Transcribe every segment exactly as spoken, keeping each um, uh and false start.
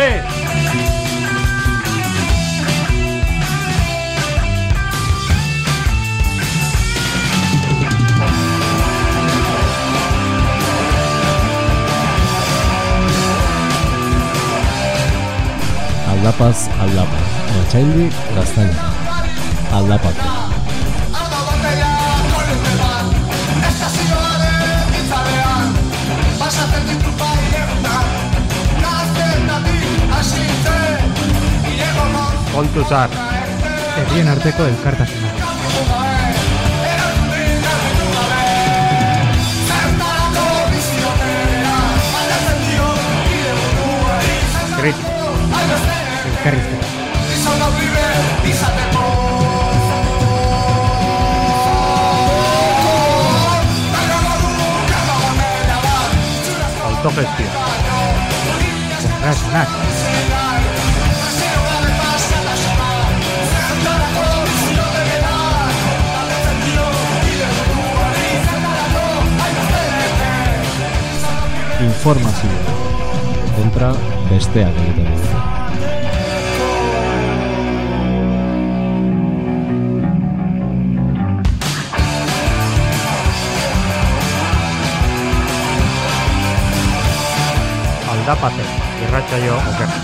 Ole! Aldapaz, aldapa. Gatzaindik, gaztaina. Aldapatu. Kontu zar. Herrien arteko elkartasuna. Kritik. Elkarrizketa. Autogestio. Kontraesanak. Informazioa. Kontra besteak egiten dute. Aldapate. Irratsaio oker.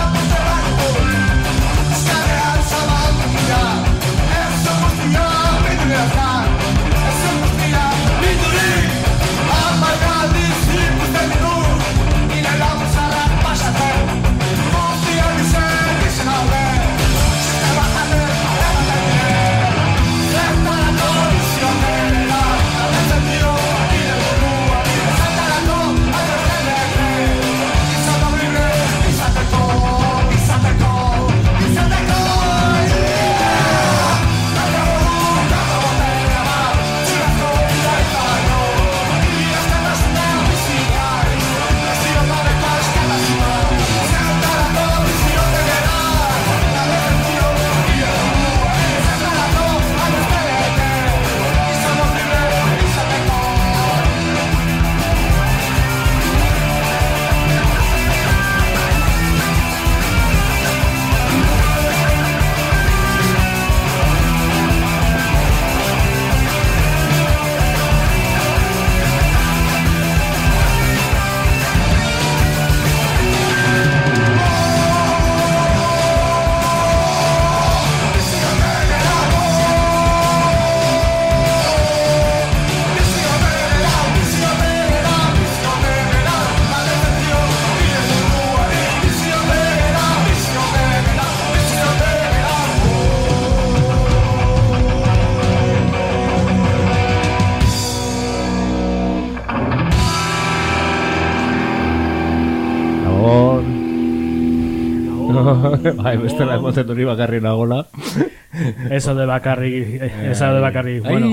Bai, bestela emoten duri bakarri nagola. Eso de bakarri, eso de bakarri, bueno.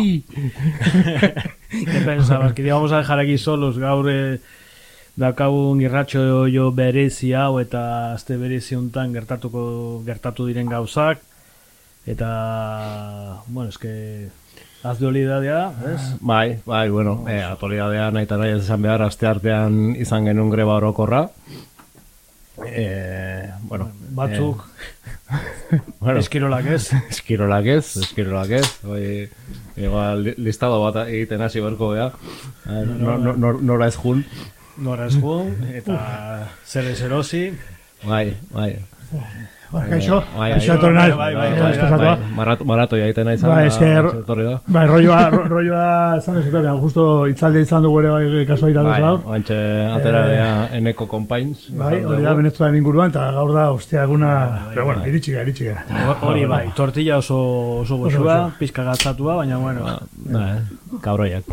¿Qué pensabas? Que íbamos a dejar aquí solos gaur eh, daukagun irratxo jo berezi hau eta aste berezi hontan gertatuko gertatu diren gauzak eta bueno, es que aktualitatea, ¿es? Bai, bai, bueno, eh, aktualitatea nahi eta nahi esan behar aste artean izan genuen greba orokorra. Eh, bueno, batzuk eh, bueno, eskirolak ez eskirolak ez, eskirolak ez hoi, igual listado bat egiten hasi berko gea no, no, no, nora ez jun nora ez jun eta zer ez erosi bai, bai Kaixo, kaixo etorri naiz. Bai, bai, bai. Marato, marato ya egiten naiz. Bai, esker. Bai, rolloa, rolloa esan ez etorri. Justo itzalde izan dugu ere bai kasualitatea bai, gaur. Oantxe atera dea Eneko Companys. Bai, hori da Venezuelaren inguruan eta gaur da ostia eguna, pero bueno, iritsi gara, iritsi gara. Hori bai, tortilla oso oso goxua, pizka gatzatua, baina bueno, bai, kabroiak.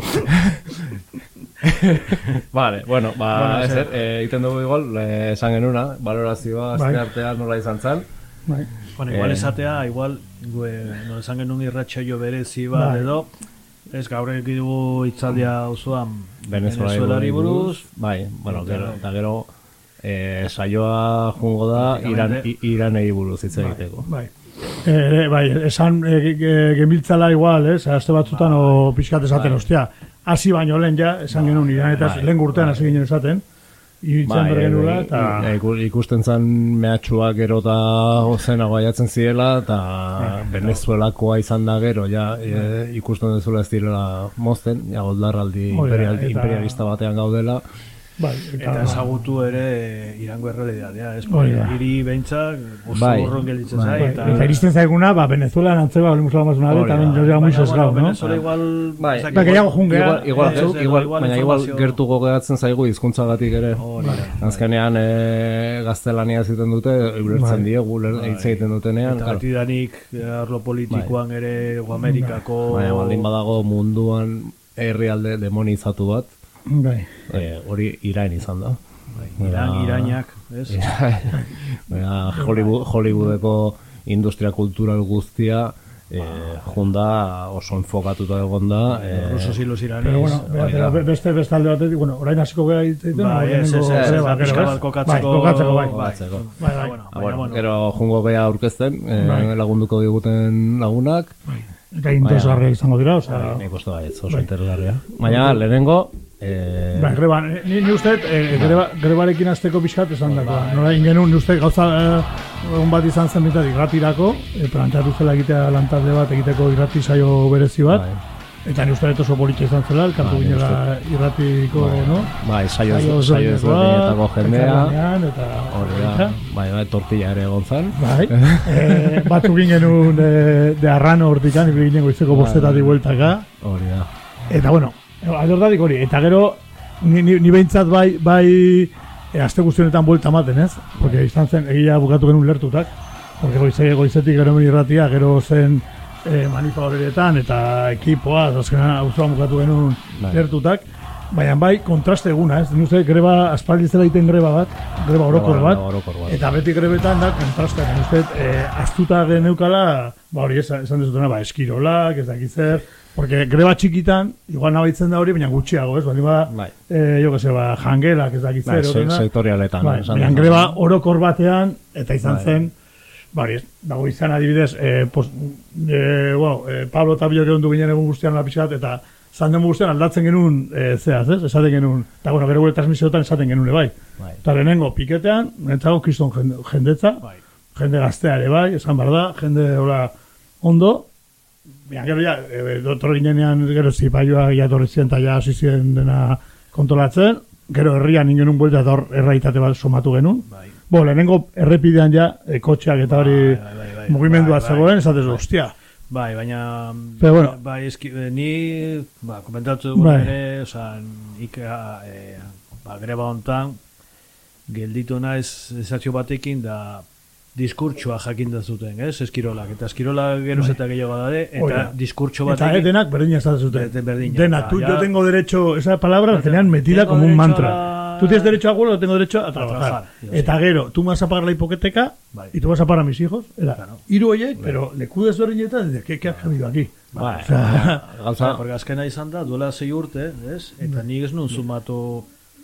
Vale, bueno, ba, ez er, egiten dugu igual, esan genuna, valorazioa azte artean nola izan zen. Bai. Bueno, igual esatea, igual, no esan genuen irratxa jo berezi bat edo, ez gaur egidugu itzaldia osoan Venezuelari buruz. Bai, bueno, eta gero saioa jungo da Iranei buruz hitz egiteko. Bai. Eh, bai, esan genbiltzala igual, ez, aste batzutan o pixkat esaten, ostia, hasi baino lehen ja, esan genuen Iranetaz, lehen urtean hasi ginen esaten, ibiltzen bergenula, eta... Ikusten zan mehatxuak gero eta ozenago aiatzen zirela, eta Venezuelakoa izan da gero, ja, ikusten dezula ez direla mozten, ja, goldarraldi imperialista batean gaudela. Bai, eta, eta ezagutu ere Irango errealitatea, ez? Hiri behintzak, oso horron gelditzen zai. Eta iristen zaiguna, ba, Venezuela nantzeba, hablemos hablamos una vez, también nos llega muy sesgado, ¿no? Venezuela igual... Ba, gehiago jungea. Igual, baina igual gertu gogeatzen zaigu hizkuntzagatik ere. Azkenean gaztelania ziten dute, ulertzen diegu, hitz egiten dutenean. Eta betidanik, arlo politikoan ere, Amerikako... Baina, baldin badago munduan herrialde demonizatu bat, hori eh, irain izan da. Iran, irainak, ez? Hollywood, Hollywoodeko industria kultural guztia eh, junda oso enfokatuta egon da. Eh, Rusos y los iraníes. Pero bueno, pero, pero beste bestalde batetik, bueno, orain hasiko gara egiten, bai, ez, ez, ez, ez, kokatzeko, kokatzeko, bai. Bai, gero jungo geha aurkezten, lagunduko diguten lagunak. Eta interesgarria izango dira, osea... Nik uste bai, oso interesgarria. Baina, lehenengo... Eh... Ba, greba, ni, ni uste, eh, greba, grebarekin azteko pixkat esan dakoa. Nola, ingenun, ni uste, gauza egun bat izan zen bintzat irratirako, eh, planteatu zela egitea lantalde bat, egiteko irrati saio berezi bat, eta ni uste oso politxe izan zela, elkartu ginela irratiko, no? Bai, saio ez dut jendea, eta... Bai, bai, tortilla ere egon zan. Bai, eh, batzuk ingenun de, de arrano hortikan, ibili ginen goizeko bostetatik bueltaka. Hori da. Eta, bueno, adordadik hori, eta gero ni, ni, ni behintzat bai, bai e, azte guztionetan buelta maten, ez? Porque izan zen, egia bukatu genuen lertutak, porque goize, goizetik gero irratia, gero zen e, manifa horretan, eta ekipoa, azkenan auzoan bukatu genuen lertutak, baina bai kontraste eguna, ez? Nuzte, greba, aspalditzela egiten greba bat, greba orokor bat, eta beti grebetan da kontraste, nuzte, e, aztuta geneukala, ba hori, esan, esan dezutena, ba, eskirolak, ez dakitzer, porque greba txikitan, igual nabaitzen da hori, baina gutxiago, ez? Bali ba, bai. eh, jo que se ba, jangelak, ez dakitzer, bai, se, sektorialetan. Bai, baina greba orokor batean, eta izan bai. zen, bari, dago izan adibidez, eh, pos, eh, bueno, eh, Pablo eta Biok egon du ginen egun guztian la pixat, eta zanden guztian aldatzen genuen, eh, zeaz, ez? Esaten genuen, eta bueno, gero gure transmisioetan esaten genuen, bai. bai. Eta lehenengo piketean, nentzago kriston jende, jendetza, bai. jende gaztea ere, bai, esan behar da, jende hola ondo. Baina, gero ja, e, doktor ginenean gero zipaioa jatorri ziren eta ja hasi ziren dena kontrolatzen, gero herrian ingen un buelta eta hor erraitate bat somatu genuen. Bai. Bo, lehenengo errepidean ja, e, kotxeak eta hori bai, bai, bai, bai, mugimendua bai, zegoen, bai, esatez, bai, hostia. Bai, baina, pero bueno, bai, eski, ni, ba, komentatu dugu bai. ere, oza, ika, e, ba, greba hontan, gelditu naiz esatxo batekin, da, diskurtsoa jakinda zuten, ez? Eskirolak. Eta eskirola geroz eta gehiago dade, eta Oida. diskurtso bat... Eta denak berdina esaten zuten. Berdina. Denak, tú, yo tengo derecho... Esa palabra la tenían metida como un mantra. A... Tú tienes derecho a huelga, yo tengo derecho a trabajar. A trabajar eta gero, tú me vas a pagar la hipoteca Bye. y tú vas a pagar a mis hijos. Era, claro. Iru oiek, Bye. pero le kudes berdinetan, desde que, que has cabido aquí. Vale. O sea, gauza, porque azkena izan da, duela zei urte, ez? Eta nik ez nun sumatu...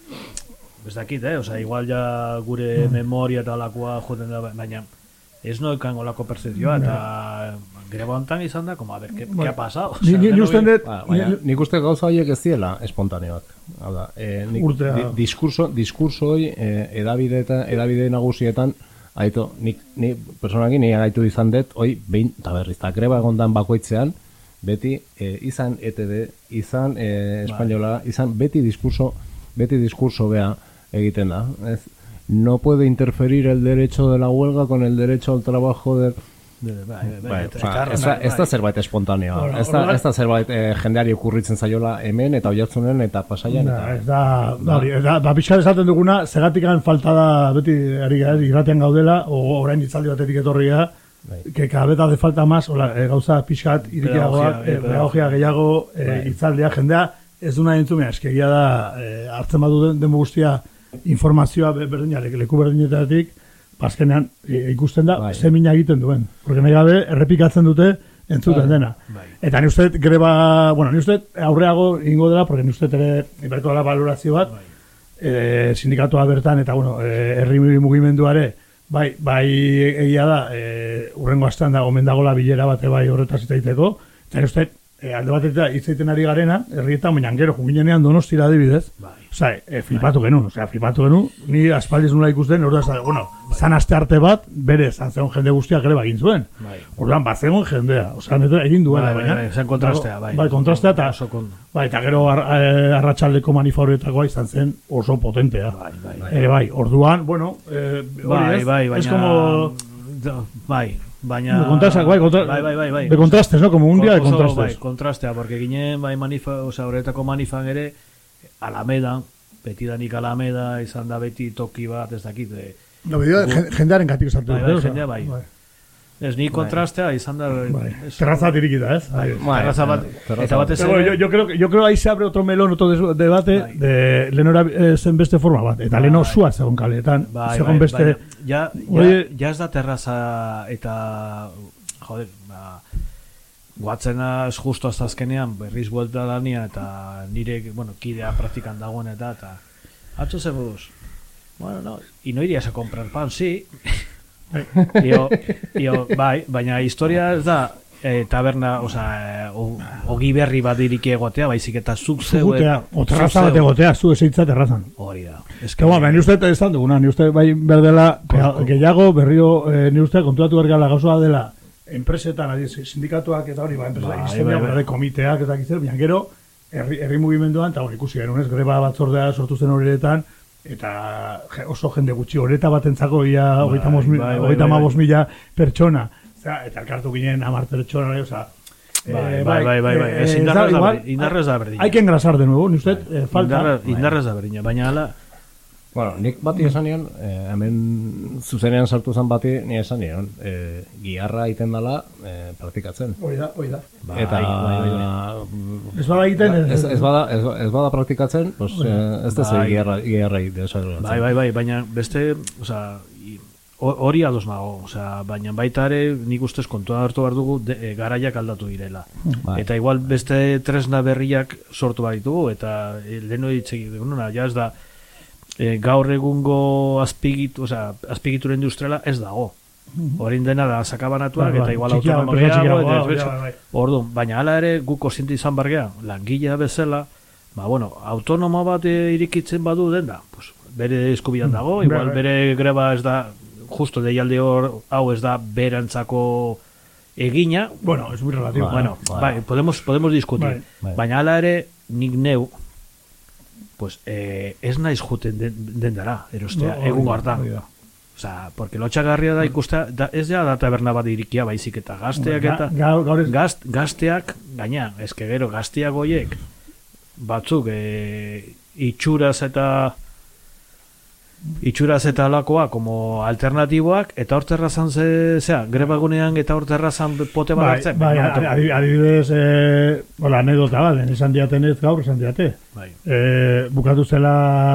Ez dakit, eh? Osa, igual ja gure memoria eta alakoa joten da, baina... Ez no ekan olako percepzioa, eta greba hontan izan da, como a ver, ¿qué, bueno, ¿qué ha pasado? O sea, ni, ni uste dut... Nik uste gauza horiek ez diela espontaneoak. Hau da, eh, nik, di, diskurso, diskurso hoi, eh, edabide, eta, edabide nagusietan, haito, nik, ni, personakin, ni gaitu izan dut, hoi, behin, eta berriz, eta greba egondan bakoitzean, beti, eh, izan E T V, izan eh, espainola, izan beti diskurso, beti diskurso bea egiten da, ez? No puede interferir el derecho de la huelga con el derecho al trabajo de... Ez da zerbait espontaneoa. Ez da zerbait jendeari okurritzen zaiola hemen eta oiartzunen eta pasaian. Ez da, ba, pixkar esaten duguna, zegatikan falta da, beti irratean gaudela, o orain itzaldi batetik etorria, que cada vez hace falta más, ola, gauza pixkat irikiagoak, pedagogia gehiago, itzaldia, jendea, ez duna entzumea, eskegia da, hartzen badu den guztia, informazioa berdina, leku berdinetatik, bazkenean ikusten da, bai. Ze mina egiten duen. Porque nahi gabe, errepikatzen dute entzuten bai. dena. Bai. Eta ni uste greba, bueno, ni uste aurreago ingo dela, porque ni uste ere ibertu dela valorazio bat, bai. eh, sindikatoa bertan, eta bueno, eh, herri mugimenduare, bai, bai egia da, eh, urrengo astean da, omen dagoela bilera bate bai horretaz itaiteko, eta ni uste e, alde batetea hitzaiten ari garena, herrietan, baina gero junginean Donostira adibidez, bai. Osa, e, flipatu bai. genuen, osea, flipatu genuen, ni aspaldiz nula ikusten, orduan, bueno, bai. Zan aste arte bat, bere, zan zegoen jende guztiak ere bagin zuen. Bai. Orduan, bat zegoen jendea, osea, neto egin duela, bai, baina. Bai, bai, zen kontrastea, bai. Bai, kontrastea, eta, bai, eta gero ar, arratsaldeko manifa horietakoa izan zen oso potentea. Bai, bai, bai. Ere, bai, orduan, bueno, eh, bai, ez, bai, baina, es como... Bai, baina... De contrastes, bai, contra... bai, bai, bai, bai. De contrastes, ¿no? Como un día de oso, contrastes. Bai, kontrastea, porque ginen, bai, manifa, oza, horretako manifan ere, Alameda, betidanik Alameda, izan da beti toki bat, ez dakit. Eh, no, bideo, jendearen gatik esatu. Bai, bai, jendea, bai. bai. Ez ni kontrastea izan da... Bai. Terraza dirikita, ¿eh? Bai, terraza bat. Eta batez ere... Yo, yo, creo, yo creo ahí se abre otro melón, otro debate, bai. De Lenora eh, zen beste forma bat. Eta bai. Leno sua zegoen kaletan. Bai, zegoen bai, beste... Bai. Ja, ja, Oye, ja ez da terraza eta... Joder, ba... Guatzena ez justo hasta azkenean, berriz buelta dania, eta nire, bueno, kidea praktikan dagoen eta... eta Atzo ze buruz? Bueno, no, y no irías a comprar pan, sí... Io, io, bai, baina historia ez da e, taberna, oza, ogi berri bat iriki egotea, baizik eta zuk zeu... Zugutea, o terraza bat egotea, zu ezeitza terrazan. Hori da. Ez que, bueno, ni uste ez duguna, ni uste bai berdela, gehiago berrio, eh, ni uste konturatu bergala gauzoa dela, enpresetan, adiz, sindikatuak eta hori, ba, enpresa, iztenia, bai, bai. Komiteak eta gizero, baina gero, herri, herri mugimenduan, eta hori ikusi genuen, ez, greba batzordea sortu zen horretan, eta oso jende gutxi horeta batentzako ia hogeita hamabos mila pertsona, eta elkartu ginen hamar pertsona, oza, bai, bai, bai, bai, bai, ez indarrez da berdina. Hay que engrasar de nuevo, ni usted, falta. Indarrez da berdina, baina ala... Bueno, nik bati esan nion, eh, hemen zuzenean sartu zen bati, ni esan nion, eh, giharra egiten dela eh, praktikatzen. Hoi da, hoi da. Ba, eta... Ez bada egiten... Ez, ez, bada, ez, ez bada praktikatzen, pues, eh, ez da zer giharra egiten. Bai, bai, bai, baina beste, oza, hori ados nago, oza, baina baita ere nik ustez kontuan hartu behar dugu de, e, garaiak aldatu direla. Bai. Eta igual beste tresna berriak sortu behar ditugu, eta e, leheno ditzegi, ja ez da, E, gaur egungo azpigitu, o sea, azpigitura industriala ez dago. Horin dena da sakabanatuak eta igual autonomo gehiago. Orduan, baina hala ere guk kontziente izan bargea, langilea bezala, ba bueno, autonomo bat irikitzen badu denda, pues bere eskubian dago, igual bere greba ez da justo deialde hor hau ez da berantzako egina. Bueno, es muy relativo. Bueno, bai, podemos podemos discutir. Baina hala ere nik neu pues eh, ez naiz juten den, dendara, erostea, no, egun hartan. O sea, porque lotxagarria da ikustea, da, ez ja da taberna bat irikia baizik eta gazteak eta ga, ga, gazt, gazteak, gaina, eske gero gazteak goiek, batzuk e, itxuraz eta itxuraz eta alakoa como alternatiboak, eta horterrazan ze, zea, grebagunean eta horterrazan pote bat hartzen. Bai, bai, adibidez, eh, hola, anedota bat, esan diaten ez gaur, esan diate. Bai. Eh, bukatu zela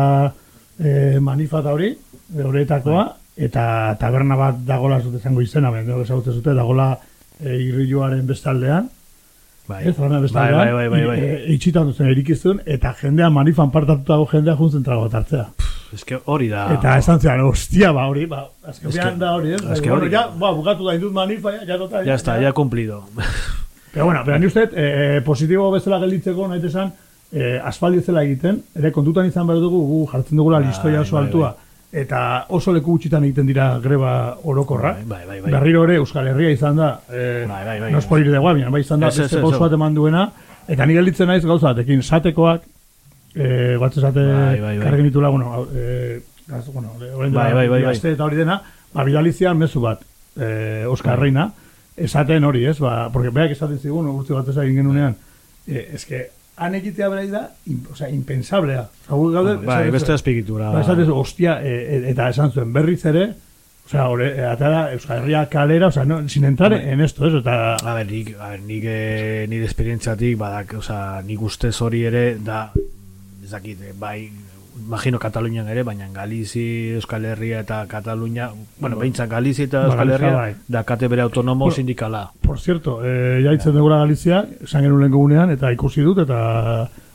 eh, manifata hori, horretakoa, bai. Eta taberna bat dagola zute zango izena, ben, ezagutzen zute, dagola eh, irriluaren bestaldean. Bai. Ez, bai, bestaldean. Bai, bai, bai, bai. E, itxitan duzen erikizun, eta jendea manifan partatutago jendea juntzen trago tartzea. Ez que hori da... Eta esan zean, hostia, ba hori, ba, azkenean da hori, ez? Es que bueno, ya, ba, bukatu da indut manifa, ya, ya total. Ya está, ya cumplido. Pero bueno, pero ni usted, eh, positibo bezala gelditzeko, nahi esan, eh, asfaldi zela egiten, ere kontutan izan behar dugu, gu jartzen dugula listoia oso altua, eta oso leku gutxitan egiten dira greba orokorra. Bai, bai, bai. Berriro ere, Euskal Herria izan da, eh, bai, bai, bai, no es por ir de guabian, bai izan da, beste pauso bat eman duena, eta ni gelditzen naiz gauza batekin, satekoak, eh, batzesate bai, bai, bai. Karrekin ditula, bueno, eh, gaz, bueno, horrein bai, bai, bai, bai. Eta hori dena, ba, bidalizian mezu bat, eh, Oskar bai. Reina, esaten hori, ez, ba, porque beak esaten zigun, urtzi bat ezagin genunean, eh, es que, han egitea berai da, in, o sea, impensablea. Gaude, gaude, bai, beste azpigitura. Ba, esatez, hostia, e, eta esan zuen berriz ere, o sea, ore, atara, Euskal Herria kalera, o sea, no, sin entrar bai. En esto, eso, eta... A ver, nik, a ver, nik, eh, nire esperientziatik, badak, o sea, nik ustez hori ere, da, ezakit, bai, imagino Katalunian ere, baina Galizi, Euskal Herria eta Katalunia, bueno, behintzak Galizi eta Euskal Herria, bai. Da kate bere autonomo bueno, sindikala. Por cierto, eh, jaitzen dugula Galizia, esan genuen lehen gunean, eta ikusi dut, eta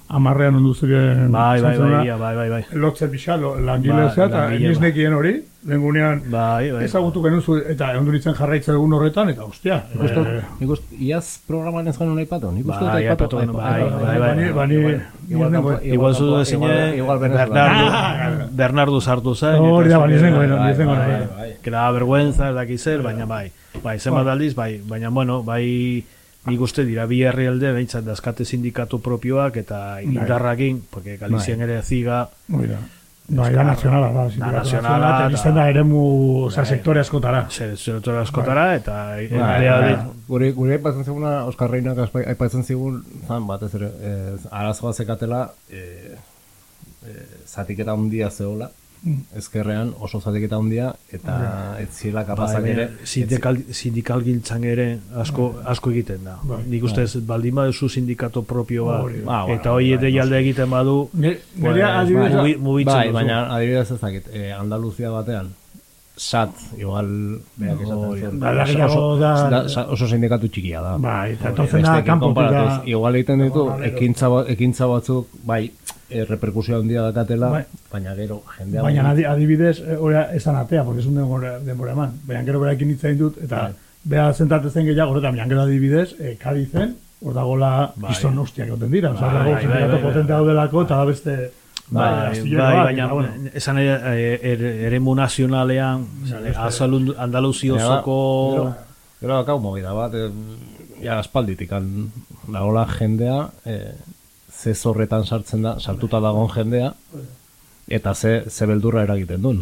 amarrean ondu ziren bai, bai, bai, bai, bai, bai. Lotzen pixa, langilea zea, eta niznekien hori, lengunean bai, bai. ezagutu genuzu, eta ondu nintzen jarraitza egun horretan, eta ostia. Nik uste, iaz programan ez genuen aipatu, nik uste bai, aipatu. Bai, bai, bai. Igual zu dezine, Bernardo sartu zen. Hori da, bani zengo, bani zengo. Que da vergüenza, ez daki zer, baina bai. Bai, zenbat aldiz, bai, baina, bueno, bai... Nik uste dira bi herrialde behintzat dazkate sindikatu propioak eta indarrakin, porque Galizien ere ziga... Bai, da nazionala, da, da nazionala, eta izan da eremu, oza, sektore askotara. Sektore askotara, eta... Gure aipatzen ziguna, Oskar Reinak aipatzen zigun, zan, batez ere, arazoa zekatela, zatiketa handia zehola, ezkerrean oso zatiketa handia, eta ez zila kapazak ere... Sindikal giltzan ere asko egiten da. Nik ustez, baldin baduzu sindikato propio bat, eta hoi ere jalde egiten badu, mugitzen duzu. Baina adibidez ez dakit, Andaluzia batean, sat, igual, berak esaten zuen, oso sindikatu txikia da. Bai, eta entonces da, kanpotik da... Igual egiten ditu, ekintza batzuk, bai, reperkusio handia dakatela, baina gero jendea... Baina adibidez, esan atea, porque es un denbora eman. Baina gero berakin hitzain dut, eta beha zentratezen gehiago, eta baina gero adibidez, Kadizen, hor dagoela piston hostiak goten dira. Osa, dago, sindikato potente daudelako, eta da beste... Bai, baina esan eremu nazionalean, Andaluzio osoko... Gero dakau movida bat, ja aspalditik, dagoela jendea... ze zorretan sartzen da, sartuta dagoen jendea, eta ze, ze beldurra eragiten duen.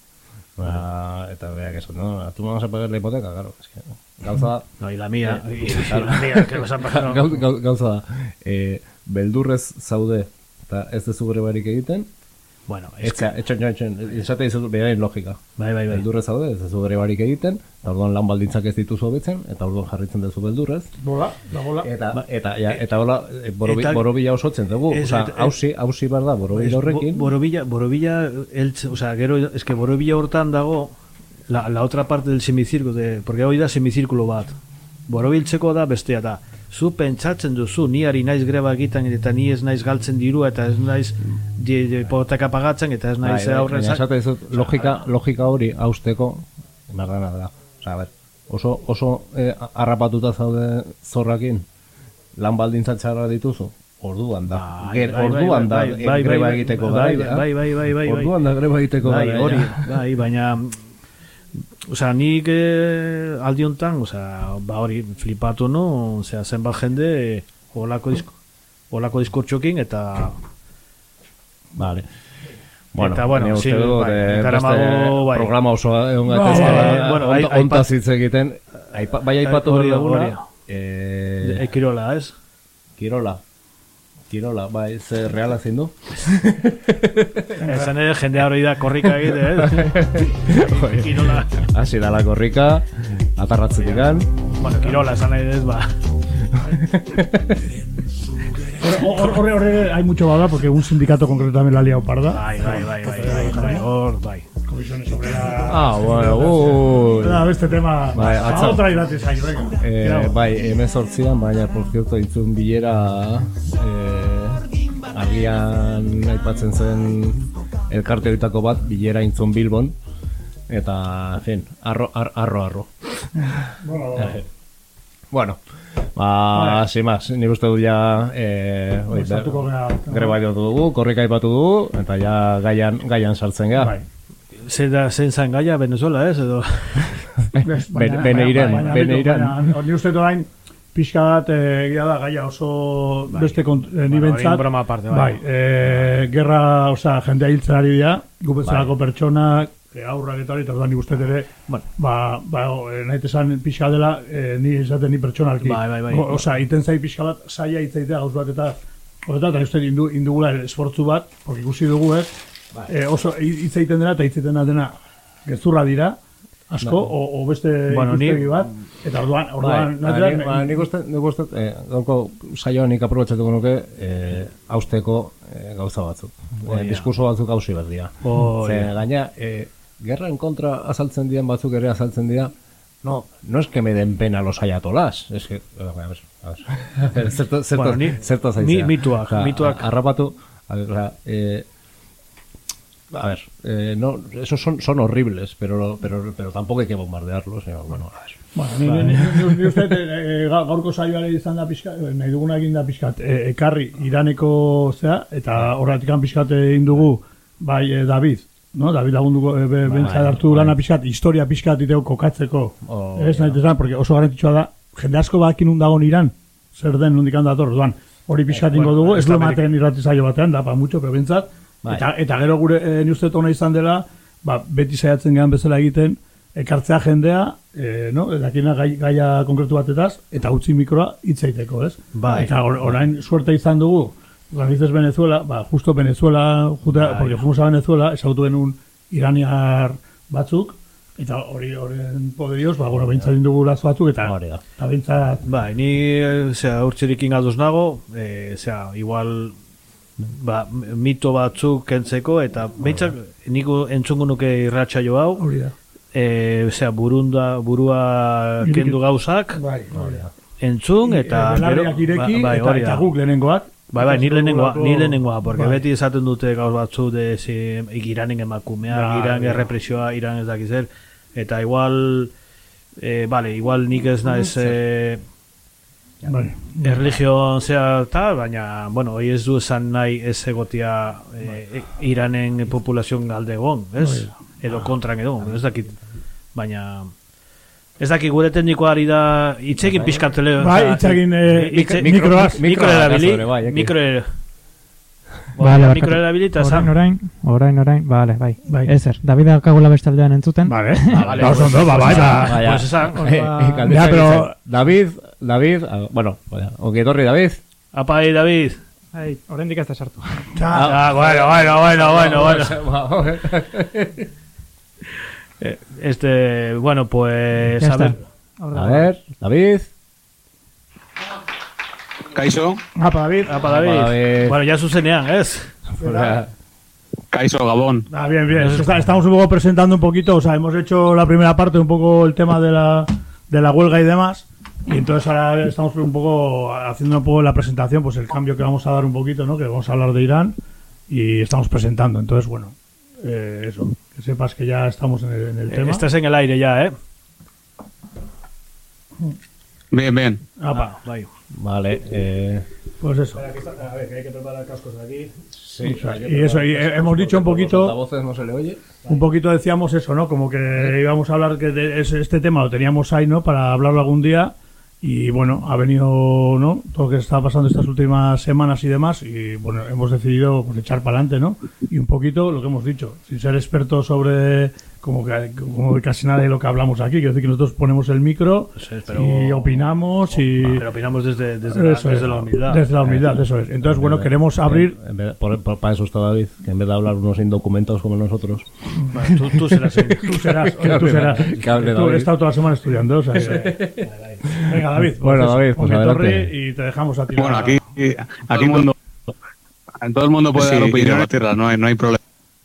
Ba, eta beak esan, no, tú me vas a pagar la hipoteca, claro. Es que, gauza da... No, y la mía, y la mía, que vas a pagar... Gauza da, eh, beldurrez zaude, eta ez dezu gure barik egiten, bueno, etxa, etxan, etxan, esate dizut, behain logika. Bai, bai, bai. Beldurrez zaude, ez dezu gure barik egiten, eta orduan lan baldintzak ez dituzu hobetzen, eta orduan jarritzen dezu beldurrez. Bola, da bola. Eta, eta, ja, eta hola, borobila osotzen dugu, oza, hausi, hausi bar da, borobila horrekin. Borobila, borobila, o sea, gero, es que borobila hortan dago, la, la otra parte del semicírculo, de, porque hori da semicírculo bat. Borobiltzeko da bestea da. Zu pentsatzen duzu, ni ari naiz greba egiten eta ni ez naiz galtzen dirua eta ez naiz hipoteka pagatzen eta ez naiz aurren... Logika, logika hori hausteko, emardana da. Osa, ber, oso, oso eh, harrapatuta zaude zorrakin, lan baldintzat txarra dituzu, orduan da. Ger, orduan da greba egiteko gara. Bai, bai, bai, bai. Orduan da greba egiteko gara. Hori, bai, baina... Osea, nik eh, aldi hontan, osea, ba hori flipatu no, osea, zenbat jende holako disko, holako diskurtxokin eta vale. Bueno, eta bueno, sí, bai, karamago, bai. Programa oso egon gaitezela, bueno, ontaz hitz egiten, bai aipatu hori duguna, eh, Kirola, ez? Kirola. Kirola, bai, ze reala zein du? Esan ere, jendea hori da korrika egite, eh? Kirola. Hasi da la korrika, atarratzetikan. Bueno, Kirola, esan nahi dez, ba. Horre, horre, hay mucho bada, porque un sindicato concretamente la ha liado parda. Bai, bai, bai, bai, bai, hor, bai. Comisiones sobre la... Ah, bueno, uy. Nada, este tema... Bai, atza... Otra irate zain, venga. Eh, bai, emezortzian, baina, por cierto, intzun bilera... Eh, agian aipatzen zen elkarte horietako bat, bilera intzun Bilbon. Eta, en fin, arro, ar, arro, arro. Bueno, bueno. Bueno, ba, sin más, nik uste du ja eh, oi, greba dugu, korrika aipatu dugu, eta ja gaian, gaian sartzen ga. Bai. Zer da, zen zan gaia Venezuela, ez, edo? Beneiren, Beneiren. Ni uste doain, pixka bat, egia da, gaia oso beste ni bentsat. Broma aparte, bai. Bai, eh, gerra, oza, jendea hiltzen ari dira, gupetzalako pertsonak, aurrak eta hori, eta duan nik uste ere, ba, ba, nahi tesan pixka dela, ni izaten ni pertsonalki. Bai, bai, bai. Oza, iten zai pixka bat, saia itzaitea gauz bat eta, horretan, eta uste indu, indugula esfortzu bat, porque ikusi dugu, ez, eh, oso itzaiten dena, eta itzaiten dena gezurra dira, asko, o, o beste bueno, ikustegi bat, eta orduan, orduan, bai, ba, nik uste, nik uste, eh, gaurko saioan nik aprobetxatuko nuke, eh, hausteko eh, gauza batzuk. Eh, diskurso batzuk hausi berdia. Oh, Ze, gaina, eh, gerran kontra azaltzen dian batzuk ere azaltzen dira, no, no es que me den pena los ayatolás, es que, a ver, a ver, zerto, zerto, bueno, ni, zerto zaizea. mi, mituak, o sea, mituak. Arrapatu, a ver, o sea, eh, a ver, eh, no, esos son, son horribles, pero, pero, pero tampoco hay que bombardearlos, eh, bueno, a ver. Bueno, ni, ni, ni, ni uste, e, gaurko saioare izan da pixka, nahi duguna egin da pixkat, e, ekarri Iraneko zea, eta horretik pixkat egin dugu, bai, e, David, no? David lagunduko, e, be, bentsat hartu lana pixkat, historia pixkat iteo kokatzeko, oh, ez nahi tezan, porque oso garantitxoa da, jende asko bakin un dagoen Iran, zer den nondik handa dator, duan, hori pixkat ingo dugu, ez lo maten irratizaio batean, da, pa mucho, pero bentsat, eta, eta gero gure e, ni uste tona izan dela, ba, beti saiatzen gehan bezala egiten, ekartzea jendea, eh, no? Dakina gai, gaia konkretu batetaz, eta utzi mikroa hitz egiteko, ez? Bai. Eta or, orain suerte izan dugu, Raíces Venezuela, ba, justo Venezuela, jutea, bai. Porque fuimos a Venezuela, esagutu genuen iraniar batzuk, eta hori horren poderioz, ba, bueno, behintzat dugu lazo batzuk, eta eta behintzat... Bai, ni, zera, urtzirik ingaduz nago, e, zera, igual... Ba, mito batzuk kentzeko, eta behintzat, niko entzungu nuke irratxa jo hau, hori da. E, osea, burunda, burua kendu gauzak, bai, entzun, eta... Belarriak ireki, ba, bai, eta, eta guk lehenengoak. Bai, bai, ni lehenengoa, ni lehenengoa, porque bai. Beti esaten dute gauz batzu de si, Iranen emakumea, bai, Iran bai. Errepresioa, Iran ez dakizer, eta igual, eh, vale, igual nik ez naiz... Eh, bai. Erligion zea tal, baina, bueno, hoi ez du esan nahi ez egotia eh, Iranen populazion galde egon, ez? Bai. Edo kontran edo, ez dakit, baina ez dakit gure teknikoari da itxegin pixkatele, bai, itxegin mikroaz, mikro erabili, mikro mikro erabili, eta orain, orain, orain, orain, bale, bai, ezer, David akagula bestaldean entzuten, bale, ba, bai, pues esan, ya, pero, David, David, bueno, ongi etorri, David, apai, David, ai, orain dik ez da sartu, ah, bueno, bueno, bueno, bueno, bueno, Este, bueno, pues ya a ver. A ver, David. Kaixo. Apa, David. Apa, David. Apa, David. Bueno, ya zuzenean, ¿es? Kaixo, Gabón. Ah, bien, bien. Estamos un poco presentando un poquito, o sea, hemos hecho la primera parte, un poco el tema de la, de la huelga y demás. Y entonces ahora estamos un poco haciendo un poco la presentación, pues el cambio que vamos a dar un poquito, ¿no? Que vamos a hablar de Irán y estamos presentando. Entonces, bueno, eh, eso. Que sepas que ya estamos en el, en el tema. Estás en el aire ya, ¿eh? Bien, bien. Ah, vale. Vale, eh... pues eso. A ver, que hay que preparar cascos aquí. Sí, o sea, y eso, y hemos dicho un poquito... Las voces no se le oye. Un poquito decíamos eso, ¿no? Como que íbamos a hablar que de este tema lo teníamos ahí, ¿no? Para hablarlo algún día. Y bueno, ha venido, ¿no? Todo lo que está pasando estas últimas semanas y demás. Y bueno, hemos decidido pues, echar para adelante, ¿no? Y un poquito lo que hemos dicho, sin ser expertos sobre como que como casi nada de lo que hablamos aquí. Quiero decir que nosotros ponemos el micro sí, pero... y opinamos y... Pero opinamos desde, desde, la, desde la humildad. Desde la humildad, eso es. Entonces, bueno, queremos abrir... En vez, por, por, para eso está David, que en vez de hablar unos indocumentados como nosotros... Bueno, tú, tú serás... tú serás, oye, tú serás. Que hable, tú he estado toda la semana estudiando, o sea que... Venga, David. Bueno, pues David, pues adelante. Y te dejamos a ti. Bueno, aquí, aquí todo el mundo, todo el mundo puede sí, dar opinión a tierra, no hay, no hay problema.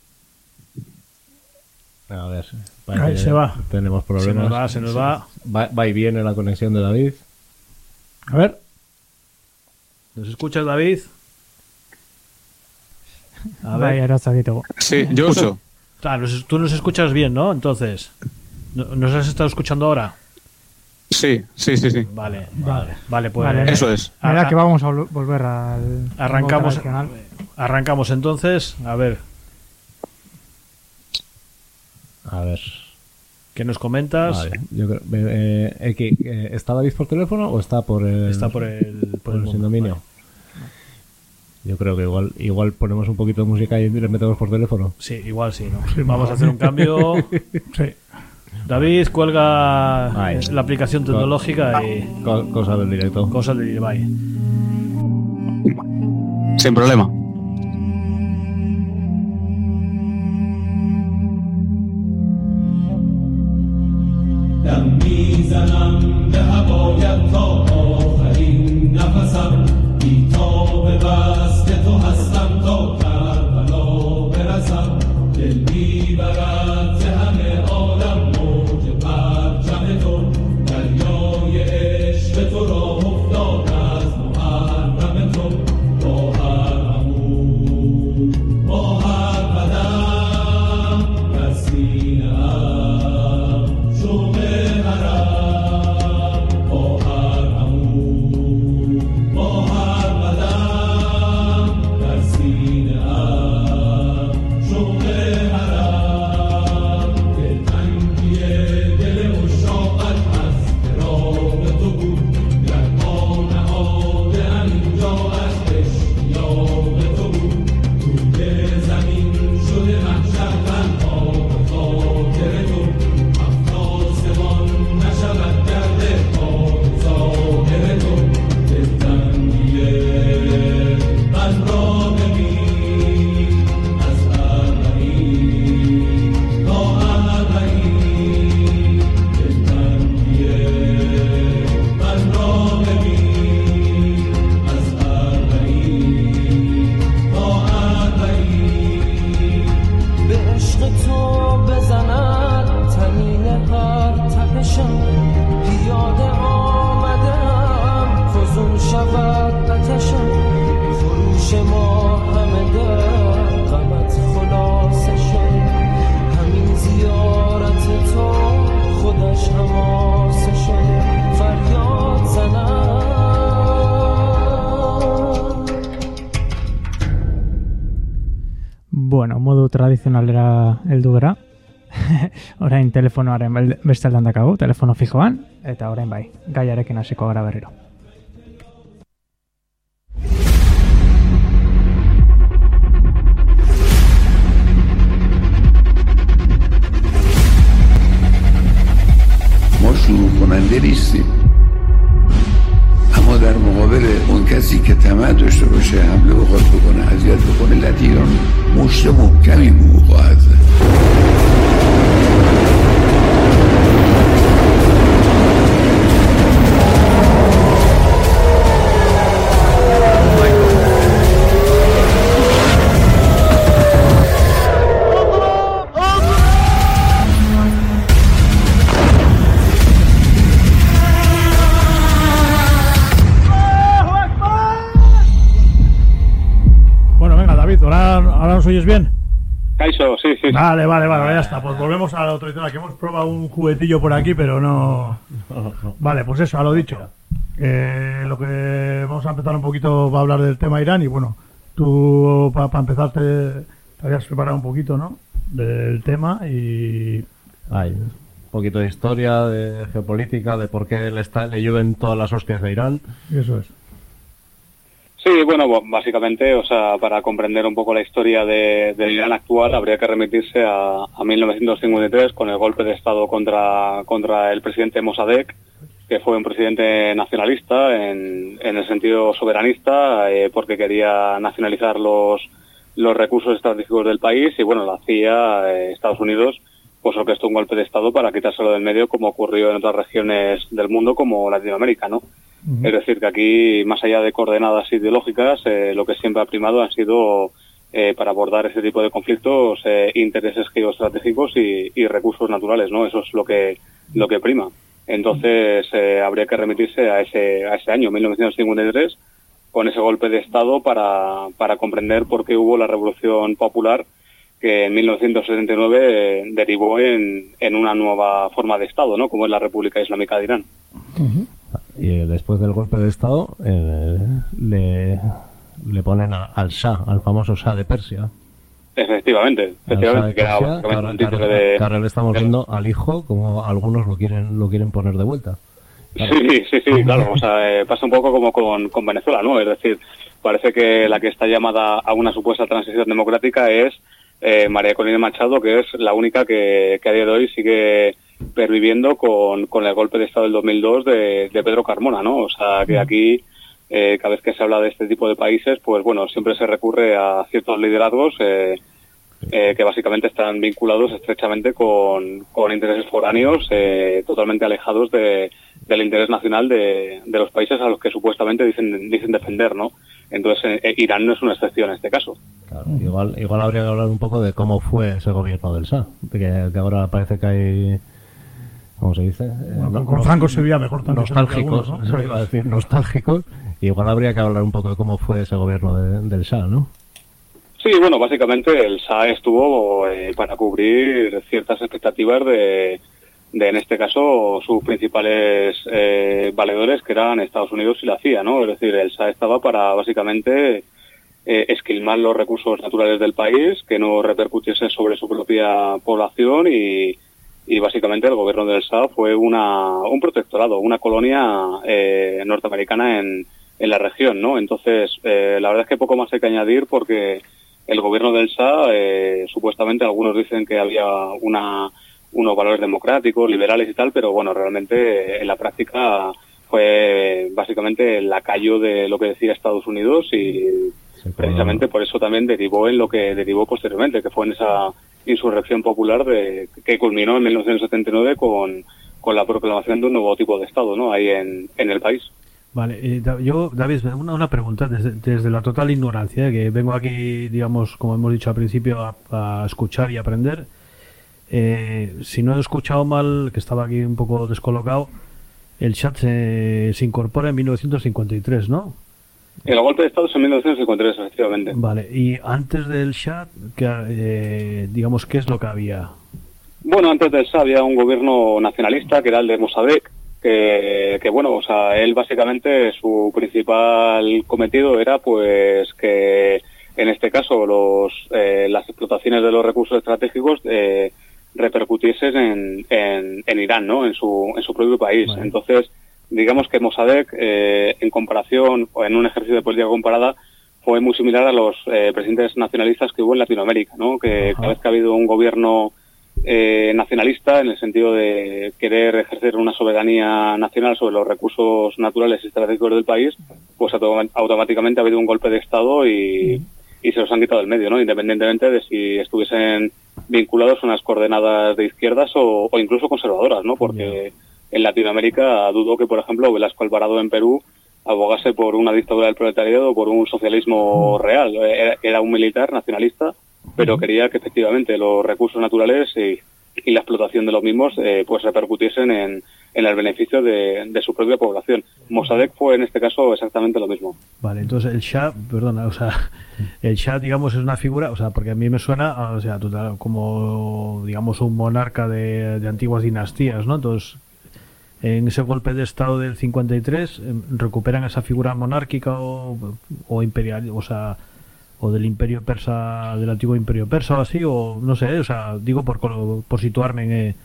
A ver, ahí se va. Tenemos problemas. Se nos va, se nos va. Va, va y viene la conexión de David. A ver. ¿Nos escuchas, David? A ver. Ahora sí, yo uso. Ah, tú nos escuchas bien, ¿no? Entonces, ¿nos has estado escuchando ahora? Sí, sí, sí, sí. Vale, vale, vale, pues vale, eso es. Ahora que vamos a volver al arrancamos, arrancamos entonces, a ver. A ver. ¿Qué nos comentas? Vale, yo creo, eh, eh, que, eh, ¿está David por teléfono o está por el está por el por, por el sin dominio? Vale. Yo creo que igual igual ponemos un poquito de música y le metemos por teléfono. Sí, igual sí, ¿no? Sí, vamos a hacer un cambio. Sí. David, cuelga Ay, la aplicación tecnológica co y... Co cosa del directo. Cosa del directo, vaya. Sin problema. دل میبرد ز همه عالم موج پرچم تو bueno, modu tradizionalera heldu gara. Orain telefonoaren beste aldan dakagu, telefono fijoan, eta orain bai, gaiarekin hasiko gara berriro. ما شروع کننده نیستیم، اما در مقابل اون کسی که طمع داشته باشه حمله بخواد بکنه، اذیت بکنه، ملت ایران مشت محکمی به او خواهد زد. ¿Ahora nos oyes bien? Kaiso, sí, sí. Vale, vale, vale, ya está. Pues volvemos a la autoridad, que hemos probado un juguetillo por aquí, pero no... Vale, pues eso, a lo dicho. Eh, lo que vamos a empezar un poquito, va a hablar del tema Irán y bueno, tú para pa empezar te, te habías preparado un poquito, ¿no? Del tema y... Hay un poquito de historia, de geopolítica, de por qué le, está, le llueven todas las hostias de Irán. Eso es. Sí, bueno, básicamente, o sea, para comprender un poco la historia de, del Irán actual habría que remitirse a, a mil novecientos cincuenta y tres con el golpe de Estado contra, contra el presidente Mossadegh, que fue un presidente nacionalista en, en el sentido soberanista, eh, porque quería nacionalizar los, los recursos estratégicos del país y bueno, la C I A, eh, Estados Unidos, pues orquestó un golpe de Estado para quitárselo del medio como ocurrió en otras regiones del mundo como Latinoamérica, ¿no? Uh-huh. Es decir, que aquí, más allá de coordenadas ideológicas, eh, lo que siempre ha primado han sido, eh, para abordar ese tipo de conflictos, eh, intereses geoestratégicos y, y recursos naturales, ¿no? Eso es lo que lo que prima. Entonces, eh, habría que remitirse a ese a ese año, mil novecientos cincuenta y tres, con ese golpe de Estado para, para comprender por qué hubo la Revolución Popular, que en mil novecientos setenta y nueve eh, derivó en, en una nueva forma de Estado, ¿no? Como es la República Islámica de Irán. Uh-huh. Y eh, después del golpe de Estado eh, le, le ponen a, al Shah, al famoso Shah de Persia. Efectivamente, efectivamente, que era básicamente un título de... Ahora le estamos viendo al hijo, como algunos lo quieren lo quieren poner de vuelta. Claro. Sí, sí, sí, claro, o sea, eh, pasa un poco como con, con Venezuela, ¿no? Es decir, parece que la que está llamada a una supuesta transición democrática es eh, María Corina Machado, que es la única que, que a día de hoy sigue perviviendo con, con el golpe de Estado del dos mil dos de, de Pedro Carmona, ¿no? O sea, que aquí, eh, cada vez que se habla de este tipo de países, pues bueno, siempre se recurre a ciertos liderazgos eh, eh, que básicamente están vinculados estrechamente con, con intereses foráneos, eh, totalmente alejados de, del interés nacional de, de los países a los que supuestamente dicen, dicen defender, ¿no? Entonces, eh, Irán no es una excepción en este caso. Claro, igual, igual habría que hablar un poco de cómo fue ese gobierno del Shah, que, que ahora parece que hay... ¿Cómo se dice? Bueno, con, con Franco se veía mejor también. Nostálgicos, algunos, ¿no? Eso iba a decir, nostálgicos. Y igual habría que hablar un poco de cómo fue ese gobierno de, del Shah, ¿no? Sí, bueno, básicamente el Shah estuvo eh, para cubrir ciertas expectativas de, de, en este caso, sus principales eh, valedores, que eran Estados Unidos y la C I A, ¿no? Es decir, el Shah estaba para, básicamente, eh, esquilmar los recursos naturales del país, que no repercutiesen sobre su propia población y... y básicamente el gobierno del Shah fue una un protectorado, una colonia eh, norteamericana en, en la región, ¿no? Entonces, eh, la verdad es que poco más hay que añadir porque el gobierno del Shah, eh, supuestamente algunos dicen que había una unos valores democráticos, liberales y tal, pero bueno, realmente eh, en la práctica fue básicamente el lacayo de lo que decía Estados Unidos y sí, precisamente por eso también derivó en lo que derivó posteriormente, que fue en esa insurrección popular de que culminó en mil novecientos setenta y nueve con, con la proclamación de un nuevo tipo de Estado, ¿no? Ahí en, en el país. Vale, eh, yo, David, una, una pregunta desde, desde la total ignorancia, que vengo aquí, digamos, como hemos dicho al principio, a, a escuchar y aprender. Eh, si no he escuchado mal, que estaba aquí un poco descolocado, el Shah se, se incorpora en mil novecientos cincuenta y tres, ¿no? El golpe de Estado es en mil novecientos cincuenta y tres, efectivamente. Vale, y antes del Shah, ¿qué, eh, digamos, ¿qué es lo que había? Bueno, antes del Shah había un gobierno nacionalista, que era el de Mossadegh, que, que bueno, o sea, él básicamente, su principal cometido era, pues, que en este caso los eh, las explotaciones de los recursos estratégicos eh, repercutiesen en, en, en Irán, ¿no? En su en su propio país. Vale. Entonces, digamos que Mossadegh, eh, en comparación o en un ejercicio de política comparada, fue muy similar a los eh, presidentes nacionalistas que hubo en Latinoamérica, ¿no? Que Ajá. cada vez que ha habido un gobierno eh, nacionalista, en el sentido de querer ejercer una soberanía nacional sobre los recursos naturales y estratégicos del país, pues autom- automáticamente ha habido un golpe de Estado y, y se los han quitado del medio, ¿no? Independientemente de si estuviesen vinculados a unas coordenadas de izquierdas o, o incluso conservadoras, ¿no? Porque en Latinoamérica dudo que, por ejemplo, Velasco Alvarado en Perú abogase por una dictadura del proletariado o por un socialismo real. Era, era un militar nacionalista, pero quería que efectivamente los recursos naturales y, y la explotación de los mismos eh, pues repercutiesen en, en el beneficio de, de su propia población. Mossadegh fue en este caso exactamente lo mismo. Vale, entonces el Shah, perdona, o sea, el Shah, digamos, es una figura, o sea, porque a mí me suena, o sea, total, como, digamos, un monarca de, de antiguas dinastías, ¿no? Entonces, en ese golpe de Estado del cincuenta y tres, recuperan esa figura monárquica o, o imperial, o sea, o del imperio persa, del antiguo imperio persa o así, o no sé, o sea, digo por, por situarme en... Eh,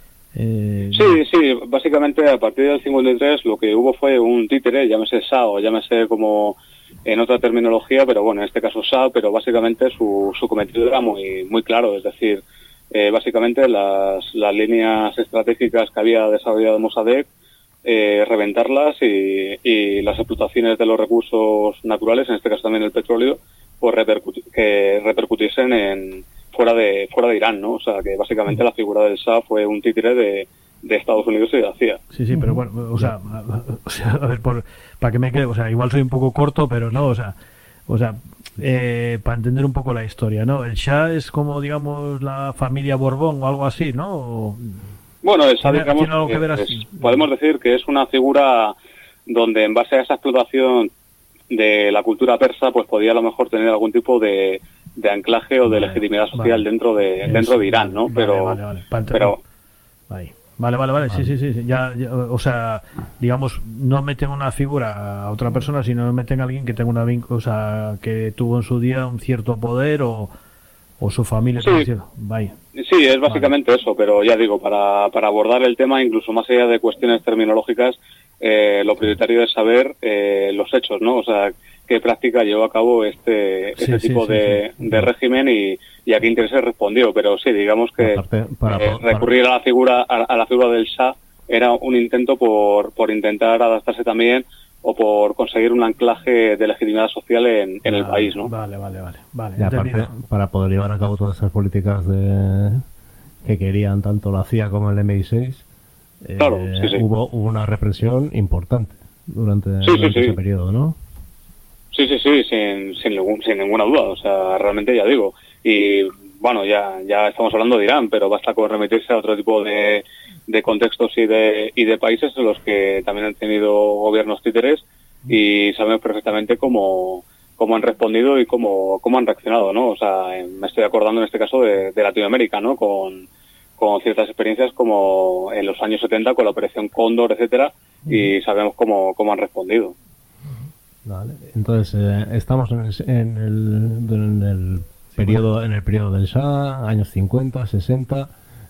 eh, sí, sí, básicamente a partir del cincuenta y tres lo que hubo fue un títere, llámese Shah o llámese como en otra terminología, pero bueno, en este caso Shah, pero básicamente su, su cometido era muy, muy claro, es decir, Eh, básicamente las, las líneas estratégicas que había desarrollado Mossadegh, eh, reventarlas y, y las explotaciones de los recursos naturales, en este caso también el petróleo, pues repercuti- que repercutiesen en fuera de fuera de Irán, ¿no? O sea, que básicamente la figura del Shah fue un títere de, de Estados Unidos y de la C I A. Sí, sí, pero bueno, o sea, o sea a ver, por, para que me quede, o sea, igual soy un poco corto, pero no, o sea, o sea, Eh, para entender un poco la historia, ¿no? El Shah es como, digamos, la familia Borbón o algo así, ¿no? O... Bueno, el Shah, digamos, que que es, podemos decir que es una figura donde en base a esa explotación de la cultura persa, pues podía a lo mejor tener algún tipo de, de anclaje o de vale, legitimidad social vale. dentro de dentro de Irán, ¿no? Pero, vale, vale, vale. pero Vale, vale, vale, vale. Sí, sí, sí, ya, ya, o sea, digamos, no meten una figura a otra persona, sino meten a alguien que tenga una vinc- o sea, que tuvo en su día un cierto poder o, o su familia. Sí, vaya. Sí, es básicamente vale. eso, pero ya digo, para, para abordar el tema, incluso más allá de cuestiones terminológicas, eh, lo prioritario es saber eh, los hechos, ¿no? O sea, qué práctica llevó a cabo este, este sí, tipo sí, de, sí, sí. de régimen y, y a qué intereses respondió. Pero sí, digamos que Aparte, para, eh, recurrir para... a la figura a, a la figura del Shah era un intento por, por intentar adaptarse también o por conseguir un anclaje de legitimidad social en, en vale, el país, ¿no? Vale, vale, vale. vale y aparte, para poder llevar a cabo todas esas políticas de que querían tanto la C I A como el M I seis, eh, claro, sí, sí. Hubo, hubo una represión importante durante, sí, durante sí, ese sí. periodo, ¿no? Sí, sí, sí, sin, sin, ningún, sin ninguna duda, o sea, realmente ya digo. Y bueno, ya ya estamos hablando de Irán, pero basta con remitirse a otro tipo de, de contextos y de, y de países en los que también han tenido gobiernos títeres y sabemos perfectamente cómo, cómo han respondido y cómo, cómo han reaccionado, ¿no? O sea, me estoy acordando en este caso de, de Latinoamérica, ¿no? Con, con ciertas experiencias como en los años setenta con la Operación Cóndor, etcétera, y sabemos cómo, cómo han respondido. Vale. Entonces eh, estamos en el, en el, en el periodo en el periodo del Shah, años cincuenta, sesenta.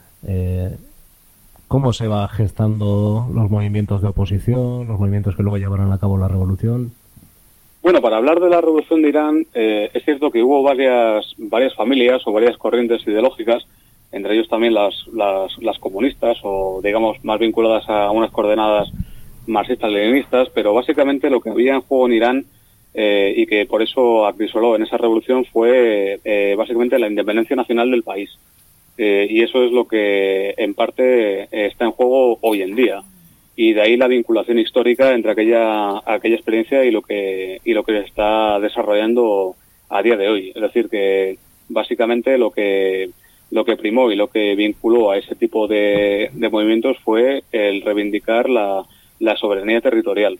Eh, ¿Cómo se va gestando los movimientos de oposición, los movimientos que luego llevarán a cabo la revolución? Bueno, para hablar de la revolución de Irán, eh, es cierto que hubo varias varias familias o varias corrientes ideológicas, entre ellos también las, las, las comunistas o, digamos, más vinculadas a unas coordenadas marxistas-leninistas, pero básicamente lo que había en juego en Irán eh, y que por eso acrisoló en esa revolución fue eh, básicamente la independencia nacional del país. Eh, y eso es lo que en parte eh, está en juego hoy en día. Y de ahí la vinculación histórica entre aquella aquella experiencia y lo que y lo que se está desarrollando a día de hoy. Es decir, que básicamente lo que lo que primó y lo que vinculó a ese tipo de, de movimientos fue el reivindicar la la soberanía territorial.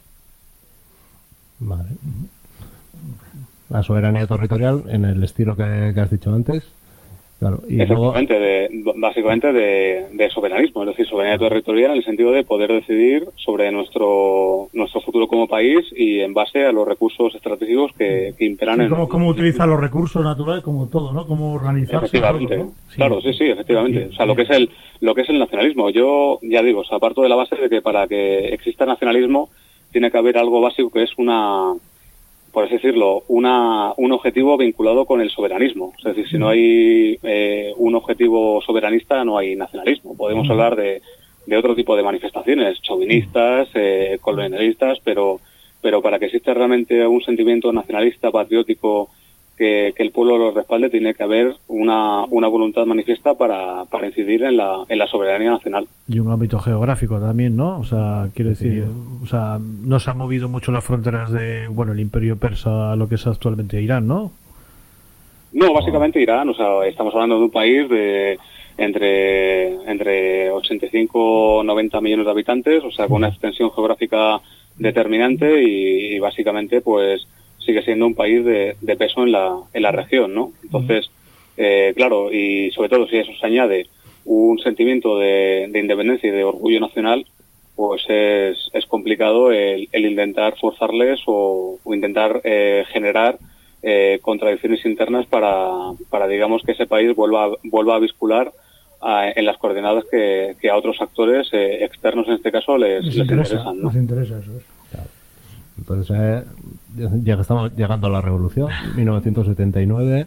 Vale. La soberanía territorial en el estilo que, que has dicho antes. Claro, y Efectivamente, luego... de, básicamente de, de soberanismo, es decir, soberanía territorial en el sentido de poder decidir sobre nuestro nuestro futuro como país y en base a los recursos estratégicos que, que imperan sí, en... Cómo, cómo utilizar los recursos naturales, como todo, ¿no? Cómo organizarse. Efectivamente, todo, ¿no? sí. Claro, sí, sí, efectivamente. O sea, lo que es el lo que es el nacionalismo. Yo ya digo, o sea, parto de la base de que para que exista nacionalismo tiene que haber algo básico que es una... por así decirlo, una, un objetivo vinculado con el soberanismo. Es decir, si no hay eh, un objetivo soberanista, no hay nacionalismo. Podemos hablar de, de otro tipo de manifestaciones, chauvinistas, eh, colonialistas, pero, pero para que exista realmente un sentimiento nacionalista, patriótico, que, que el pueblo lo respalde, tiene que haber una, una voluntad manifiesta para, para incidir en la, en la soberanía nacional. Y un ámbito geográfico también, ¿no? O sea, quiero decir, sí. o sea, no se han movido mucho las fronteras de, bueno, el imperio persa a lo que es actualmente Irán, ¿no? No, básicamente Irán, o sea, estamos hablando de un país de entre, entre ochenta y cinco y noventa millones de habitantes, o sea, con una extensión geográfica determinante y, y básicamente, pues, sigue siendo un país de, de peso en la, en la región, ¿no? Entonces, eh, claro, y sobre todo si a eso se añade un sentimiento de, de independencia y de orgullo nacional, pues es, es complicado el, el intentar forzarles o, o intentar eh, generar eh, contradicciones internas para, para, digamos, que ese país vuelva, vuelva a viscular a, en las coordenadas que, que a otros actores eh, externos, en este caso, les, les, les interesa, interesan, ¿no? Les interesa, eso es. Claro. Entonces, eh, ya que estamos llegando a la revolución, mil novecientos setenta y nueve,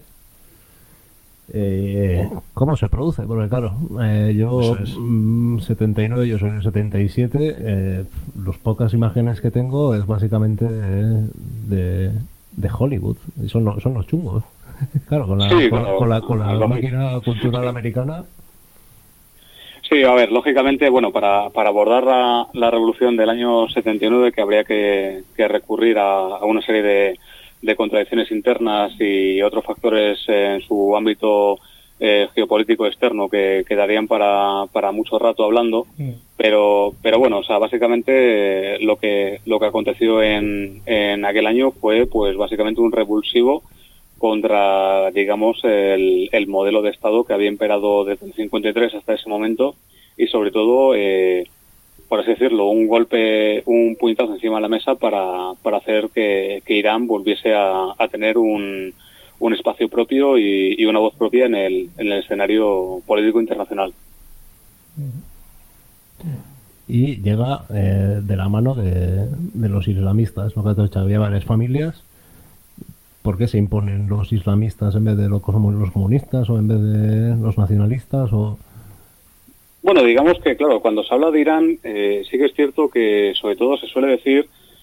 eh, ¿cómo se produce? Porque claro, eh, yo es. mm, setenta y nueve, yo soy de setenta y siete, eh, las pocas imágenes que tengo es básicamente de, de, de Hollywood, y son, los, son los chungos. Claro, con la, sí, con, claro, con la, con la, la máquina cultural americana. Sí, a ver, lógicamente, bueno, para, para abordar la, la revolución del año setenta y nueve, que habría que, que recurrir a, a una serie de, de contradicciones internas y otros factores en su ámbito eh, geopolítico externo que quedarían para, para mucho rato hablando, mm. pero pero bueno, o sea, básicamente eh, lo que lo que aconteció en, en aquel año fue, pues, básicamente un revulsivo contra, digamos, el, el modelo de Estado que había imperado desde el cincuenta y tres hasta ese momento y, sobre todo, eh, por así decirlo, un golpe, un puñetazo encima de la mesa para, para hacer que, que Irán volviese a, a tener un, un espacio propio y, y una voz propia en el, en el escenario político internacional. Y llega eh, de la mano de, de los islamistas, ¿no? Que había varias familias. ¿Por qué se imponen los islamistas en vez de los comunistas o en vez de los nacionalistas? O... Bueno, digamos que, claro, cuando se habla de Irán, eh, sí que es cierto que, sobre todo, se suele decir,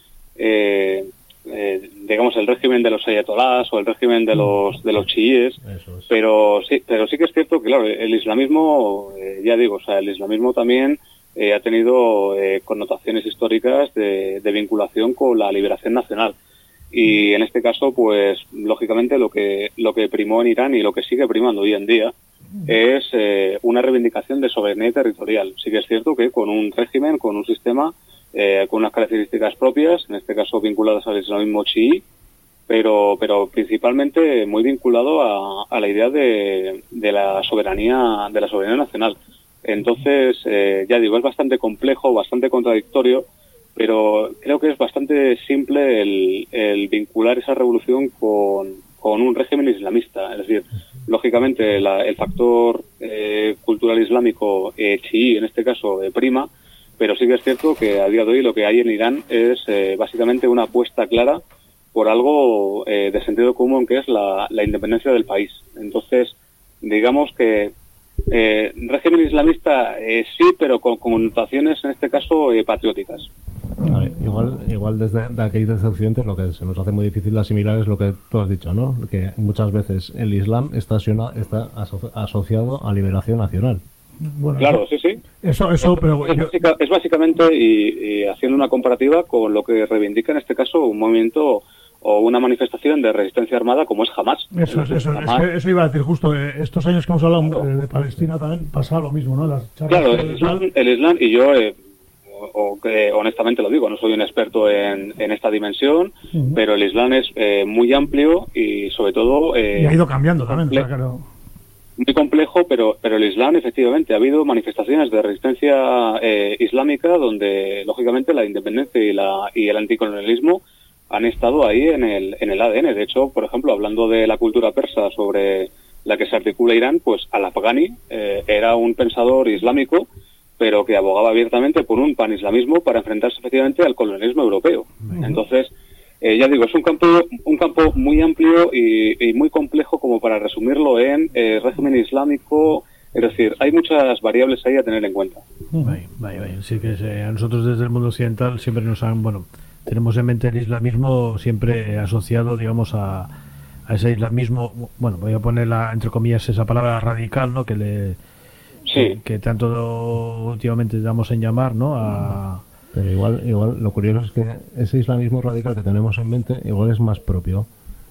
eh, eh, digamos, el régimen de los ayatolás o el régimen de los de los chiíes, es. pero sí, pero sí que es cierto que, claro, el islamismo, eh, ya digo, o sea, el islamismo también eh, ha tenido eh, connotaciones históricas de, de vinculación con la liberación nacional. Y en este caso, pues, lógicamente, lo que lo que primó en Irán y lo que sigue primando hoy en día es eh, una reivindicación de soberanía territorial. Sí que es cierto que con un régimen, con un sistema, eh, con unas características propias, en este caso vinculadas al islamismo chií, pero pero principalmente muy vinculado a, a la idea de, de la soberanía de la soberanía nacional. Entonces, eh, ya digo, es bastante complejo, bastante contradictorio, pero creo que es bastante simple el, el vincular esa revolución con, con un régimen islamista. Es decir, lógicamente la, el factor eh, cultural islámico eh, chií, en este caso, eh, prima, pero sí que es cierto que a día de hoy lo que hay en Irán es eh, básicamente una apuesta clara por algo eh, de sentido común, que es la, la independencia del país. Entonces, digamos que eh, régimen islamista eh, sí, pero con connotaciones, en este caso, eh, patrióticas. A ver, igual igual desde de aquí desde Occidente lo que se nos hace muy difícil asimilar es lo que tú has dicho, ¿no? Que muchas veces el Islam está, está aso asociado a liberación nacional. Bueno, claro, sí, sí. Eso, eso, pero es, básica, es básicamente, y, y haciendo una comparativa con lo que reivindica en este caso un movimiento o una manifestación de resistencia armada como es Hamas. Eso, eso, eso, es que eso iba a decir justo, eh, estos años que hemos hablado claro. de, de Palestina también pasaba lo mismo, ¿no? Las claro, el Islam, el Islam y yo... Eh, o que honestamente lo digo, no soy un experto en, en esta dimensión, uh-huh. pero el Islam es eh, muy amplio y sobre todo... Eh, y ha ido cambiando también, claro. muy complejo, pero pero el Islam, efectivamente, ha habido manifestaciones de resistencia eh, islámica donde, lógicamente, la independencia y la y el anticolonialismo han estado ahí en el en el A D N. De hecho, por ejemplo, hablando de la cultura persa sobre la que se articula Irán, pues al-Afghani eh, era un pensador islámico, pero que abogaba abiertamente por un panislamismo para enfrentarse efectivamente al colonialismo europeo. Uh-huh. Entonces, eh, ya digo, es un campo un campo muy amplio y, y muy complejo como para resumirlo en eh, régimen islámico. Es decir, hay muchas variables ahí a tener en cuenta. Vaya, vaya, vaya. Sí que eh, a nosotros desde el mundo occidental siempre nos han, bueno, tenemos en mente el islamismo siempre asociado, digamos, a, a ese islamismo, bueno, voy a poner la, entre comillas esa palabra radical, ¿no? Que le sí. que, que tanto últimamente damos en llamar, ¿no? A Pero igual, igual lo curioso es que ese islamismo radical que tenemos en mente igual es más propio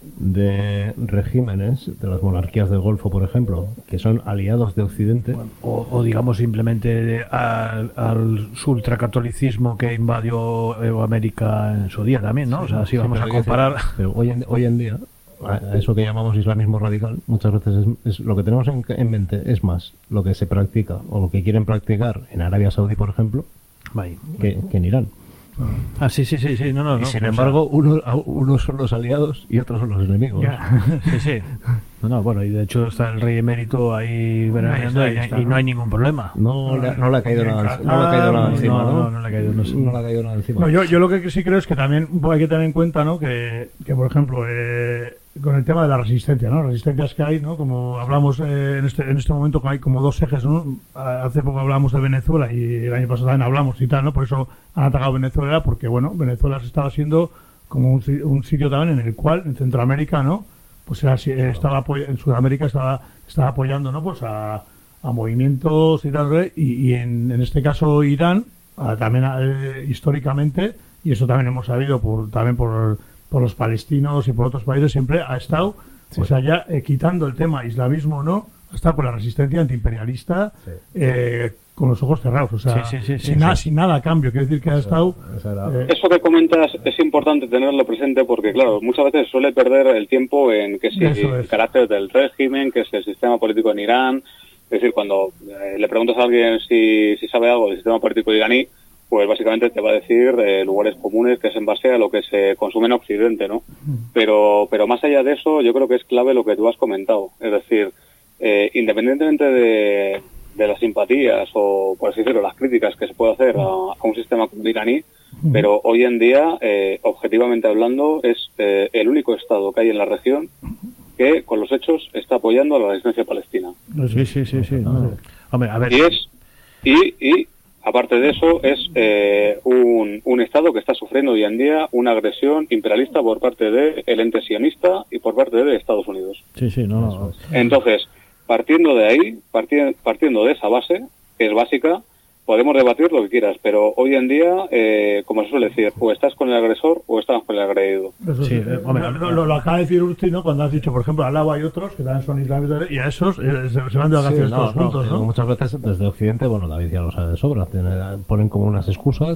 de regímenes, de las monarquías del Golfo, por ejemplo, que son aliados de Occidente. Bueno, o, o digamos simplemente de, al, al ultracatolicismo que invadió América en su día también, ¿no? Sí, o sea, si vamos a comparar... Pero hoy en, hoy en día, a eso que llamamos islamismo radical, muchas veces es, es lo que tenemos en, en mente es más lo que se practica o lo que quieren practicar en Arabia Saudí, por ejemplo, Bye. Que, que en Irán. Ah, sí, sí, sí, sí, no, no, y no. sin embargo, unos uno son los aliados y otros son los enemigos. Yeah. Sí, sí. No, no, bueno, y de hecho está el rey emérito ahí veraneando y, y no hay ningún problema. No, le, no le ha caído nada, no le ha caído nada encima, ¿no? No, no, no le ha caído, no, sé. no le ha caído nada encima. No, yo, yo lo que sí creo es que también hay que tener en cuenta, ¿no? Que, que por ejemplo, eh, con el tema de la resistencia, ¿no? Resistencias que hay, ¿no? Como hablamos eh, en este en este momento, que hay como dos ejes, ¿no? Hace poco hablamos de Venezuela y el año pasado también hablamos y tal, ¿no? Por eso han atacado Venezuela, porque, bueno, Venezuela se estaba siendo como un, un sitio también en el cual, en Centroamérica, ¿no? Pues era, estaba en Sudamérica estaba estaba apoyando, ¿no? Pues a, a movimientos y tal, y, y en, en este caso Irán, a, también eh, históricamente, y eso también hemos sabido por también por por los palestinos y por otros países, siempre ha estado, sí. O sea, ya eh, quitando el tema islamismo, ¿no? Ha estado con la resistencia antiimperialista, sí. eh, con los ojos cerrados, o sea, sí, sí, sí, sin, sí, nada, sí. sin nada a cambio. Quiere decir que ha estado... Eh, Eso que comentas es importante tenerlo presente porque, claro, muchas veces suele perder el tiempo en que si el carácter del régimen, que es el sistema político en Irán. Es decir, cuando eh, le preguntas a alguien si, si sabe algo del sistema político iraní, pues básicamente te va a decir eh, lugares comunes, que es en base a lo que se consume en Occidente, ¿no? Pero pero más allá de eso, yo creo que es clave lo que tú has comentado. Es decir, eh, independientemente de, de las simpatías o, por así decirlo, las críticas que se puede hacer a, a un sistema como el iraní, pero hoy en día, eh, objetivamente hablando, es eh, el único Estado que hay en la región que, con los hechos, está apoyando a la resistencia palestina. Sí, sí, sí, sí. No. Hombre, a ver. Y es... Y... y aparte de eso, es eh, un, un Estado que está sufriendo hoy en día una agresión imperialista por parte del ente sionista y por parte de Estados Unidos. Sí, sí, no, no. Entonces, partiendo de ahí, parti- partiendo de esa base, que es básica, podemos debatir lo que quieras, pero hoy en día, eh, como se suele decir, o estás con el agresor o estás con el agredido. Eso sí, sí eh, hombre, lo, lo, lo acaba de decir Urti, ¿no? Cuando has dicho, por ejemplo, al lado hay otros que también son islámicos y a esos eh, se, se van de vacaciones sí, no, todos no, juntos, ¿no? Muchas veces desde Occidente, bueno, David ya lo sabe de sobra, ponen como unas excusas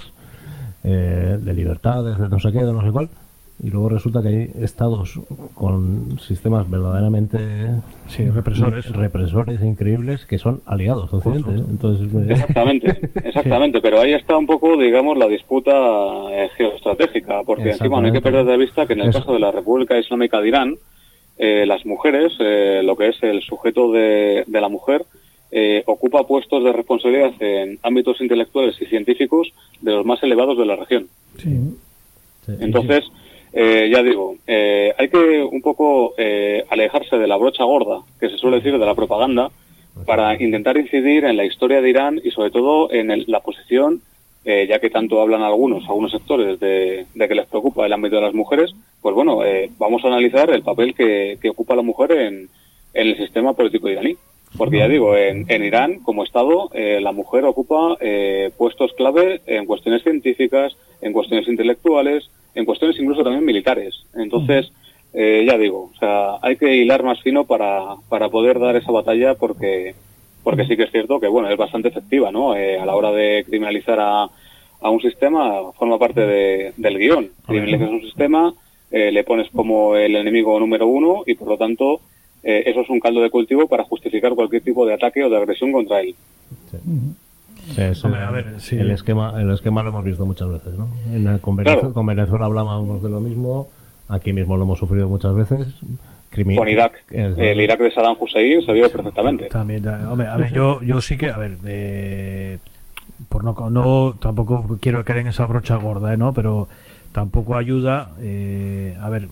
eh, de libertades, de no sé qué, de no sé cuál, y luego resulta que hay estados con sistemas verdaderamente sí, represores represores increíbles que son aliados Occidente, ¿eh? Entonces exactamente exactamente sí. Pero ahí está un poco, digamos, la disputa eh, geoestratégica, porque encima no hay que perder de vista que en el Eso. caso de la República Islámica de Irán, eh, las mujeres, eh, lo que es el sujeto de, de la mujer, eh, ocupa puestos de responsabilidad en ámbitos intelectuales y científicos de los más elevados de la región. Sí. Sí, entonces sí. Eh, ya digo, eh, hay que un poco eh, alejarse de la brocha gorda, que se suele decir, de la propaganda, para intentar incidir en la historia de Irán y sobre todo en el, la posición, eh, ya que tanto hablan algunos, algunos sectores, de, de que les preocupa el ámbito de las mujeres, pues bueno, eh, vamos a analizar el papel que, que ocupa la mujer en, en el sistema político iraní. Porque ya digo, en, en Irán, como Estado, eh, la mujer ocupa eh, puestos clave en cuestiones científicas, en cuestiones intelectuales, en cuestiones incluso también militares. Entonces, eh, ya digo, o sea, hay que hilar más fino para, para poder dar esa batalla porque porque sí que es cierto que, bueno, es bastante efectiva, ¿no? Eh, a la hora de criminalizar a, a un sistema, forma parte de, del guión. Criminalizas un sistema, eh, le pones como el enemigo número uno y, por lo tanto, eh, eso es un caldo de cultivo para justificar cualquier tipo de ataque o de agresión contra él. Sí. Sí, sí, Hombre, a ver, sí. el esquema el esquema lo hemos visto muchas veces, ¿no? En el, con, Venezuela, claro. con Venezuela hablábamos de lo mismo, aquí mismo lo hemos sufrido muchas veces. Crimi Con Irak, el Irak de Saddam Hussein se vio perfectamente. También, hombre, a ver, yo, yo sí que, a ver, eh, por no, no, tampoco quiero caer en esa brocha gorda, ¿eh? ¿No? Pero tampoco ayuda, eh, a ver,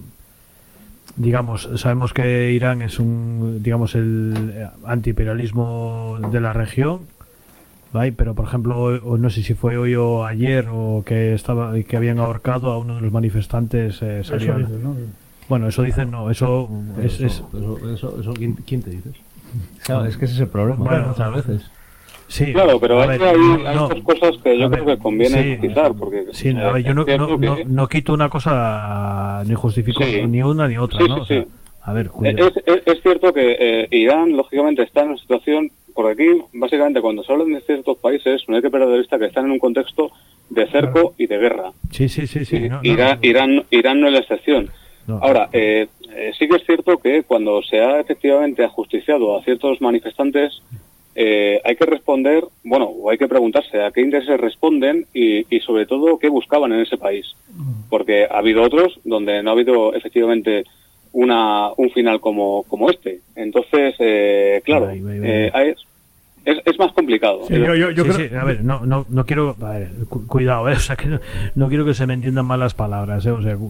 digamos, sabemos que Irán es un, digamos, el antiimperialismo de la región. ¿Vale? Pero por ejemplo, o no sé si fue hoy o ayer o que estaba que habían ahorcado a uno de los manifestantes, eh, salieron... Eso dices, ¿no? Bueno, eso dicen, no, eso es, eso, es... Eso, eso, eso, ¿quién, ¿quién te dices? Claro, es que ese es el problema, Bueno, muchas veces. Sí, claro, pero a hay, ver, hay, no, hay no, otras cosas que yo a creo ver, que conviene sí, matizar, porque sí, a ver, yo no, no, no, no quito una cosa ni justifico sí. ni una ni otra, sí, ¿no? Sí, o sea, sí. a ver, cuidado. Es, es, es cierto que eh, Irán, lógicamente, está en una situación, porque aquí, básicamente, cuando se hablan de ciertos países, no hay que perder de vista que están en un contexto de cerco Claro. y de guerra. Sí, sí, sí, sí. Y No, no, Irán, no. Irán, Irán no es la excepción. No. Ahora, eh, eh, sí que es cierto que cuando se ha efectivamente ajusticiado a ciertos manifestantes, eh, hay que responder, bueno, o hay que preguntarse a qué intereses responden y, y sobre todo qué buscaban en ese país. Porque ha habido otros donde no ha habido efectivamente una un final como, como este. Entonces, eh, claro, Ay, ay, ay. eh, hay- es, es más complicado. Sí, yo, yo, yo Sí, creo... sí, a ver, no, no, no quiero, a ver, cu- cuidado, ¿eh? O sea, que no, no quiero que se me entiendan mal las palabras, ¿eh? O sea, cu-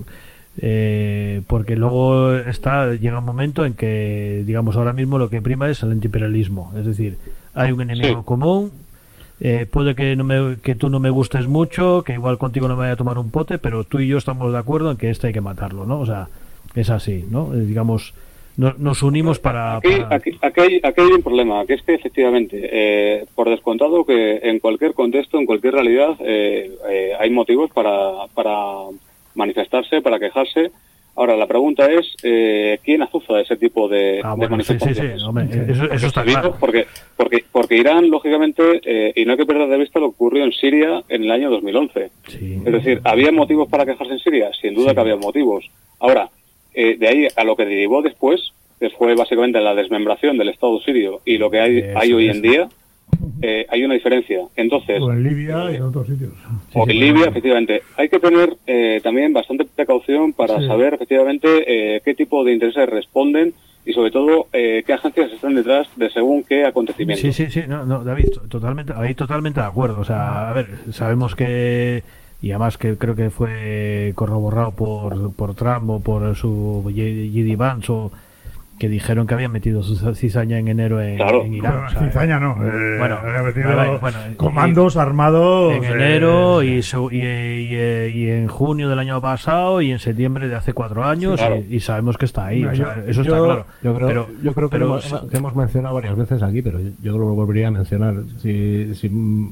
eh, porque luego está, llega un momento en que, digamos, ahora mismo lo que prima es el antiimperialismo, es decir, hay un enemigo Sí. común, eh, puede que, no me, que tú no me gustes mucho, que igual contigo no me vaya a tomar un pote, pero tú y yo estamos de acuerdo en que este hay que matarlo, ¿no? O sea, es así, ¿no? Eh, digamos, no, nos unimos para... Aquí, para- aquí, aquí hay, aquí hay un problema, que es que efectivamente, eh, por descontado que en cualquier contexto, en cualquier realidad, eh, eh, hay motivos para, para manifestarse, para quejarse. Ahora, la pregunta es, eh, ¿quién azuza ese tipo de, Ah, de bueno, sí, sí, manifestaciones? sí, hombre, eso, eso está Porque, claro. porque, porque, porque Irán, lógicamente, eh, y no hay que perder de vista lo que ocurrió en Siria en el año dos mil once. Sí. Es decir, ¿había motivos para quejarse en Siria? Sin duda Sí. que había motivos. Ahora, eh, de ahí a lo que derivó después, que fue básicamente la desmembración del Estado sirio y lo que hay, Eso, hay hoy eso. en día, eh, hay una diferencia. Entonces, O en Libia y en otros sitios. o en sí, Libia, bueno. efectivamente, hay que tener eh, también bastante precaución para Sí. saber efectivamente eh, qué tipo de intereses responden y sobre todo eh, qué agencias están detrás de según qué acontecimientos. Sí, sí, sí, no, no, David, to- totalmente, ahí totalmente de acuerdo. O sea, a ver, sabemos que, y además que creo que fue corroborado por, por Trump o por su J D Vance, o que dijeron que habían metido su cizaña en enero en, Claro. en Irán. Bueno, o sea, cizaña no. eh, bueno, había metido vale, bueno, comandos armados. en eh, enero y, su- y, y- y en junio del año pasado y en septiembre de hace cuatro años, Claro. y, y sabemos que está ahí. Mira, o sea, yo- eso está Yo- claro. Yo creo, pero, yo creo que, pero hemos, sí. que hemos mencionado varias veces aquí, pero yo, yo lo volvería a mencionar. Si, si,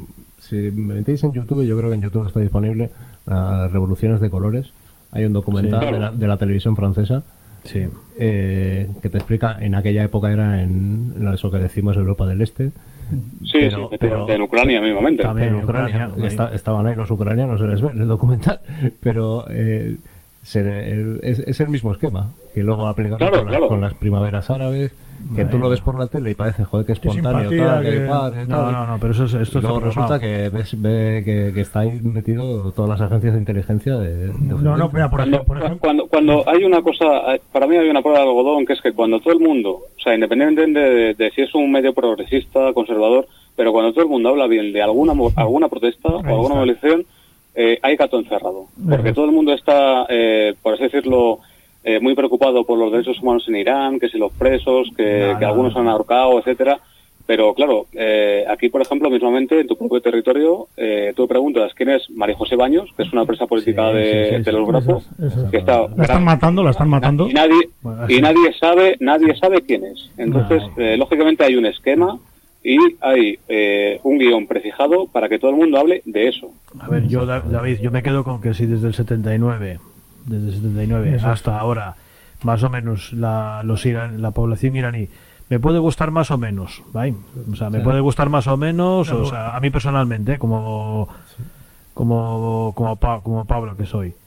si me metéis en YouTube, yo creo que en YouTube está disponible las Revoluciones de Colores. Hay un documental Sí. de, la, de la televisión francesa Sí. eh, que te explica, en aquella época era en, en eso que decimos Europa del Este. Sí, Pero- sí, pero- en Ucrania mismamente. También. En Ucrania, Ucrania, está- estaban ahí los ucranianos en el, en el documental, pero eh, se- el- es, es el mismo esquema que luego aplicado Claro, con, las- claro. con las primaveras árabes, que tú lo ves por la tele y parece, joder, que espontáneo, simpatía, tal, que que- padre, No, tal. no, no, pero eso es, esto Y luego está resulta programado. que ves ve que, que está ahí metido todas las agencias de inteligencia de, de No, no, mira, por Cuando, ejemplo, por ejemplo cuando, cuando hay una cosa, para mí hay una prueba de algodón, que es que cuando todo el mundo, o sea, independientemente de, de si es un medio progresista, conservador, pero cuando todo el mundo habla bien de alguna mo- alguna protesta o alguna está. movilización, eh, hay gato encerrado. Porque Ajá. todo el mundo está, eh, por así decirlo, eh, muy preocupado por los derechos humanos en Irán, que si los presos, que, No, que no, algunos no. han ahorcado, etcétera. Pero claro, eh, aquí, por ejemplo, mismamente en tu propio territorio, eh, tú preguntas quién es María José Baños, que es una presa política Sí, de, sí, sí, de sí. los brazos, Eso es, eso es. que está la están matando, la están matando. y nadie Bueno, y así- nadie sabe nadie sabe quién es. Entonces, No. eh, lógicamente hay un esquema y hay eh, un guión prefijado para que todo el mundo hable de eso. A ver, yo, Da- David, yo me quedo con que si desde el setenta y nueve, desde el setenta y nueve Eso es. hasta ahora, más o menos la, los iran- la población iraní, me puede gustar más o menos, ¿vale? O sea, me puede gustar más o menos, o sea, a mí personalmente, como, como, como, Pa- como Pablo que soy.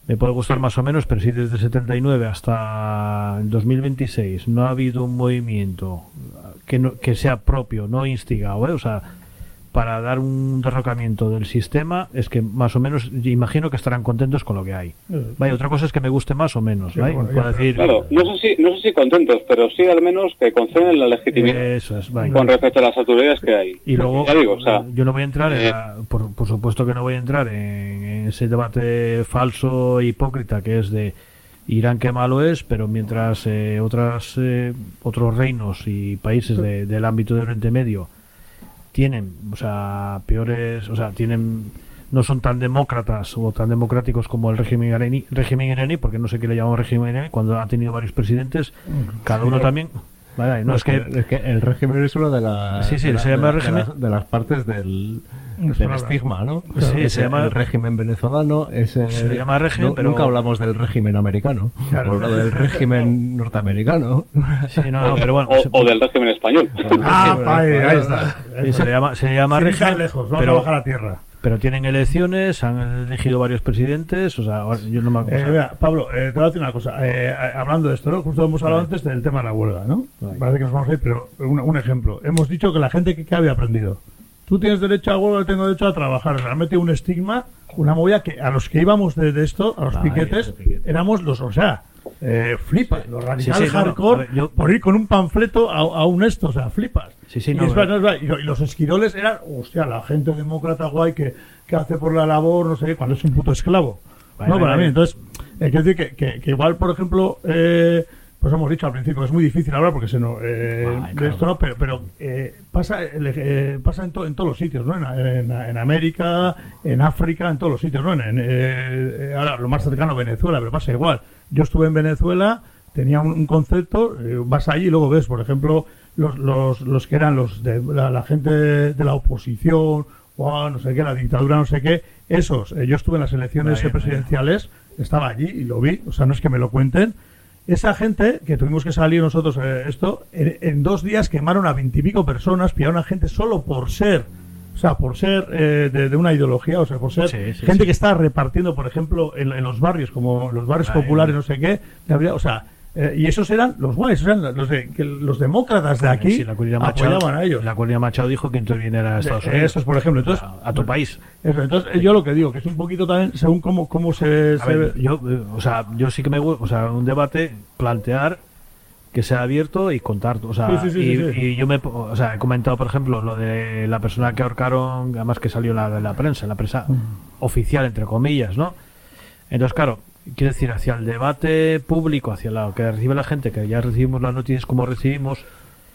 me puede gustar más o menos, pero si desde el setenta y nueve hasta el dos mil veintiséis no ha habido un movimiento que, no, que sea propio, no instigado, ¿eh? O sea, para dar un derrocamiento del sistema, es que más o menos imagino que estarán contentos con lo que hay. Vaya, otra cosa es que me guste más o menos, sí, bueno, puedo decir, claro, no sé si no sé si contentos, pero sí al menos que conceden la legitimidad eso es, vaya, con respecto a las autoridades que hay. Y luego, ya digo, o sea, yo no voy a entrar, eh, en la, por, por supuesto que no voy a entrar en, en ese debate falso e hipócrita que es de Irán qué malo es, pero mientras eh, otras eh, otros reinos y países de, del ámbito de Oriente Medio tienen, o sea, peores, o sea, tienen, no son tan demócratas o tan democráticos como el régimen iraní, régimen iraní, porque no sé qué le llamamos régimen iraní, cuando ha tenido varios presidentes, cada uno sí, también. Vale, no, no, es, que, es que el régimen es una de las, sí, sí, de, se la, llama de, régimen, de, las, de las partes del, del estigma, ¿no? Sí, es se llama el régimen venezolano. Es el, se llama régimen, no, pero nunca hablamos del régimen americano, claro, o del régimen norteamericano. Sí, no, no, pero bueno, o, o del régimen español. Ah, ahí, ahí está. Sí, se le llama, se le llama sí, régimen, lejos, vamos pero a bajar a tierra. Pero tienen elecciones, han elegido varios presidentes, o sea, yo no me acuerdo. Eh, mira, Pablo, eh, te voy a decir una cosa. Eh, hablando de esto, ¿no? Justo hemos hablado antes del tema de la huelga, ¿no? Vale. Parece que nos vamos a ir, pero un, un ejemplo. Hemos dicho que la gente que, que había aprendido. Tú tienes derecho a huelga, yo tengo derecho a trabajar. Se ha metido un estigma, una movida que a los que íbamos de, de esto, a los Ay, piquetes, piquete. éramos los, o sea, eh, flipas, los radicales sí, sí, hardcore, no, no, ver, yo... por ir con un panfleto a, a un esto, o sea, flipas. Sí, sí, y, no, es verdad, no es verdad. Y, y los esquiroles eran, hostia, la gente demócrata guay que, que hace por la labor, no sé qué, cuando es un puto esclavo. Vale, no, vale, para vale. mí, entonces, eh, quiero decir que, que, que igual, por ejemplo, eh, pues hemos dicho al principio que es muy difícil hablar porque se no, eh, vale, claro. de esto no, pero, pero eh, pasa, eh, pasa en, to, en todos los sitios, ¿no? En, en, en América, en África, en todos los sitios, ¿no? En, en, eh, ahora, lo más cercano, Venezuela, pero pasa igual. Yo estuve en Venezuela, tenía un, un concepto, eh, vas allí y luego ves, por ejemplo, los, los, los que eran los de la, la gente de la oposición, o no sé qué, la dictadura, no sé qué, esos, eh, yo estuve en las elecciones vale, presidenciales, vale. estaba allí y lo vi, o sea, no es que me lo cuenten. Esa gente, que tuvimos que salir nosotros, eh, esto, en, en dos días quemaron a veintipico personas, pillaron a gente solo por ser, o sea, por ser eh, de, de una ideología, o sea, por ser sí, sí, gente sí. que está repartiendo, por ejemplo, en, en los barrios, como los barrios Ay, populares, no sé qué, o sea, eh, y esos eran los guays, eran los, de, que los demócratas de aquí sí, la apoyaban Machado, a ellos. La Curia Machado dijo que interviniera a Estados Unidos. Eso es, por ejemplo. Entonces, a, a tu país. Eso, entonces, yo lo que digo, que es un poquito también según cómo, cómo se... se ver, yo, o sea, yo sí que me gusta, o sea, un debate, plantear que sea abierto y contar, o sea, sí, sí, sí, y, sí, sí. y yo me, o sea, he comentado, por ejemplo, lo de la persona que ahorcaron, además que salió en la, la prensa, en la prensa mm. oficial, entre comillas, ¿no? Entonces, claro, quiero decir, hacia el debate público, hacia lo que recibe la gente, que ya recibimos las noticias como recibimos,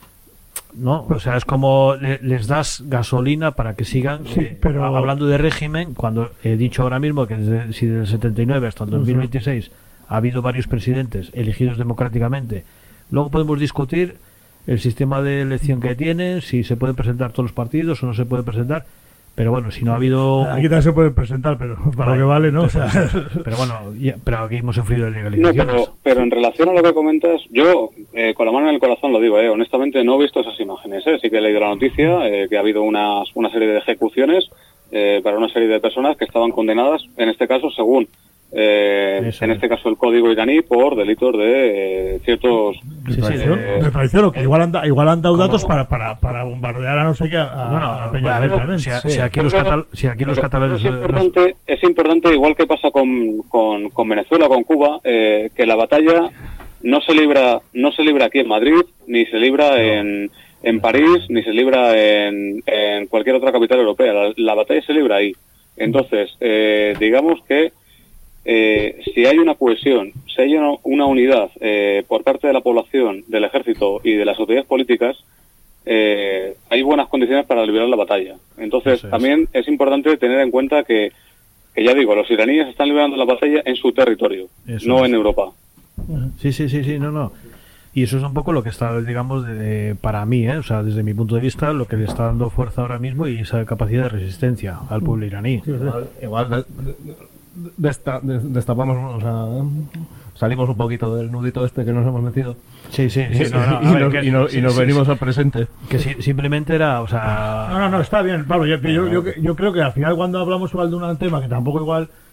¿no? O sea, es como le, les das gasolina para que sigan sí, eh, pero... hablando de régimen, cuando he dicho ahora mismo que desde, si desde el setenta y nueve hasta el dos mil veintiséis ha habido varios presidentes elegidos democráticamente. Luego podemos discutir el sistema de elección que tienen, si se pueden presentar todos los partidos o no se pueden presentar. Pero bueno, si no ha habido... Aquí también se puede presentar, pero para vale, lo que vale, ¿no? O sea... Pero bueno, ya, pero aquí hemos sufrido ilegalizaciones. No, pero, pero en relación a lo que comentas, yo, eh, con la mano en el corazón lo digo, eh, honestamente no he visto esas imágenes. Eh, sí que he leído la noticia, eh, que ha habido unas, una serie de ejecuciones eh, para una serie de personas que estaban condenadas, en este caso, según... Eh, Eso, en este caso el código iraní por delitos de eh, ciertos de traición, eh, de traición que igual han, da, igual han dado datos para, para, para bombardear a no sé qué a, no, no, a Peña a ver, también. Si, sí. si aquí los, catal, si aquí los catalanes es importante, es importante igual que pasa con, con, con Venezuela, con Cuba, eh, que la batalla no se libra no se libra aquí en Madrid, ni se libra no. en, en París, ni se libra en, en cualquier otra capital europea. La, la batalla se libra ahí. Entonces, eh, digamos que Eh, si hay una cohesión, si hay una, una unidad eh, por parte de la población, del ejército y de las autoridades políticas, eh, hay buenas condiciones para liberar la batalla. Entonces, es. también es importante tener en cuenta que, que, ya digo, los iraníes están liberando la batalla en su territorio, eso no es. en Europa. Sí, sí, sí, sí, no, no. Y eso es un poco lo que está, digamos, de, de, para mí, ¿eh? O sea, desde mi punto de vista, lo que le está dando fuerza ahora mismo y esa capacidad de resistencia al pueblo iraní. Sí, igual... igual de, de, Desta, destapamos, o sea, salimos un poquito del nudito este que nos hemos metido. Sí, sí, sí. No, no, y, ver, nos, que, y, nos, sí, y nos sí, venimos sí. al presente. Que si, simplemente era, o sea... No, no, no, está bien, Pablo. Yo, yo, yo, yo creo que al final cuando hablamos igual de un tema que tampoco igual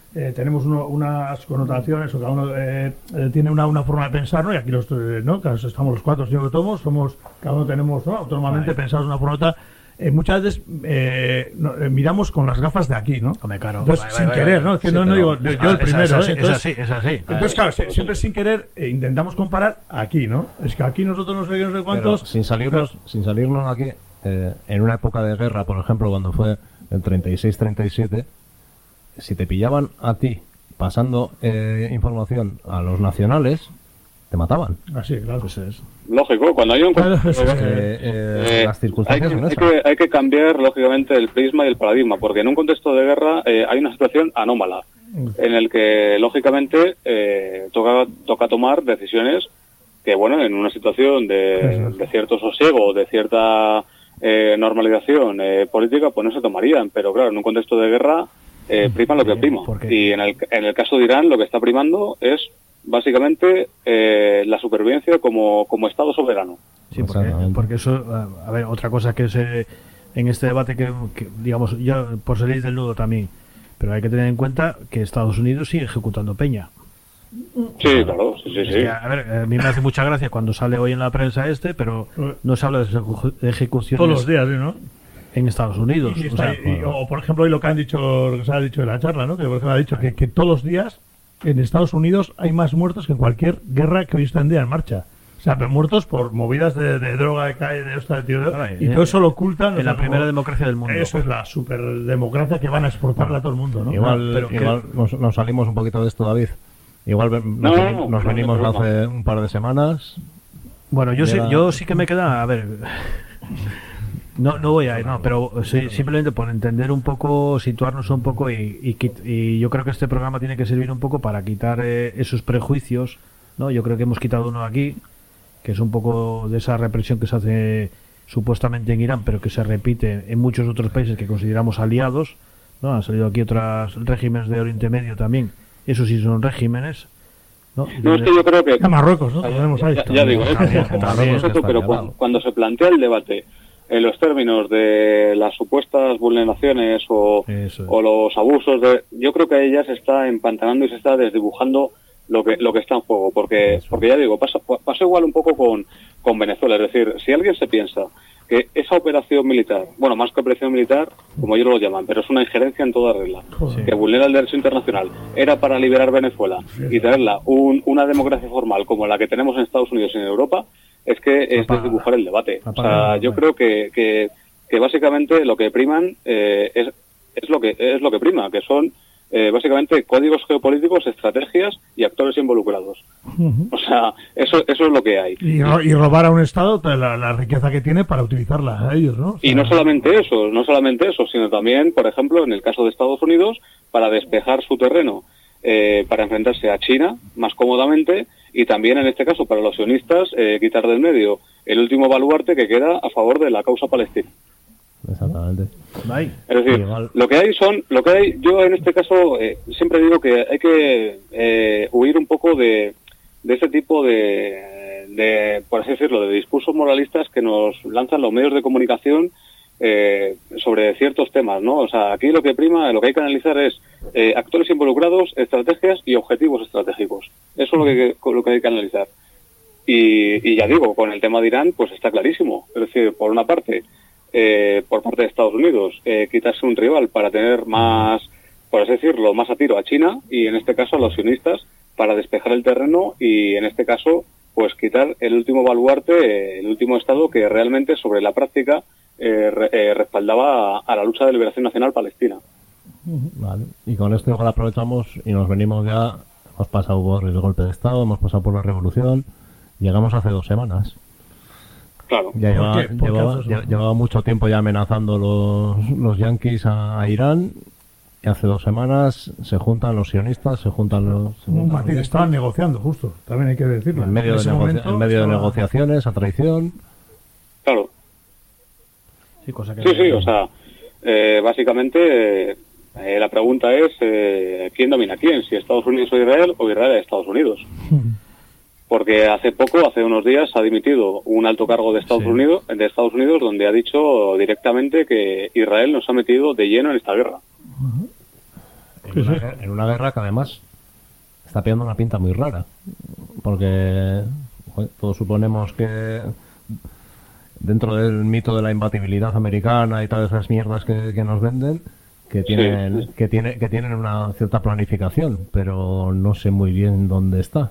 eh, tenemos uno, unas connotaciones, o cada uno eh, eh, tiene una, una forma de pensar, ¿no? Y aquí los, eh, ¿no? Estamos los cuatro, señor que tomos, somos, cada uno tenemos, ¿no? Autónomamente pensados de una forma u otra. Eh, muchas veces eh, no, eh, miramos con las gafas de aquí, ¿no? Hombre, claro. Entonces, Vale, sin vale, querer, vale. ¿no? Es que Sí, no, no pero- digo, yo Ah, el primero, es así, ¿eh? Entonces, es así, es así. entonces claro, se- siempre sin querer eh, intentamos comparar aquí, ¿no? Es que aquí nosotros no sé qué, no sé Pero cuántos... sin salirnos, sin salirnos aquí, eh, en una época de guerra, por ejemplo, cuando fue el treinta y seis treinta y siete, si te pillaban a ti pasando eh, información a los nacionales, te mataban. Así, claro. Pues es. Lógico, cuando hay un Claro, conflicto, eso es Eh, eh, eh, las hay, circunstancias que, son hay, esas. que, hay que cambiar, lógicamente, el prisma y el paradigma, porque en un contexto de guerra eh, hay una situación anómala, en el que, lógicamente, eh, toca, toca tomar decisiones que, bueno, en una situación de, de cierto sosiego, de cierta eh, normalización eh, política, pues no se tomarían, pero claro, en un contexto de guerra eh, prima lo que prima. ¿Por qué? Y en el, en el caso de Irán, lo que está primando es básicamente eh, la supervivencia como, como Estado soberano. Sí, porque, Exactamente. porque eso, a ver, otra cosa que se en este debate que, que, digamos, ya por salir del nudo también, pero hay que tener en cuenta que Estados Unidos sigue ejecutando peña. Sí, claro, sí, sí, Es sí. que, a ver, a mí me hace mucha gracia cuando sale hoy en la prensa este, pero no se habla de ejecu- de ejecuciones Todos los días, ¿sí, no? en Estados Unidos. Y O está- sea, y- o, por ejemplo, hoy lo que han dicho, lo que se ha dicho en la charla, ¿no? Que por ejemplo ha dicho que, que todos los días en Estados Unidos hay más muertos que en cualquier guerra que hoy está en día en marcha. O sea, pero muertos por movidas de, de droga, de calle, de esta, de tío, de- Caray, y eh, todo eso lo ocultan. o en sea, la primera como- democracia del mundo. Eso es la superdemocracia que van a exportarla a todo el mundo, ¿no? Igual, pero que- igual nos, nos salimos un poquito de esto, David. Igual ve- nos, No, veni- no, nos no, venimos no, no. hace un par de semanas. Bueno, yo sí, Mira- yo sí que me queda, a ver, no, no voy a ir, no, pero sí, simplemente por entender un poco, situarnos un poco y, y, quit- y yo creo que este programa tiene que servir un poco para quitar eh, esos prejuicios, ¿no? Yo creo que hemos quitado uno aquí, que es un poco de esa represión que se hace supuestamente en Irán, pero que se repite en muchos otros países que consideramos aliados, ¿no? Han salido aquí otros regímenes de Oriente Medio también, esos sí son regímenes, ¿no? No, es que yo creo que... A Marruecos, ¿no? Tenemos ahí. Ya, ya digo, ¿eh? También, Como- también, como concepto, está pero al cuando, lado. cuando se plantea el debate en los términos de las supuestas vulneraciones o, Eso es. o los abusos, de, yo creo que ahí ya se está empantanando y se está desdibujando lo que lo que está en juego, porque porque ya digo, pasa, pasa igual un poco con, con Venezuela, es decir, si alguien se piensa que esa operación militar, bueno, más que operación militar, como ellos lo llaman, pero es una injerencia en toda regla, Joder. que vulnera el derecho internacional, era para liberar Venezuela y traerla un, una democracia formal como la que tenemos en Estados Unidos y en Europa, es que es Apaga. desdibujar el debate. O Apaga, sea, yo bueno. creo que, que, que básicamente lo que priman eh, es, es lo que es lo que prima, que son eh, básicamente códigos geopolíticos, estrategias y actores involucrados. Ujú. O sea, eso eso es lo que hay. Y, ro- y robar a un Estado toda la, la riqueza que tiene para utilizarla a ellos, ¿no? O sea, Y no solamente eso, no solamente eso, sino también, por ejemplo, en el caso de Estados Unidos, para despejar su terreno, eh, para enfrentarse a China más cómodamente, y también en este caso para los sionistas, eh, quitar del medio el último baluarte que queda a favor de la causa palestina. Exactamente. Ahí. Es decir, Igual. lo que hay son, lo que hay, yo en este caso eh, siempre digo que hay que eh, huir un poco de, de ese tipo de, de, por así decirlo, de discursos moralistas que nos lanzan los medios de comunicación eh, sobre ciertos temas, ¿no? O sea, aquí lo que prima, lo que hay que analizar es eh, actores involucrados, estrategias y objetivos estratégicos. Eso es lo que, lo que hay que analizar. Y, y ya digo, con el tema de Irán, pues está clarísimo. Es decir, por una parte, eh, por parte de Estados Unidos, eh, quitarse un rival para tener más, por así decirlo, más a tiro a China y en este caso a los sionistas para despejar el terreno y en este caso, pues quitar el último baluarte, eh, el último estado que realmente sobre la práctica eh, re- eh, respaldaba a, a la lucha de liberación nacional palestina. Vale. Y con esto igual aprovechamos y nos venimos ya. Hemos pasado por el golpe de Estado, hemos pasado por la revolución. Llegamos hace dos semanas. Claro. Ya llevaba, qué? ¿Por qué llevaba, hace dos lle- semanas? llevaba mucho tiempo ya amenazando los, los yanquis a, a Irán. Y hace dos semanas se juntan los sionistas, se juntan los. se Un juntan matiz, los- estaban negociando, justo, también hay que decirlo. en medio, de, ese negocia- momento en medio de estaba- negociaciones, a traición. Claro. Sí, cosa que Sí, sí, o sea, eh, básicamente eh, la pregunta es eh, ¿quién domina a quién? Si Estados Unidos o Israel o Israel a Estados Unidos. Porque hace poco, hace unos días, ha dimitido un alto cargo de Estados Sí. Unidos, de Estados Unidos, donde ha dicho directamente que Israel nos ha metido de lleno en esta guerra. en, una, en una guerra que además está pegando una pinta muy rara, porque joder, todos suponemos que dentro del mito de la imbatibilidad americana y todas esas mierdas que, que nos venden, que tienen, sí. que tiene, que tienen una cierta planificación, pero no sé muy bien dónde está.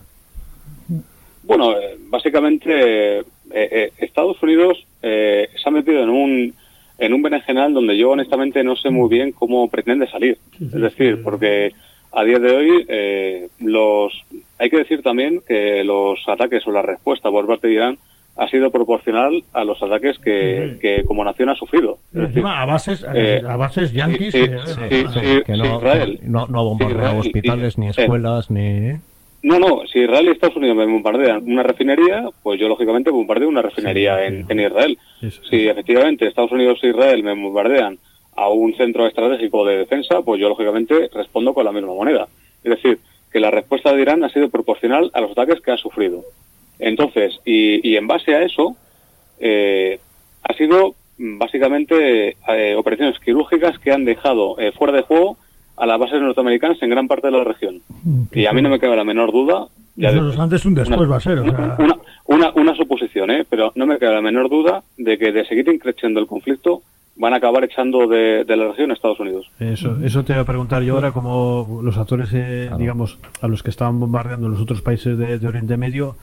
Bueno, eh, básicamente eh, eh, Estados Unidos eh, se ha metido en un en un berenjenal donde yo honestamente no sé muy bien cómo pretende salir. Es decir, porque a día de hoy eh, los hay que decir también que los ataques o la respuesta por parte de Irán ha sido proporcional a los ataques que, sí. que como nación ha sufrido. Es decir, a bases eh, a bases yanquis sí, que, sí, sí, sí, sí, que no, sí, Israel, no, no ha bombardeado Israel, hospitales, y, ni escuelas, eh, ni... No, no, si Israel y Estados Unidos me bombardean una refinería, pues yo lógicamente bombardeo una refinería sí, en, sí. en Israel. Sí, sí. Si efectivamente Estados Unidos e Israel me bombardean a un centro estratégico de defensa, pues yo lógicamente respondo con la misma moneda. Es decir, que la respuesta de Irán ha sido proporcional a los ataques que ha sufrido. Entonces, y, y en base a eso, eh, ha sido básicamente eh, operaciones quirúrgicas que han dejado eh, fuera de juego a las bases norteamericanas en gran parte de la región. Y a mí no me cabe la menor duda... Ya de, antes un después una, va a ser, o sea... Una, una, una suposición, ¿eh? Pero no me cabe la menor duda de que de seguir increciendo el conflicto van a acabar echando de, de la región a Estados Unidos. Eso, eso te voy a preguntar yo ahora, como los actores, eh, claro. digamos, a los que estaban bombardeando los otros países de, de Oriente Medio,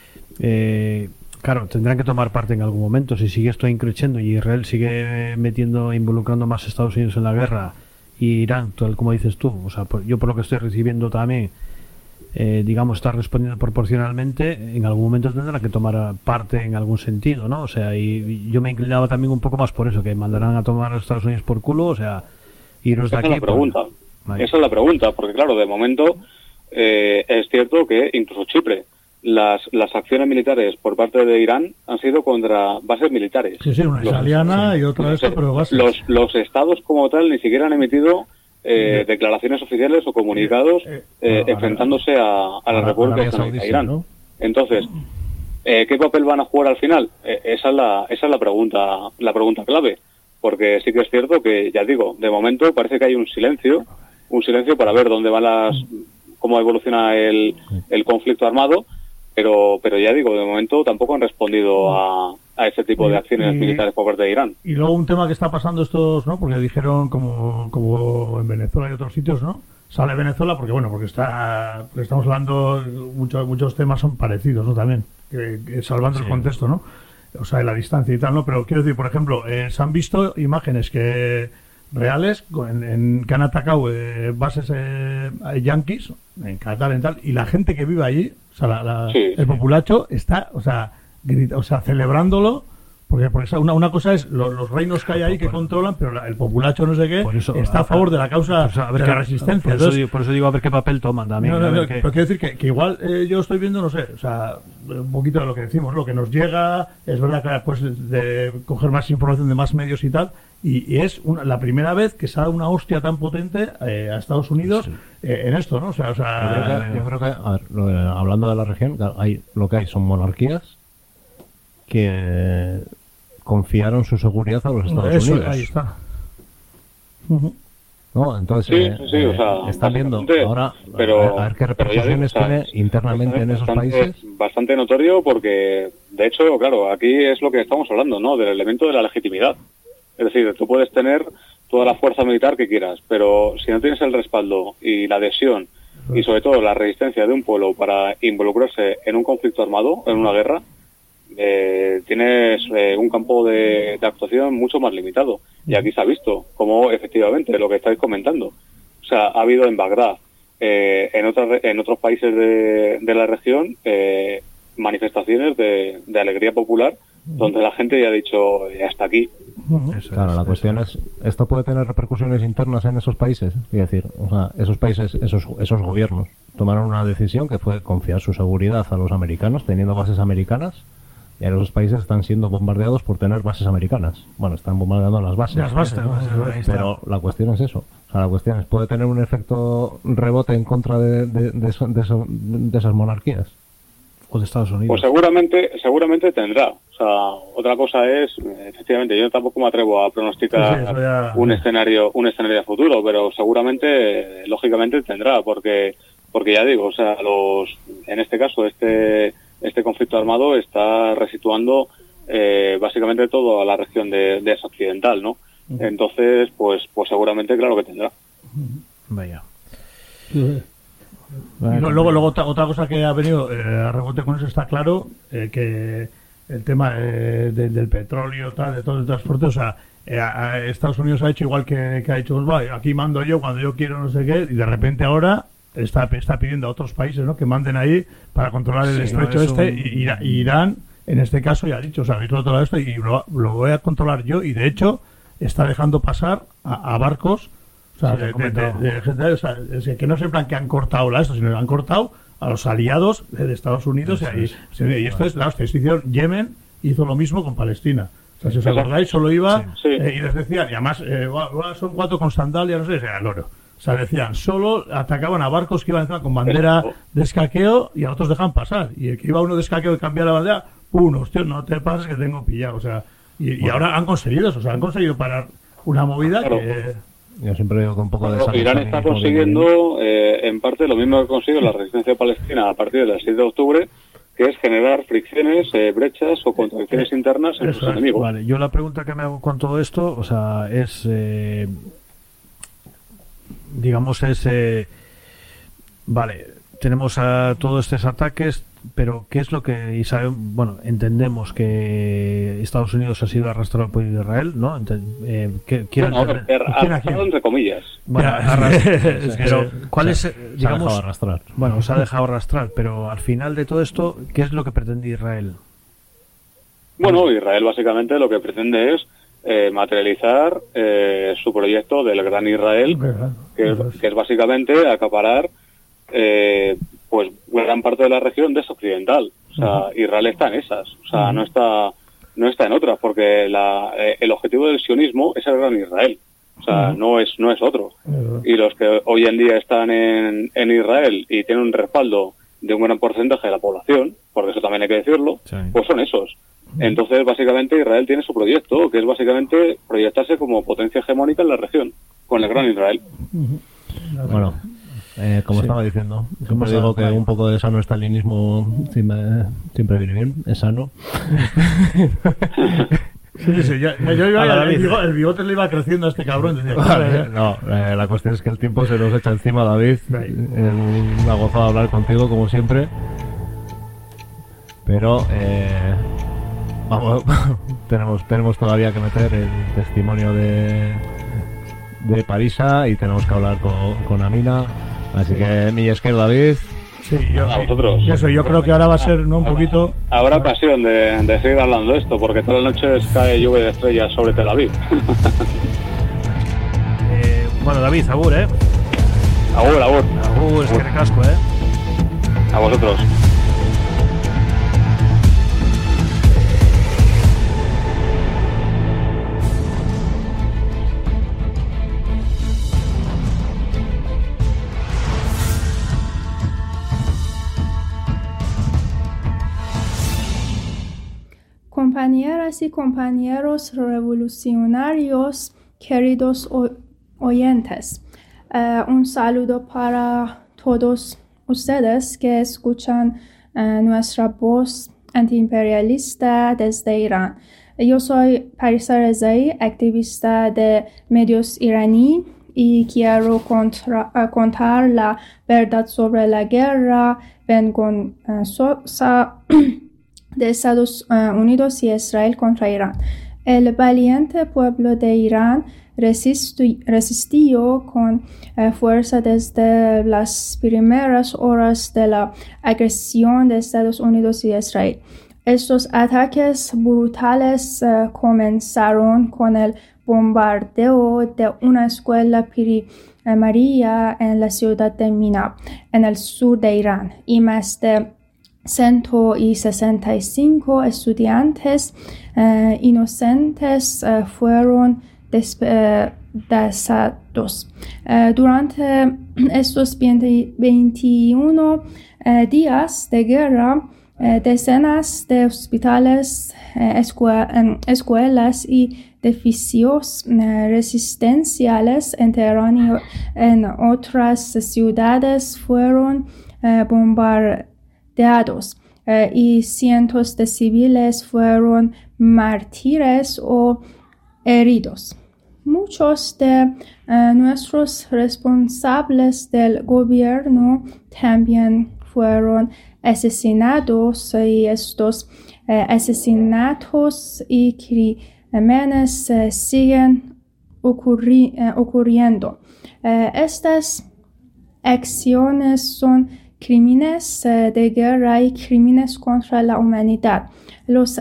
eh, claro, tendrán que tomar parte en algún momento. Si sigue esto increciendo y Israel sigue metiendo, involucrando más a Estados Unidos en la guerra, y Irán, tal como dices tú, o sea, por, yo por lo que estoy recibiendo también, eh, digamos, está respondiendo proporcionalmente, en algún momento tendrá que tomar parte en algún sentido, ¿no? O sea, y, y yo me inclinaba también un poco más por eso, que mandarán a tomar a Estados Unidos por culo, o sea, iros de Esa aquí. Es la pregunta. Por... Esa es la pregunta, porque claro, de momento eh, es cierto que incluso Chipre, las las acciones militares por parte de Irán han sido contra bases militares. Sí, sí, una italiana sí. y otra de estas, pero bases. Los, los estados como tal ni siquiera han emitido eh, sí. declaraciones oficiales o comunicados eh, eh, no, enfrentándose a, a la República Islámica de Irán. ¿No? Entonces, eh, ¿qué papel van a jugar al final? Eh, esa es la esa es la pregunta la pregunta clave, porque sí que es cierto que, ya digo, de momento parece que hay un silencio, un silencio para ver dónde van las, cómo evoluciona el, el conflicto armado. Pero, pero ya digo, de momento tampoco han respondido a, a ese tipo de acciones y, militares por parte de Irán. Y luego un tema que está pasando estos, ¿no? Porque dijeron como, como en Venezuela y otros sitios, ¿no? Sale Venezuela porque, bueno, porque está, porque estamos hablando, muchos muchos temas son parecidos, ¿no? También, que, que salvando sí. el contexto, ¿no? O sea, de la distancia y tal, ¿no? Pero quiero decir, por ejemplo, eh, se han visto imágenes que reales en, en, que han atacado eh, bases eh, yanquis en Qatar y tal, y la gente que vive allí, o sea, la, la, sí, el populacho está, o sea, grita, o sea, celebrándolo, porque, porque una, una cosa es los, los reinos que hay ahí que controlan, pero la, el populacho no sé qué eso, está a favor de la causa eso, a ver de qué, la resistencia. Por, Entonces, eso digo, por eso digo a ver qué papel toman también. No, no, no, qué... Pero quiero decir que, que igual eh, yo estoy viendo, no sé, o sea, un poquito de lo que decimos, lo que nos llega, es verdad que después de coger más información de más medios y tal, y, y es una, la primera vez que sale una hostia tan potente eh, a Estados Unidos sí. eh, en esto, ¿no? O sea, o sea yo creo que, yo creo que a ver, lo, hablando de la región, hay, lo que hay son monarquías que eh, confiaron su seguridad a los Estados Eso, Unidos. Ahí está. Uh-huh. ¿No? Entonces, sí, eh, sí, sí, o sea, están viendo ahora pero, a ver qué repercusiones digo, o sea, tiene internamente en esos bastante, países. Bastante notorio porque, de hecho, claro, aquí es lo que estamos hablando, ¿no? Del elemento de la legitimidad. Es decir, tú puedes tener toda la fuerza militar que quieras, pero si no tienes el respaldo y la adhesión y sobre todo la resistencia de un pueblo para involucrarse en un conflicto armado, en una guerra, eh, tienes eh, un campo de, de actuación mucho más limitado. Y aquí se ha visto como efectivamente lo que estáis comentando. O sea, ha habido en Bagdad, eh, en, otras, en otros países de, de la región, eh, manifestaciones de, de alegría popular donde la gente ya ha dicho hasta aquí. Eso claro, es, la cuestión es, ¿esto puede tener repercusiones internas en esos países? Es decir, o sea, esos países, esos esos gobiernos tomaron una decisión que fue confiar su seguridad a los americanos teniendo bases americanas, y ahora esos países están siendo bombardeados por tener bases americanas. Bueno, están bombardeando las bases. Las bases, pero la cuestión es eso. O sea, la cuestión es, ¿puede tener un efecto rebote en contra de, de, de, eso, de, eso, de esas monarquías? o de Estados Unidos. Pues seguramente, seguramente tendrá. O sea, otra cosa es, efectivamente, yo tampoco me atrevo a pronosticar sí, sí, ya... un escenario, un escenario futuro, pero seguramente, lógicamente tendrá, porque, porque ya digo, o sea, los, en este caso, este, este conflicto armado está resituando eh, básicamente toda la región de, de Asia Occidental, ¿no? Uh-huh. Entonces, pues, pues seguramente, claro que tendrá. Vaya. Sí. Bueno, luego, luego otra, otra cosa que ha venido eh, a rebote con eso está claro, eh, que el tema eh, de, del petróleo, tal, de todo el transporte, o sea, eh, a Estados Unidos ha hecho igual que, que ha dicho, pues, vale, aquí mando yo cuando yo quiero, no sé qué, y de repente ahora está, está pidiendo a otros países, ¿no?, que manden ahí para controlar el sí, estrecho no, este, un... y, y Irán, en este caso, ya ha dicho, o sea, habéis controlado esto y lo, lo voy a controlar yo, y de hecho está dejando pasar a, a barcos. O sea, sí, de, de, de, de, de, o sea, es que no es en plan que han cortado la esto, sino que han cortado a los aliados de, de Estados Unidos. Sí, y, ahí, sí, y esto es, la hostia, hicieron Yemen hizo lo mismo con Palestina. O sea, si os acordáis, solo iba sí, sí. Eh, y les decían, y además eh, son cuatro con sandalias, no sé, era el oro. O sea, decían, solo atacaban a barcos que iban con bandera de escaqueo y a otros dejan pasar. Y el que iba uno de escaqueo y cambiar la bandera, ¡pum! Hostia, no te pases que tengo pillado. O sea, y, bueno. y ahora han conseguido eso, o sea, han conseguido parar una movida claro. que... Yo siempre digo con un poco de bueno, Irán está consiguiendo eh, en parte lo mismo que consiguió la resistencia palestina a partir del siete de octubre, que es generar fricciones, eh, brechas o contradicciones eh, internas en sus enemigos. Vale, yo la pregunta que me hago con todo esto, o sea, es, eh, digamos, es, eh, vale, tenemos a todos estos ataques, pero ¿qué es lo que Israel, bueno, entendemos que Estados Unidos ha sido arrastrado por Israel, ¿no? Ent eh, ¿qué, bueno, entender, arrastrado entre comillas. Bueno, arrastrar, pero ¿cuál es, digamos, se ha dejado arrastrar. Bueno, se ha dejado arrastrar, pero al final de todo esto, ¿qué es lo que pretende Israel? Bueno, Israel básicamente lo que pretende es eh, materializar eh, su proyecto del Gran Israel, que es, que es básicamente acaparar eh, pues gran parte de la región desoccidental. O sea, uh-huh. Israel está en esas, o sea, uh-huh. no está no está en otras, porque la, eh, el objetivo del sionismo es el Gran Israel. O sea, uh-huh. no es no es otro. Uh-huh. Y los que hoy en día están en, en Israel y tienen un respaldo de un gran porcentaje de la población, porque eso también hay que decirlo, sí. pues son esos. Uh-huh. Entonces, básicamente, Israel tiene su proyecto, que es básicamente proyectarse como potencia hegemónica en la región, con el Gran Israel. Uh-huh. Bueno, eh, como sí. estaba diciendo, siempre digo que un poco de sano estalinismo siempre, siempre viene bien, es sano. Sí, sí, ya, ya, yo iba, el, bigote, el bigote le iba creciendo a este cabrón. Decía, vale, no, eh, la cuestión es que el tiempo se nos echa encima, David. Eh, me ha gozado hablar contigo, como siempre. Pero eh, vamos, tenemos, tenemos todavía que meter el testimonio de, de Parisa y tenemos que hablar con, con Amina. Así que, mi esquero, David. Sí, yo, a vosotros. Eso, yo creo que ahora va a ser ¿no? un poquito... Habrá ocasión de, de seguir hablando de esto, porque todas las noches cae lluvia de estrellas sobre Tel Aviv. eh, bueno, David, agur, ¿eh? Agur, agur. Agur, es que recasco, ¿eh? A vosotros. Compañeras y compañeros revolucionarios, queridos oyentes, uh, un saludo para todos ustedes que escuchan uh, nuestra voz antiimperialista desde Irán. Yo soy Parisa Rezai, activista de medios iraní, y quiero contra, uh, contar la verdad sobre la guerra vengosa de Estados Unidos y Israel contra Irán. El valiente pueblo de Irán resisti- resistió con uh, fuerza desde las primeras horas de la agresión de Estados Unidos y Israel. Estos ataques brutales uh, comenzaron con el bombardeo de una escuela primaria en la ciudad de Mina, en el sur de Irán, y más de ciento sesenta y cinco estudiantes uh, inocentes uh, fueron despedazados. Uh, durante estos veinte, veintiuno uh, días de guerra, eh, decenas de hospitales, eh, escue- eh, escuelas y edificios eh, residenciales en Teherán y en otras ciudades fueron eh, bombardeados eh, y cientos de civiles fueron mártires o heridos. Muchos de eh, nuestros responsables del gobierno también fueron asesinados y estos eh, asesinatos y crímenes eh, siguen ocurri- eh, ocurriendo. Eh, estas acciones son crímenes eh, de guerra y crímenes contra la humanidad. Los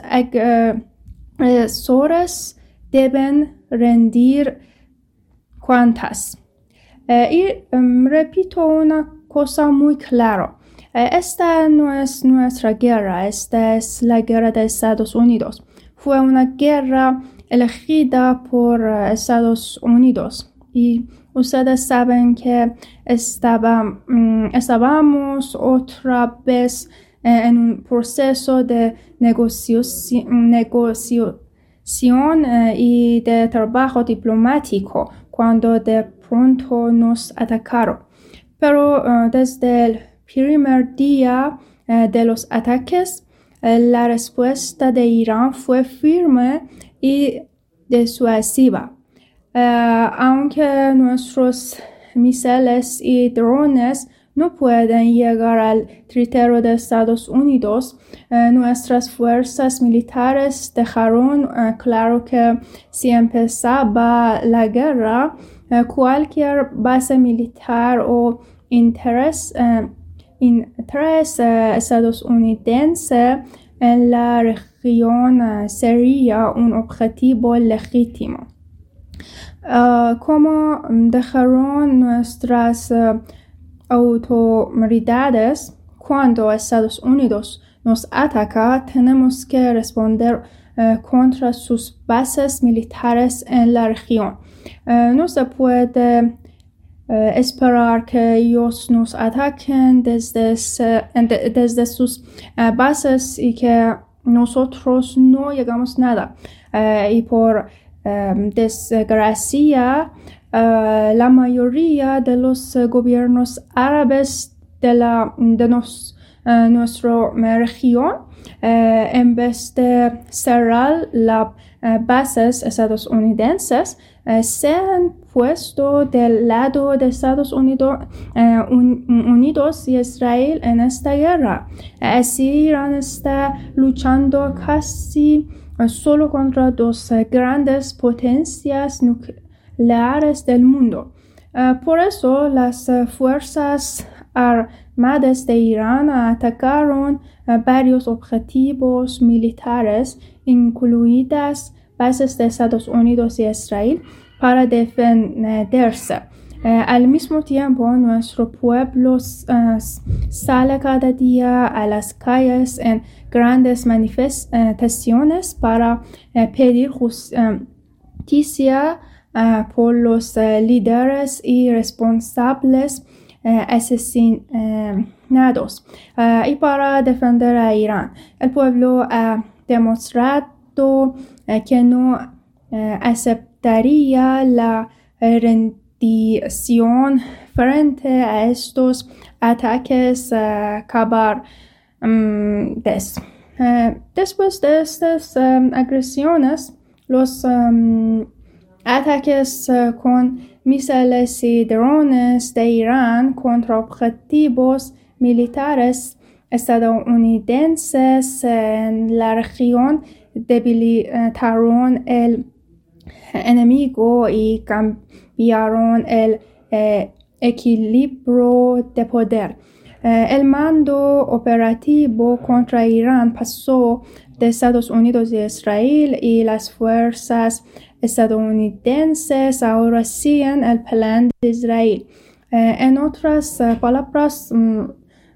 agresores deben rendir cuentas. Eh, y um, repito una cosa muy clara. Eh, esta no es nuestra guerra, esta es la guerra de Estados Unidos. Fue una guerra elegida por uh, Estados Unidos. Y ustedes saben que estaba, um, estábamos otra vez eh, en un proceso de negociación, negocio, Eh, y de trabajo diplomático cuando de pronto nos atacaron. Pero uh, desde el primer día uh, de los ataques, uh, la respuesta de Irán fue firme y disuasiva. Uh, aunque nuestros misiles y drones no pueden llegar al territorio de Estados Unidos, eh, nuestras fuerzas militares dejaron eh, claro que si empezaba la guerra, eh, cualquier base militar o interés, eh, interés eh, estadounidense en la región eh, sería un objetivo legítimo. Uh, como dejaron nuestras uh, autoridades, cuando Estados Unidos nos ataca, tenemos que responder uh, contra sus bases militares en la región. Uh, no se puede uh, esperar que ellos nos ataquen desde, se, de, desde sus uh, bases y que nosotros no llegamos nada. Uh, y por um, desgracia, Uh, la mayoría de los uh, gobiernos árabes de, la, de nos, uh, nuestra región, uh, en vez de cerrar las uh, bases estadounidenses, uh, se han puesto del lado de Estados Unidos, uh, un, Unidos y Israel en esta guerra. Así Irán está luchando casi uh, solo contra dos uh, grandes potencias nucleares nucleares del mundo. Uh, por eso las uh, fuerzas armadas de Irán atacaron uh, varios objetivos militares, incluidas bases de Estados Unidos y Israel, para defenderse. Uh, al mismo tiempo, nuestro pueblo uh, sale cada día a las calles en grandes manifestaciones para uh, pedir justicia Uh, por los uh, líderes y responsables uh, asesinados uh, y para defender a Irán. El pueblo ha demostrado uh, que no uh, aceptaría la rendición frente a estos ataques uh, cabar, um, des. uh, después de estas um, agresiones, los um, ataques uh, con misiles y drones de Irán contra objetivos militares estadounidenses en la región debilitaron el enemigo y cambiaron el eh, equilibrio de poder. Eh, el mando operativo contra Irán pasó de Estados Unidos y Israel, y las fuerzas estadounidenses ahora siguen el plan de Israel. Eh, en otras uh, palabras, um,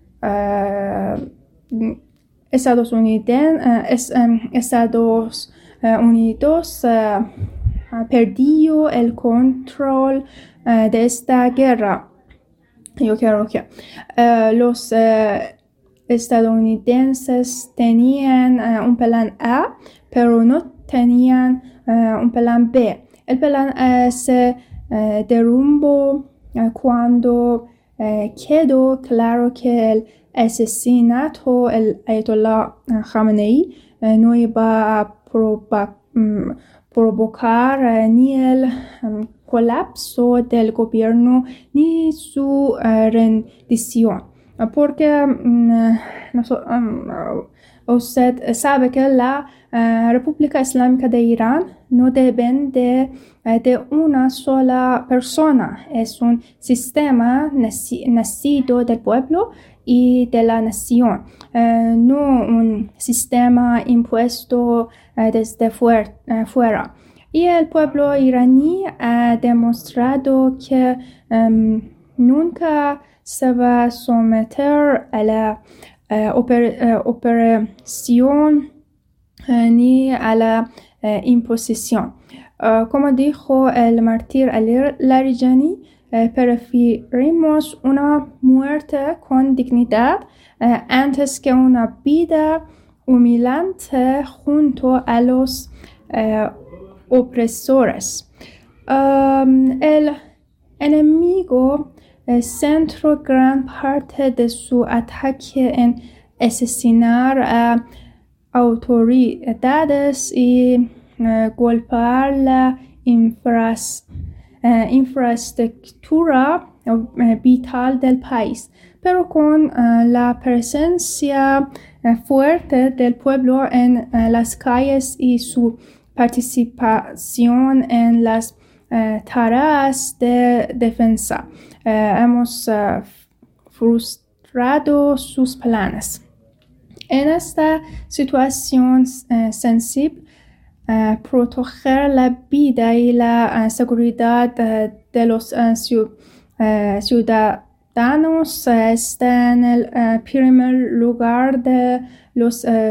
uh, Estados Unidos, uh, es, um, Estados uh, Unidos uh, ha perdido el control uh, de esta guerra. Yo creo que uh, los uh, estadounidenses tenían uh, un plan A, pero no tenían uh, un plan B. El plan A se uh, derrumbó uh, cuando uh, quedó claro que el asesinato del Ayatollah Khamenei uh, no iba a proba- um, provocar uh, ni el um, colapso del gobierno ni su uh, rendición. Porque um, no so, um, usted sabe que la uh, República Islámica de Irán no depende uh, de una sola persona. Es un sistema naci- nacido del pueblo y de la nación, uh, no un sistema impuesto uh, desde fuer- uh, fuera. Y el pueblo iraní ha demostrado que um, nunca se va a someter a la uh, oper- uh, operación uh, ni a la uh, imposición. Uh, como dijo el mártir Ali Larijani, uh, preferimos una muerte con dignidad uh, antes que una vida humillante junto a los uh, opresores. Um, el enemigo eh, centró gran parte de su ataque en asesinar a autoridades y eh, golpear la infras, eh, infraestructura eh, vital del país, pero con eh, la presencia eh, fuerte del pueblo en eh, las calles y su participación en las uh, tareas de defensa. Uh, hemos uh, frustrado sus planes. En esta situación uh, sensible, uh, proteger la vida y la uh, seguridad uh, de los uh, ciu- uh, ciudadanos uh, está en el uh, primer lugar de los uh,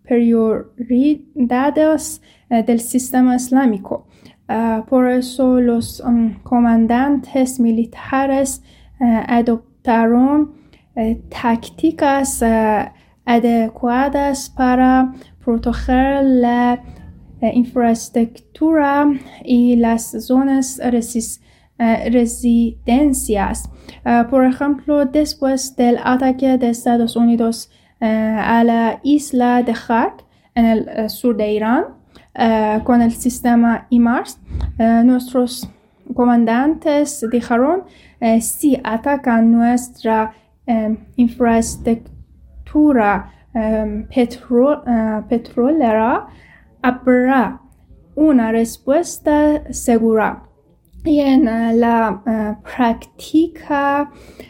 prioridades uh, del sistema islámico. Uh, por eso los um, comandantes militares uh, adoptaron uh, tácticas uh, adecuadas para proteger la uh, infraestructura y las zonas resis- uh, residencias. Uh, por ejemplo, después del ataque de Estados Unidos uh, a la isla de Khark en el uh, sur de Irán, uh, con el sistema I MARS, uh, nuestros comandantes dijeron, uh, si atacan nuestra um, infraestructura um, petro- uh, petrolera, habrá una respuesta segura. Y en uh, la uh, práctica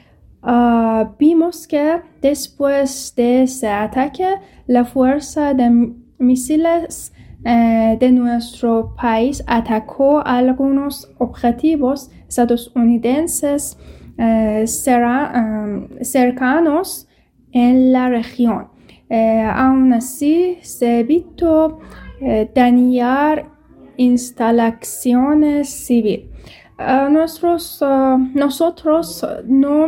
uh, vimos que después de ese ataque, la fuerza de misiles uh, de nuestro país atacó algunos objetivos estadounidenses uh, cera- um, cercanos en la región. Uh, aún así, se evitó uh, dañar instalaciones civiles. Uh, nuestros, uh, nosotros no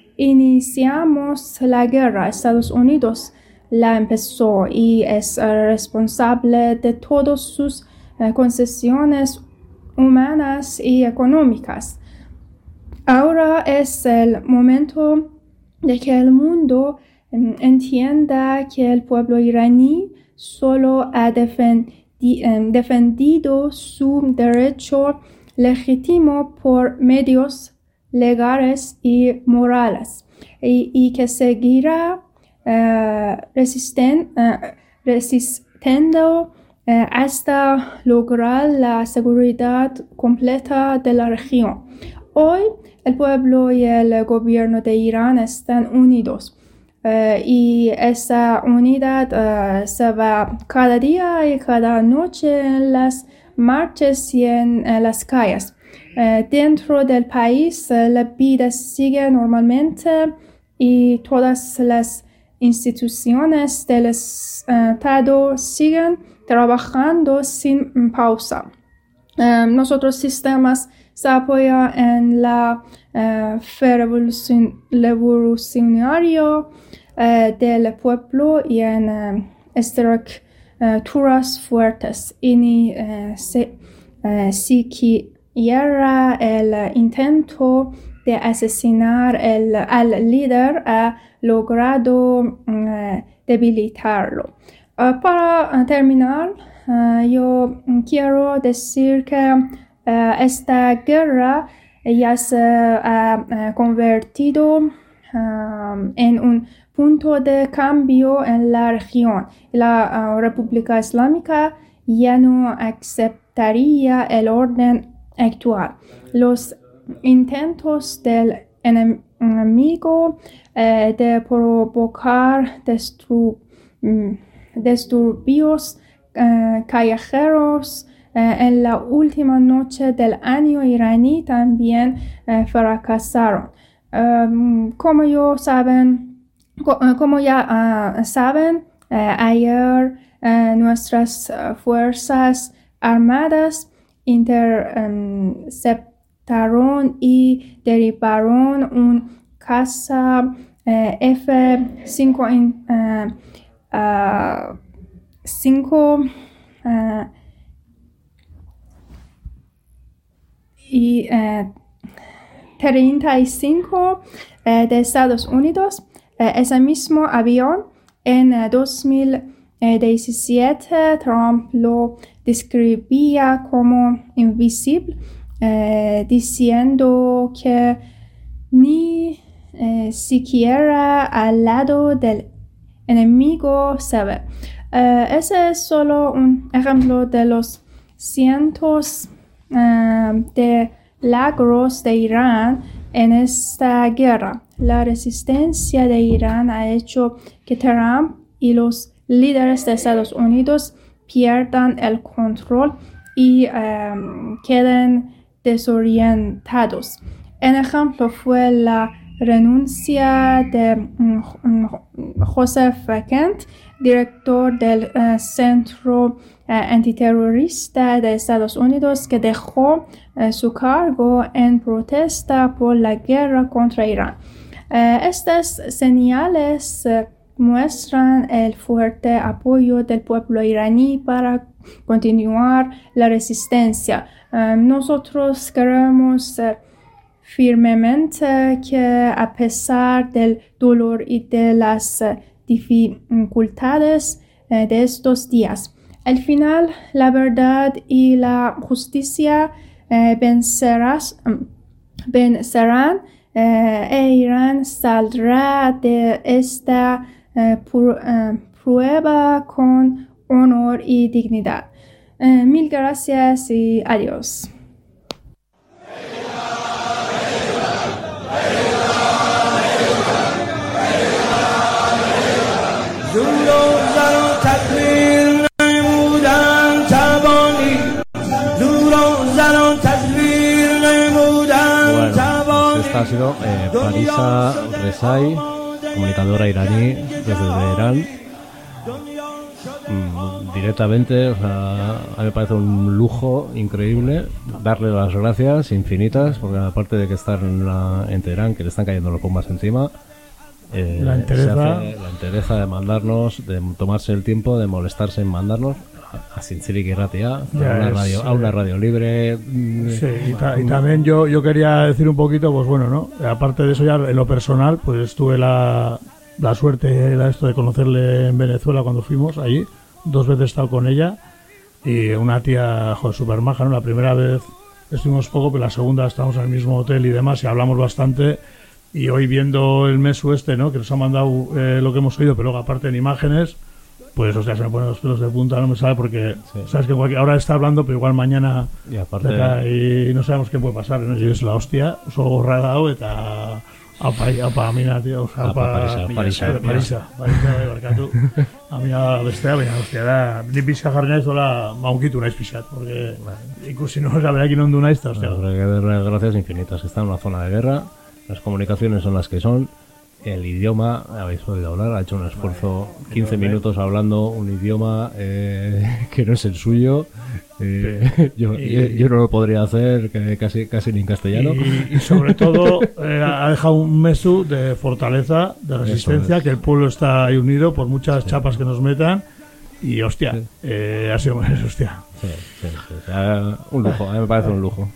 iniciamos la guerra. Estados Unidos la empezó y es uh, responsable de todas sus uh, concesiones humanas y económicas. Ahora es el momento de que el mundo um, entienda que el pueblo iraní solo ha defendi- um, defendido su derecho legítimo por medios legales y morales, y, y que seguirá uh, resisten, uh, resistiendo uh, hasta lograr la seguridad completa de la región. Hoy el pueblo y el gobierno de Irán están unidos, uh, y esa unidad uh, se va cada día y cada noche en las marchas y en uh, las calles. Uh, dentro del país uh, la vida sigue normalmente y todas las instituciones del uh, Estado siguen trabajando sin pausa. Um, nosotros sistemas se apoya en la uh, fe revolucion- revolucionario eh, del pueblo y en eh, estructuras fuertes y ni eh, se, eh, siquiera el intento de asesinar el, al líder ha logrado eh, debilitarlo. Uh, para uh, terminar, uh, yo quiero decir que uh, esta guerra ya se ha uh, convertido uh, en un punto de cambio en la región. La uh, República Islámica ya no aceptaría el orden actual. Los intentos del enemigo eh, de provocar destru um, disturbios eh, callejeros eh, en la última noche del año iraní también eh, fracasaron. Um, como, yo saben, co como ya uh, saben, eh, ayer eh, nuestras uh, fuerzas armadas interceptaron y derribaron un caza eh, F cinco en uh, Uh, cinco uh, y uh, treinta y cinco uh, de Estados Unidos. Uh, ese mismo avión en uh, dos mil diecisiete Trump lo describía como invisible, uh, diciendo que ni uh, siquiera al lado del enemigo se ve. Uh, ese es solo un ejemplo de los cientos uh, de logros de Irán en esta guerra. La resistencia de Irán ha hecho que Trump y los líderes de Estados Unidos pierdan el control y um, queden desorientados. Un ejemplo fue la renuncia de um, Joseph Kent, director del uh, Centro uh, Antiterrorista de Estados Unidos, que dejó uh, su cargo en protesta por la guerra contra Irán. Uh, estas señales uh, muestran el fuerte apoyo del pueblo iraní para continuar la resistencia. Uh, nosotros queremos uh, firmemente que a pesar del dolor y de las uh, dificultades uh, de estos días, al final la verdad y la justicia uh, vencerás, um, vencerán uh, e Irán saldrá de esta uh, pr uh, prueba con honor y dignidad. Uh, mil gracias y adiós. Ha sido eh, Parisa Rezai, comunicadora iraní desde Teherán. Mm, directamente, o sea, a mí me parece un lujo increíble darle las gracias infinitas, porque aparte de que estar en, la, en Teherán, que le están cayendo los bombas encima, eh, la entereza. se hace la entereza de mandarnos, de tomarse el tiempo, de molestarse en mandarnos a Zintzilik Irratia, a una radio, sí. a una radio libre. Sí, y, ta y también yo, yo quería decir un poquito, pues bueno, ¿no? Aparte de eso, ya en lo personal, pues tuve la, la suerte la esto de conocerle en Venezuela cuando fuimos allí. Dos veces he estado con ella y una tía, joder, súper maja, ¿no? La primera vez estuvimos poco, pero la segunda estábamos en el mismo hotel y demás y hablamos bastante. Y hoy viendo el mes este, ¿no? Que nos ha mandado eh, lo que hemos oído, pero luego aparte en imágenes, pues, o sea, se me ponen los pelos de punta, no me sabe porque, sí. sabes que cualquier, ahora está hablando, pero igual mañana y, aparte, acá, y no sabemos qué puede pasar, ¿no? Y es la hostia, oso gorra dao eta apa, apa mina, tío, o sea, apa, Parisa, Parisa, Parisa, Parisa, bai, barkatu, amina bestea, baina, hostia, da, ni pizka jarri naiz, hola, maunkitu naiz pixat, porque ikusi no, la verdad que no naiz, hostia. Hay que darle gracias infinitas, está en una zona de guerra, las comunicaciones son las que son, el idioma, habéis podido hablar, ha hecho un esfuerzo, quince minutos hablando un idioma eh, que no es el suyo. Eh, yo, y, yo no lo podría hacer que casi, casi ni en castellano. Y, y sobre todo eh, ha dejado un mesu de fortaleza, de resistencia, es. Que el pueblo está ahí unido por muchas sí. chapas que nos metan. Y hostia, sí. eh, ha sido hostia. Sí, sí, sí, o sea, un lujo, a mí me parece un lujo.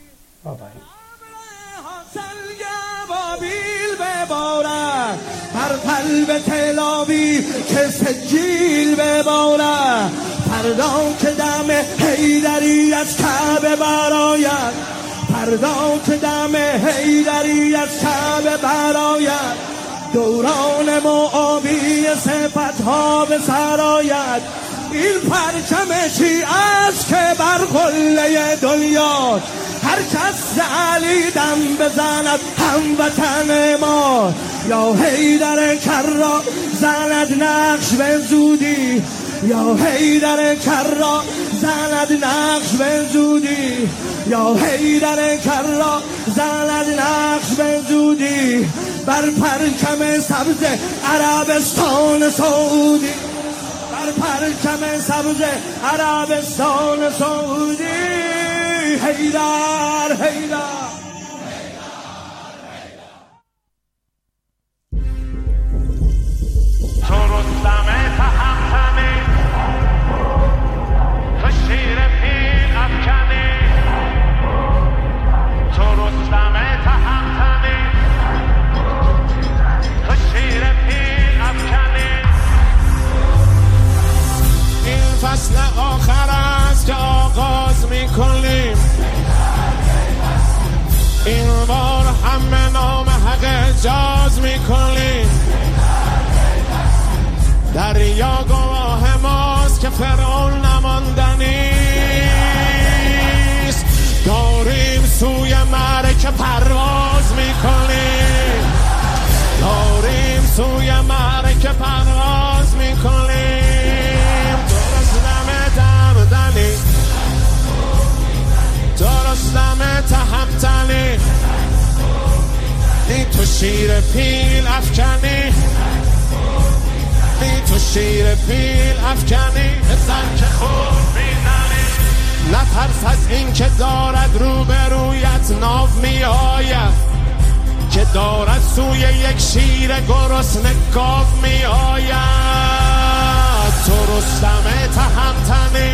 بر قلب تلاوی که سجیل ببارد فردا که دم حیدری از کعبه براید فردا که دم حیدری از کعبه براید دوران معاوی صفتها به سرایت این پرچم شیعه است که بر قله دنیا هر کس علی دم بزند هموطن ما یا حیدر کرا زند نقش به زودی یا حیدر کرا زند نقش به زودی یا حیدر کرا زند نقش به زودی بر پرچم سبز عربستان سعودی بر پرچم سبز عربستان سعودی حیدر حیدر تو رستم تهمتنی تو شیر پیل افکنی تو رستم تهمتنی تو شیر پیل افکنی این فصل آخر است که آغاز میکنیم این بار همه نام حق اجاز میکنیم دریا گواه ماست که فرعون نماندنیست داریم سوی معرکه پرواز میکنیم داریم سوی معرکه پرواز میکنیم درست دم دمدنی درست دم تهمتنی نی تو شیر پیل افکنی تو شیر پیل افکنی بزن که خوب بیننی نترس از این که دارد رو به رویت ناو می آید که دارد سوی یک شیر گرسنه گاو می آید تو رستم تهمتنی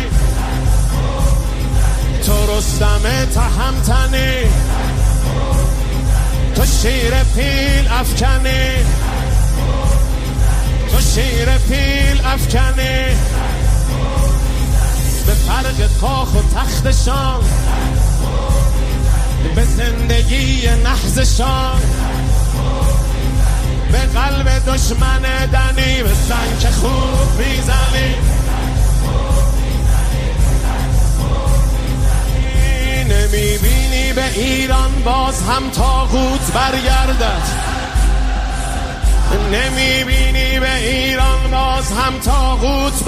تو رستم تهمتنی تو شیر پیل افکنی تو شیر پیل افکنی به فرق کاخ و تختشان به زندگی نحزشان به قلب دشمن دنی بزن که خوب میزنی نمیبینی به ایران باز هم طاغوت برگردد نمیبینی به ایران باز هم طاغوت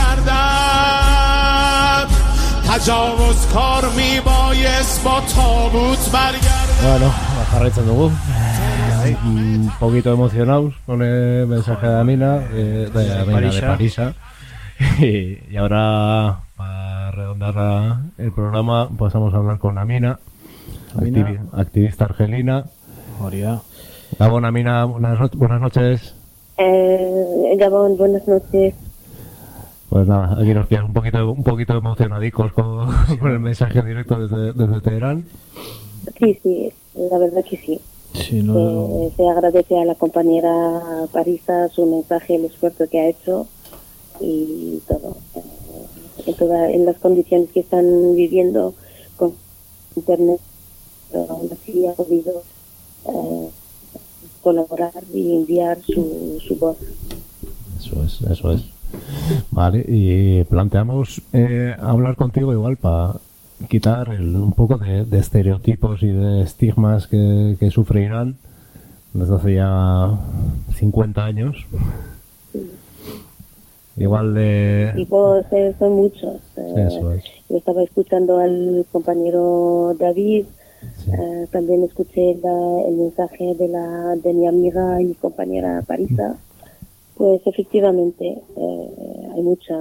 برگردد تجاوز کار میبایست با تابوت برگردد. Bueno, jarraitzen dugu un poquito emocionados con el mensaje de Amina de, de, de, Amina, de Parisa y, y ahora para redondar el programa pasamos a hablar con Amina, Amina. Activi, activista argelina. Hola. Gabón, Amina, buenas, no- buenas noches. Eh, Gabón, buenas noches. Pues nada, aquí nos pillan un poquito, un poquito emocionadicos con, con el mensaje directo desde, desde Teherán. Sí, sí, la verdad que sí. Sí, no, Eh, se agradece a la compañera Parisa su mensaje, el esfuerzo que ha hecho y todo. Eh, en, toda, en las condiciones que están viviendo con internet, pero aún así ha podido eh, colaborar y enviar su, su voz. Eso es, eso es. Vale, y planteamos eh, hablar contigo igual para quitar el, un poco de, de estereotipos y de estigmas que, que sufre Irán desde hace ya cincuenta años. Sí. Igual de... Y pues eh, son muchos. Eh, Eso es. Yo estaba escuchando al compañero David, Sí. Uh, también escuché la, el mensaje de, la, de mi amiga y mi compañera Parisa. Pues efectivamente eh, hay mucha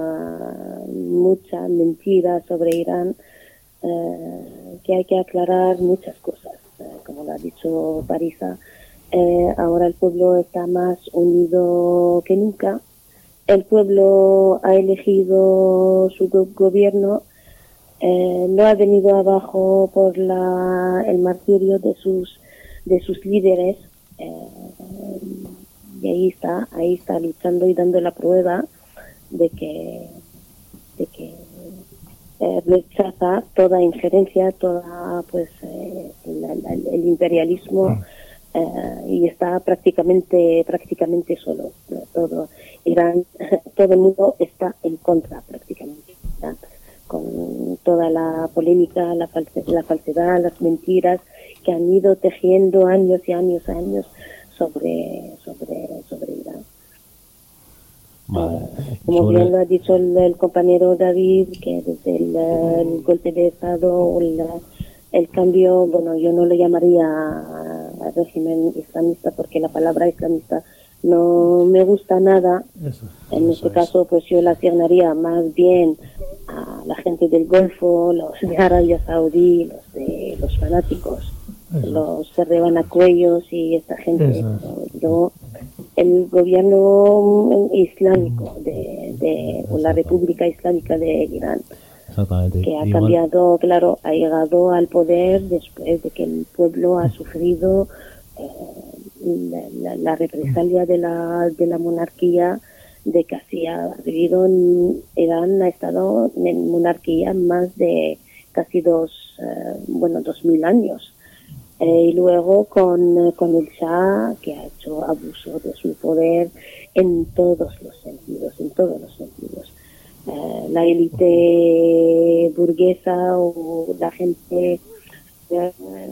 mucha mentira sobre Irán, eh, que hay que aclarar muchas cosas. Eh, como lo ha dicho Parisa, eh, ahora el pueblo está más unido que nunca. El pueblo ha elegido su go- gobierno. Eh, no ha venido abajo por la, el martirio de sus de sus líderes, eh, y ahí está, ahí está luchando y dando la prueba de que de que eh, rechaza toda injerencia, toda pues eh, la, la, el imperialismo, eh, y está prácticamente prácticamente solo. Todo Irán, todo el mundo está en contra prácticamente, ¿verdad? Con toda la polémica, la, false, la falsedad, las mentiras que han ido tejiendo años y años y años sobre sobre sobre Irán. Vale. Eh, como sobre... bien lo ha dicho el, el compañero David, que desde el, el golpe de Estado, el, el cambio, bueno, yo no lo llamaría régimen islamista porque la palabra islamista no me gusta nada. Eso, en eso este es. caso, pues yo la asignaría más bien a la gente del Golfo, los de Arabia Saudí, los de los fanáticos, eso. los que reban a cuellos y esta gente. Yo, el gobierno islámico de, de o la República Islámica de Irán, Exactamente. que ha Igual. cambiado, claro, ha llegado al poder después de que el pueblo ha sufrido eh, la, la, la represalia de la de la monarquía, de casi ha vivido en Irán, ha estado en monarquía más de casi dos eh, bueno dos mil años, eh, y luego con con el Shah, que ha hecho abuso de su poder en todos los sentidos en todos los sentidos. Eh, la élite burguesa o la gente eh,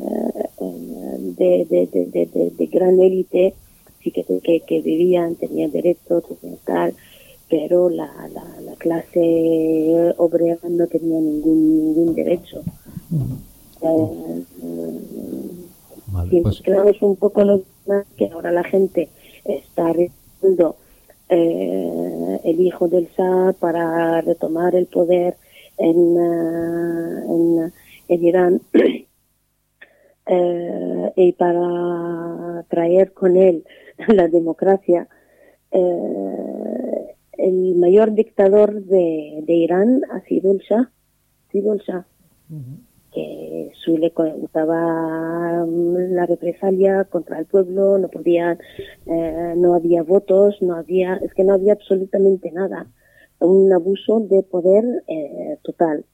de, de, de, de, de, de gran élite sí que, que, que vivían, tenían derecho, tenían tal, pero la, la, la clase obrera no tenía ningún ningún derecho. Eh, vale, si pues... mezclamos un poco los demás, que ahora la gente está recibiendo eh, el hijo del Shah para retomar el poder en, uh, en, en Irán, eh, y para traer con él la democracia. Eh, el mayor dictador de, de Irán ha sido el Shah, ha sido el Shah, uh-huh. que suele usaba la represalia contra el pueblo, no podían, eh, no había votos, no había, es que no había absolutamente nada, un abuso de poder eh, total.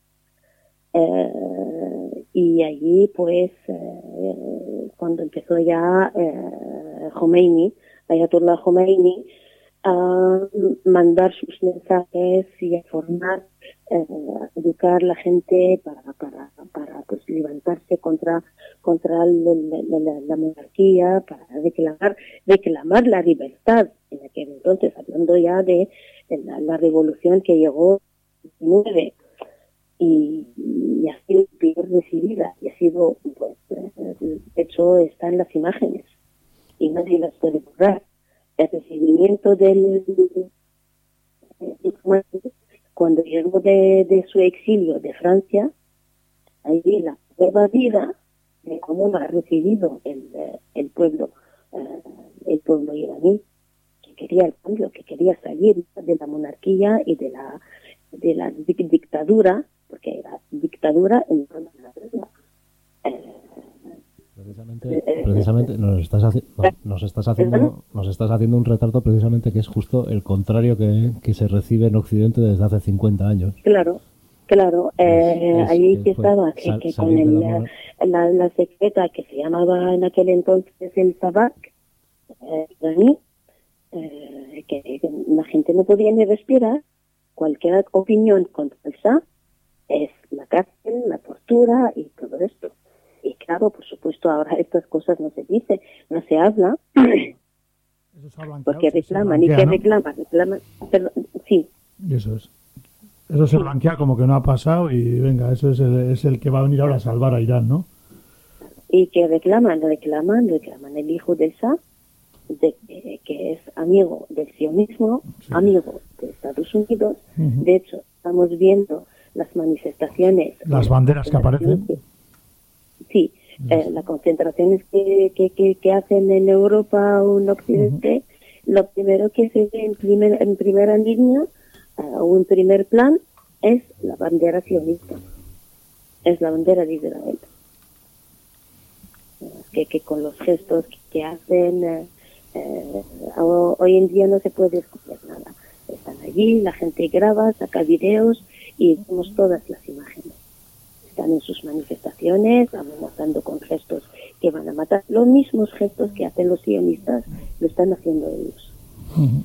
Eh, y allí pues eh, cuando empezó ya eh, Khomeini, Ayatollah Khomeini, a mandar sus mensajes y a formar, eh, a educar a la gente para para para pues levantarse contra contra la, la, la, la monarquía, para reclamar reclamar la libertad en aquel entonces, hablando ya de, de la, la revolución que llegó en diecinueve, y, y ha sido peor recibida, y ha sido, pues, de hecho está en las imágenes y nadie las puede borrar. El recibimiento del cuando llegó de, de su exilio de Francia, ahí la nueva vida de cómo lo ha recibido el, el pueblo el pueblo iraní, que quería el cambio, que quería salir de la monarquía y de la de la dictadura, porque era dictadura en toda la vida. Precisamente, precisamente nos estás haci- no, nos estás haciendo nos estás haciendo un retrato precisamente que es justo el contrario que, que se recibe en Occidente desde hace cincuenta años. Claro, claro. Eh, es, allí que estaba que, sal, que con el, la, la, la secreta que se llamaba en aquel entonces el Sabak, eh, eh, que, que la gente no podía ni respirar. Cualquier opinión contra el Shah es la cárcel, la tortura y todo esto. Y claro, por supuesto, ahora estas cosas no se dicen, no se habla, eso se ha porque reclaman, y que ¿no? reclaman, reclaman, perdón, sí. Eso es. Eso se blanquea como que no ha pasado y venga, eso es el, es el que va a venir ahora a salvar a Irán, ¿no? y que reclaman, reclaman, reclaman el hijo del Shah, de, de, que es amigo del sionismo, sí. amigo de Estados Unidos. Uh-huh. De hecho, estamos viendo las manifestaciones. Las banderas que aparecen. Sí, eh, las concentraciones que, que, que, que hacen en Europa o en Occidente, uh-huh. lo primero que se ve en, primer, en primera línea uh, o en primer plan es la bandera sionista, es la bandera de Israel. Que, que con los gestos que, que hacen, eh, eh, hoy en día no se puede escuchar nada. Están allí, la gente graba, saca videos y vemos todas las imágenes. Están en sus manifestaciones, amenazando con gestos que van a matar. Los mismos gestos que hacen los sionistas lo están haciendo ellos. Uh-huh.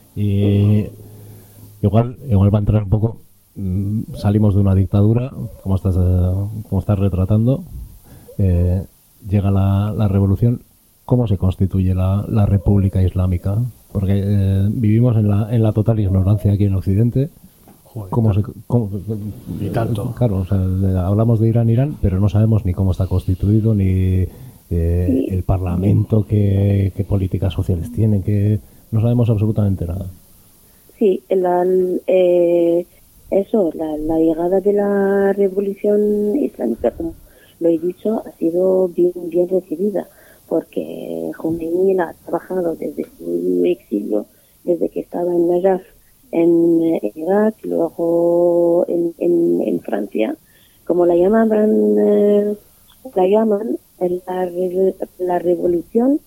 Y igual, igual va a entrar un poco. Salimos de una dictadura, como estás, como estás retratando. Eh, llega la, la revolución. ¿Cómo se constituye la, la República Islámica? Porque eh, vivimos en la, en la total ignorancia aquí en Occidente. Joder, ¿Cómo se, cómo, ni tanto. Claro, o sea, hablamos de Irán, Irán, pero no sabemos ni cómo está constituido, ni eh, el Parlamento, qué, qué políticas sociales tiene, que no sabemos absolutamente nada. Sí, la, eh, eso, la, la llegada de la Revolución Islámica, como lo he dicho, ha sido bien, bien recibida, porque Khomeini la ha trabajado desde su exilio, desde que estaba en Najaf, en Irak, luego en, en, en Francia, como la llamaban, eh, la llaman la, la revolución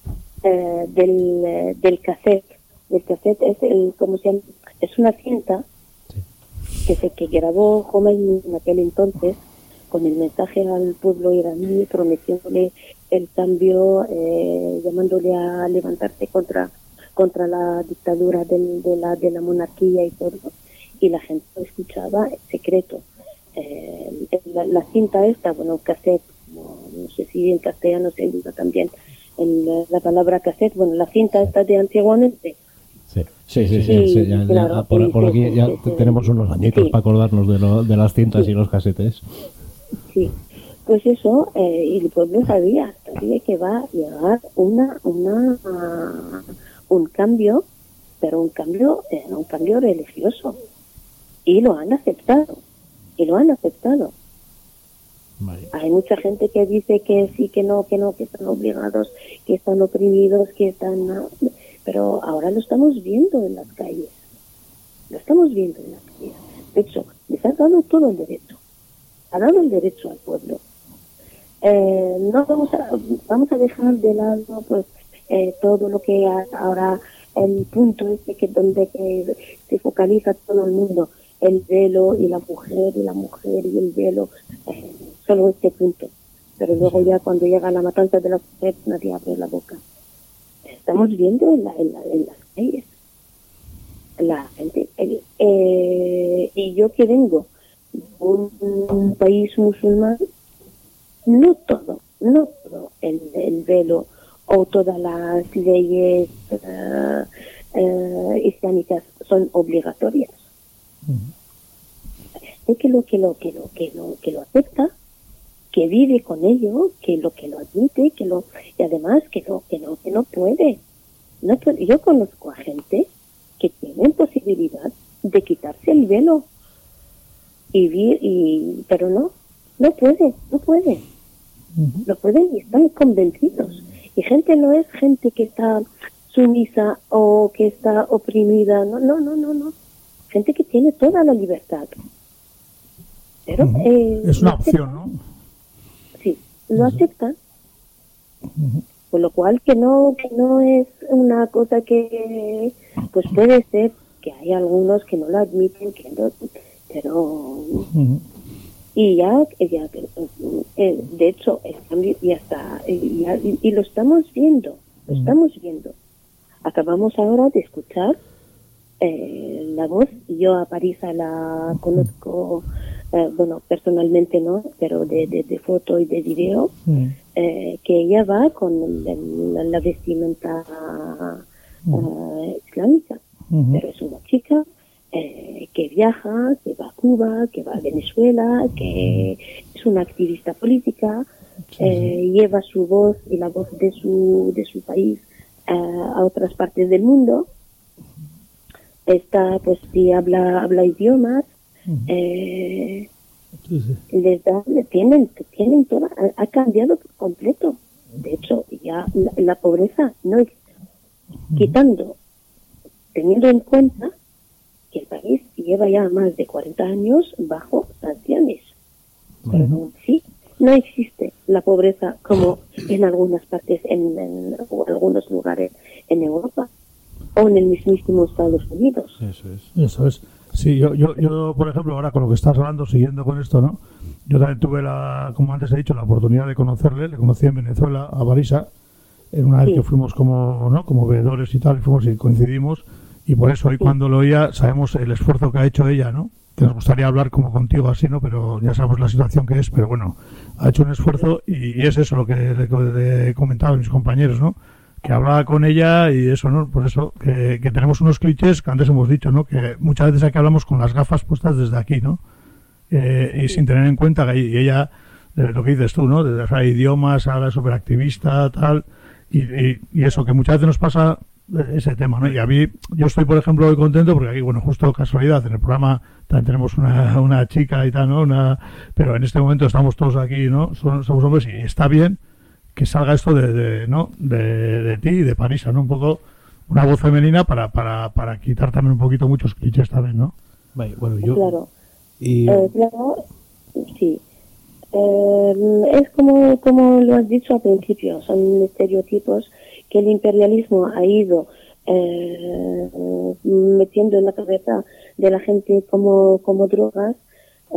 eh, del, del cassette. El cassette es el, ¿cómo se llama? Es una cinta que se que grabó Khomeini en aquel entonces con el mensaje al pueblo iraní, prometiéndole el cambio, eh, llamándole a levantarse contra contra la dictadura del, de la de la monarquía y todo, y la gente lo escuchaba en secreto. Eh, la, la cinta esta, bueno, cassette, no, no sé si en castellano se usa también el, la palabra cassette, bueno, la cinta esta de antiguamente. Sí, sí, sí, sí, sí, sí ya, claro, ya, por, por aquí ya sí, tenemos sí, unos añitos sí. para acordarnos de, lo, de las cintas sí. y los casetes. Sí, pues eso, eh, y el pueblo sabía, sabía que va a llegar una, una, uh, un cambio, pero un cambio, eh, un cambio religioso, y lo han aceptado, y lo han aceptado. Vale. Hay mucha gente que dice que sí, que no, que no, que están obligados, que están oprimidos, que están, no, pero ahora lo estamos viendo en las calles, lo estamos viendo en las calles. De hecho, les ha dado todo el derecho, ha dado el derecho al pueblo. Eh, no vamos a, vamos a dejar de lado, pues, Eh, todo lo que ahora el punto este que donde que se focaliza todo el mundo, el velo y la mujer y la mujer y el velo, eh, solo este punto, pero luego ya cuando llega la matanza de las mujeres nadie abre la boca. Estamos viendo en, la, en, la, en las calles la gente, el, eh, y yo que vengo de un, un país musulmán, no todo, no todo el, el velo o todas las leyes uh, uh, islámicas son obligatorias. Uh-huh. Este que lo que lo que lo que lo que lo acepta, que vive con ello, que lo que lo admite, que lo y además que no que no que no puede. No puede. Yo conozco a gente que tienen posibilidad de quitarse el velo y vi, y pero no no puede, no puede. Uh-huh. No pueden y están convencidos. Y gente no es gente que está sumisa o que está oprimida, no, no, no, no, no. Gente que tiene toda la libertad. Pero uh-huh. eh, es una opción, ¿no? Sí, lo uh-huh. aceptan. Uh-huh. Con lo cual que no, que no es una cosa que, pues puede ser que hay algunos que no lo admiten, que no, pero uh-huh. y ya, ya eh, de hecho el cambio ya está y, ya, y, y lo estamos viendo lo mm. estamos viendo acabamos ahora de escuchar eh, la voz. Yo a Parisa la conozco eh, bueno, personalmente no, pero de, de, de foto y de video, mm. eh, que ella va con el, la vestimenta mm. uh, islámica, mm-hmm. pero es una chica Eh, que viaja, que va a Cuba, que va a Venezuela, que es una activista política, sí, eh, sí. lleva su voz y la voz de su, de su país uh, a otras partes del mundo. Está, pues, si habla, habla idiomas, uh-huh. eh, sí, sí. les da, tienen, tienen toda, ha, ha cambiado por completo. De hecho, ya la, la pobreza no es, uh-huh. quitando, teniendo en cuenta que el país lleva ya más de cuarenta años bajo sanciones. Uh-huh. Pero sí, no existe la pobreza como en algunas partes, en, en o en algunos lugares en Europa o en el mismísimo Estados Unidos. Eso es. Eso es. Sí, yo, yo, yo, por ejemplo, ahora con lo que estás hablando, siguiendo con esto, ¿no? Yo también tuve la, como antes he dicho, la oportunidad de conocerle. Le conocí en Venezuela, a Barisa, en una vez sí. que fuimos como, ¿no? Como veedores y tal, y fuimos y coincidimos. Y por eso hoy sí. cuando lo oía, sabemos el esfuerzo que ha hecho ella, ¿no? Que nos gustaría hablar como contigo así, ¿no? Pero ya sabemos la situación que es, pero bueno, ha hecho un esfuerzo y, y es eso lo que le, le he comentado a mis compañeros, ¿no? Que hablaba con ella y eso, ¿no? Por eso que, que tenemos unos clichés que antes hemos dicho, ¿no? Que muchas veces aquí hablamos con las gafas puestas desde aquí, ¿no? Eh, y sin tener en cuenta que y ella, eh, lo que dices tú, ¿no? De, o sea, idiomas, habla súper activista, tal, y, y, y eso, que muchas veces nos pasa ese tema, ¿no? Y a mí, yo estoy, por ejemplo, muy contento porque aquí, bueno, justo casualidad, en el programa también tenemos una, una chica y tal, ¿no? Una, pero en este momento estamos todos aquí, ¿no? Somos, somos hombres y está bien que salga esto de, de ¿no? De, de ti y de Parisa, ¿no? Un poco una voz femenina para, para, para quitar también un poquito muchos clichés también, ¿no? Vale, bueno, yo... Claro. Y... Eh, claro, sí. Eh, es como, como lo has dicho al principio, son estereotipos que el imperialismo ha ido eh, metiendo en la cabeza de la gente como, como drogas, eh,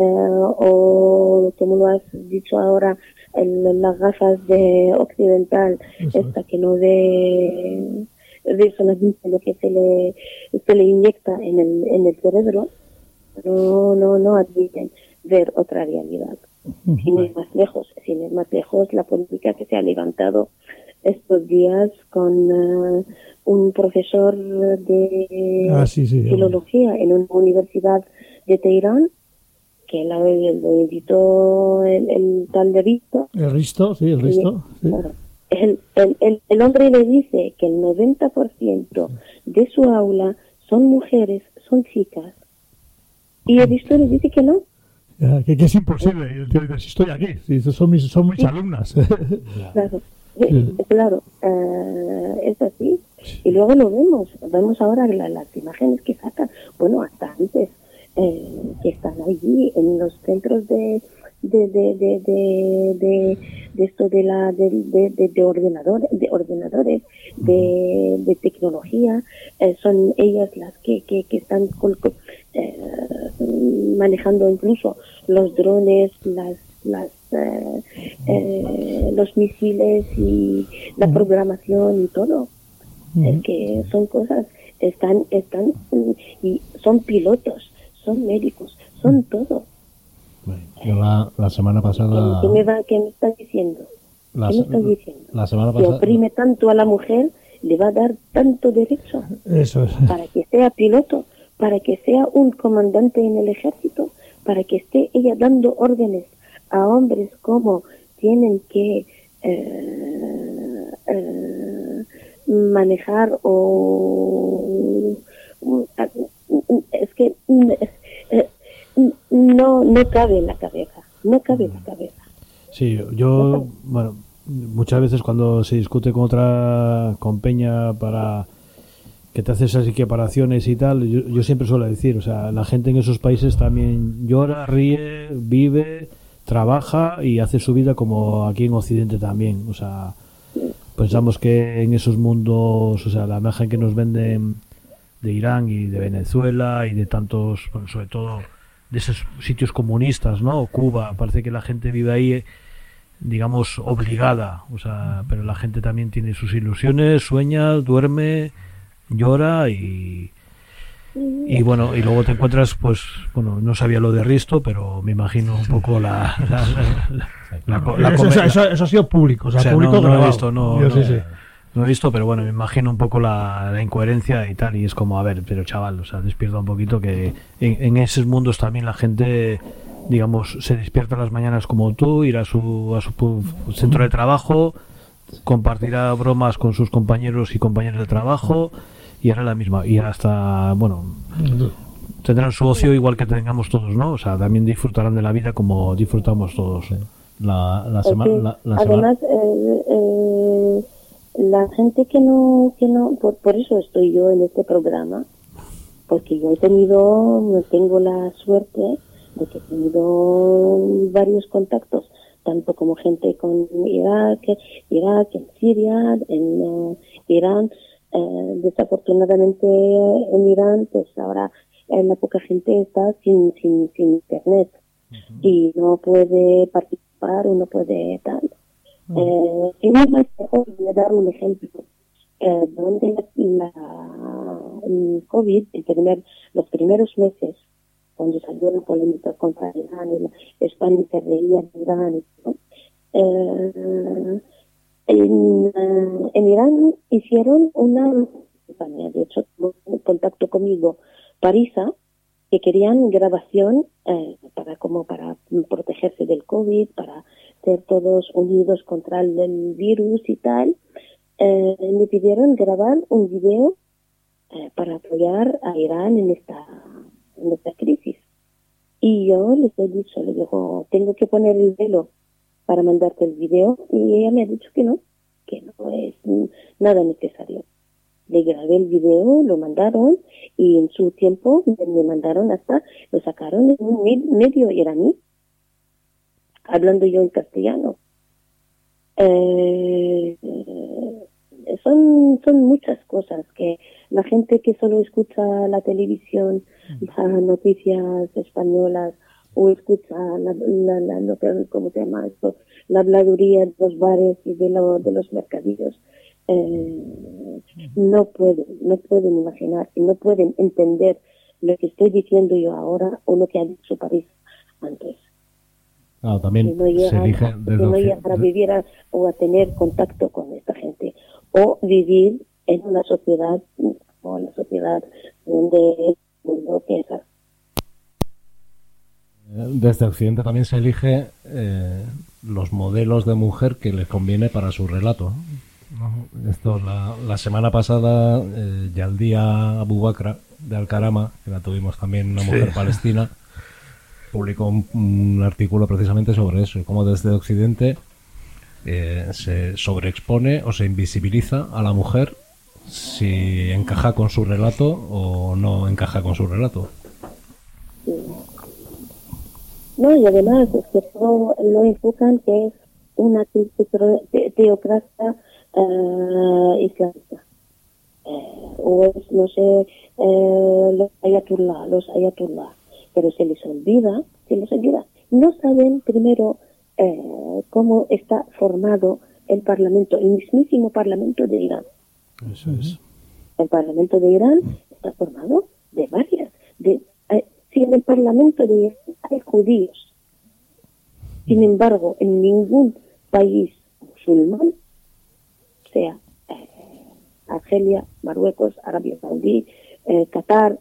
o como lo has dicho ahora, el, las gafas de occidental, eso esta es. Que no ve, ve solamente lo que se le, se le inyecta en el, en el cerebro, no, no, no admiten ver otra realidad. Uh-huh. Sin ir más lejos, sin ir más lejos, la política que se ha levantado estos días con uh, un profesor de ah, sí, sí, filología en una universidad de Teherán, que la, lo editó el, el tal de Risto. El Risto, sí, el Risto. Sí. Claro. El, el, el, el hombre le dice que el noventa por ciento de su aula son mujeres, son chicas. Y el Risto le dice que no. Ya, que, que es imposible. Y el tío dice, si estoy aquí, si son mis, son mis sí. alumnas. Claro. Sí, claro, uh, es así. Y luego lo vemos, vemos ahora la, las imágenes que sacan, bueno, hasta antes, eh, que están allí en los centros de de de de de, de, de esto de la de, de, de, de ordenadores, de ordenadores, de, de tecnología, eh, son ellas las que que, que están col, eh, manejando incluso los drones, las las eh, eh, los misiles y la uh-huh. programación y todo. Uh-huh. Es que son cosas, están están y son pilotos, son médicos, son uh-huh. todo. Bueno, yo la, la semana pasada ¿Qué me va, qué me están diciendo? La, ¿Qué me están diciendo? La semana pasada, si oprime tanto a la mujer, le va a dar tanto derecho. Eso es. Para que sea piloto, para que sea un comandante en el ejército, para que esté ella dando órdenes a hombres como tienen que eh, eh, manejar o es que eh, no no cabe en la cabeza, no cabe en la cabeza. Sí, yo, bueno, muchas veces cuando se discute con otra con Peña para que te hace esas equiparaciones y tal, yo, yo siempre suelo decir, o sea, la gente en esos países también llora, ríe, vive, trabaja y hace su vida como aquí en Occidente también. O sea, pensamos que en esos mundos, o sea, la imagen que nos venden de Irán y de Venezuela y de tantos, bueno, sobre todo de esos sitios comunistas, ¿no? Cuba, parece que la gente vive ahí, digamos, obligada, o sea, pero la gente también tiene sus ilusiones, sueña, duerme, llora y y bueno, y luego te encuentras, pues, bueno, no sabía lo de Risto, pero me imagino un poco la, la, la, la, la, la eso, eso, eso, eso ha sido público, o sea, o sea público no, no grabado. he visto, no, Yo, no, sí, sí. no he visto, pero bueno, me imagino un poco la, la incoherencia y tal, y es como, a ver, pero chaval, o sea, despierta un poquito que en, en esos mundos también la gente digamos, se despierta las mañanas como tú, ir a su, a su centro de trabajo, compartirá bromas con sus compañeros y compañeras de trabajo y hará la misma. Y hasta, bueno, tendrán su ocio igual que tengamos todos, ¿no? O sea, también disfrutarán de la vida como disfrutamos todos. La, la semana... La, la Además, eh, eh, la gente que no... que no por, por eso estoy yo en este programa, porque yo he tenido, tengo la suerte de que he tenido varios contactos, tanto como gente con Irak, Irak, en Siria, en uh, Irán. Eh, desafortunadamente en Irán, pues ahora eh, la poca gente está sin, sin, sin internet uh-huh. y no puede participar o no puede tal. Uh-huh. Eh, si no me voy a dar un ejemplo. Eh, donde la, la, el COVID, el primer, los primeros meses, cuando salió la polémica contra Irán, y España se reía de Irán, y todo, eh, en, en Irán hicieron una campaña, de hecho, tuvo contacto conmigo, Parisa, que querían grabación eh, para como para protegerse del COVID, para ser todos unidos contra el, el virus y tal. Eh, me pidieron grabar un video eh, para apoyar a Irán en esta, en esta crisis. Y yo les he dicho, le digo, tengo que poner el velo para mandarte el video. Y ella me ha dicho que no, que no es nada necesario. Le grabé el video, lo mandaron y en su tiempo me mandaron hasta, lo sacaron en un medio iraní, hablando yo en castellano. Eh, son son muchas cosas que la gente que solo escucha la televisión, las noticias españolas o escucha la, la, la, lo que, ¿cómo se llama esto? La habladuría de los bares y de, lo, de los mercadillos, eh, no pueden no pueden imaginar y no pueden entender lo que estoy diciendo yo ahora o lo que ha dicho París antes. Claro, también que no llegan, se elige que no llegan a vivir a, o a tener contacto con esta gente o vivir en una sociedad o en la sociedad donde no piensa. Desde Occidente también se elige eh, los modelos de mujer que le conviene para su relato. Esto la, la semana pasada eh, Yaldía Abu Bakra de Al-Karama, que la tuvimos también, una mujer sí. palestina, publicó un, un artículo precisamente sobre eso, cómo desde Occidente eh, se sobreexpone o se invisibiliza a la mujer si encaja con su relato o no encaja con su relato. Sí. No, y además es que todo lo enfocan que es una teocracia uh, islamista. Eh, o es, no sé, eh, los ayatullah, los ayatullah. Pero se les olvida, se les olvida. No saben primero eh, cómo está formado el parlamento, el mismísimo parlamento de Irán. Eso es. El parlamento de Irán está formado de varias. De, eh, si en el parlamento de Irán hay judíos, sin embargo, en ningún país musulmán, sea eh, Argelia, Marruecos, Arabia Saudí, eh, Qatar,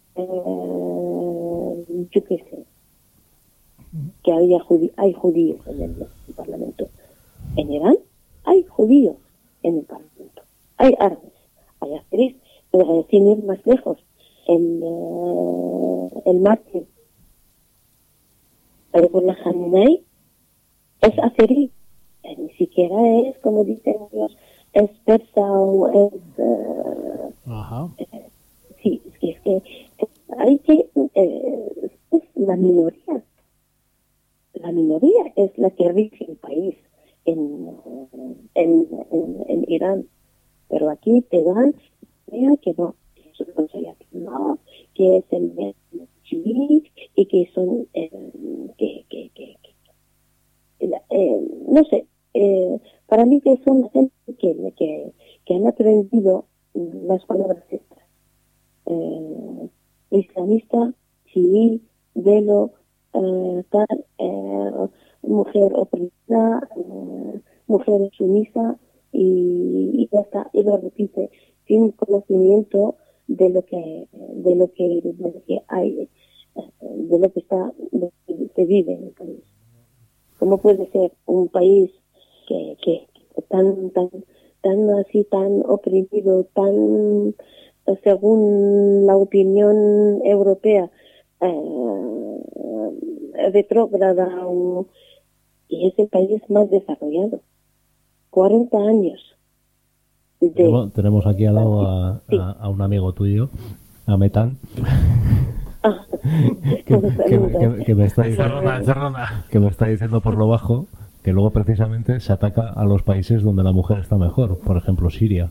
Eh, yo qué sé, que había judí- hay judíos en el, en el Parlamento. En Irán hay judíos en el Parlamento, hay árabes, hay azeríes, pero sin ir más lejos, el, eh, el mártir Ayatollah Khamenei es azerí, eh, ni siquiera es, como dicen ellos, es persa o es eh, Ajá. Eh, sí, es que, es que hay que eh, es la minoría la minoría es la que rige el país en en, en, en Irán, pero aquí te dan idea que no, no que es el chií y que son eh, que, que, que, que eh, no sé, eh, para mí que son gente que, que, que han aprendido las palabras estas. Eh, islamista, chií, velo, eh, tal, eh, mujer oprimida, eh, mujer sumisa y, y ya está, y lo repite sin conocimiento de lo que de lo que, de lo que hay de lo que está, de, de, que vive en el país. ¿Cómo puede ser un país que, que, que tan, tan, tan así, tan oprimido, tan, según la opinión europea, eh, retrógrada, y es el país más desarrollado? cuarenta años. De... Tenemos, tenemos aquí al lado a, sí. a, a un amigo tuyo, a Metán, ah. que, que, que, que, me está diciendo, que me está diciendo por lo bajo que luego precisamente se ataca a los países donde la mujer está mejor, por ejemplo Siria.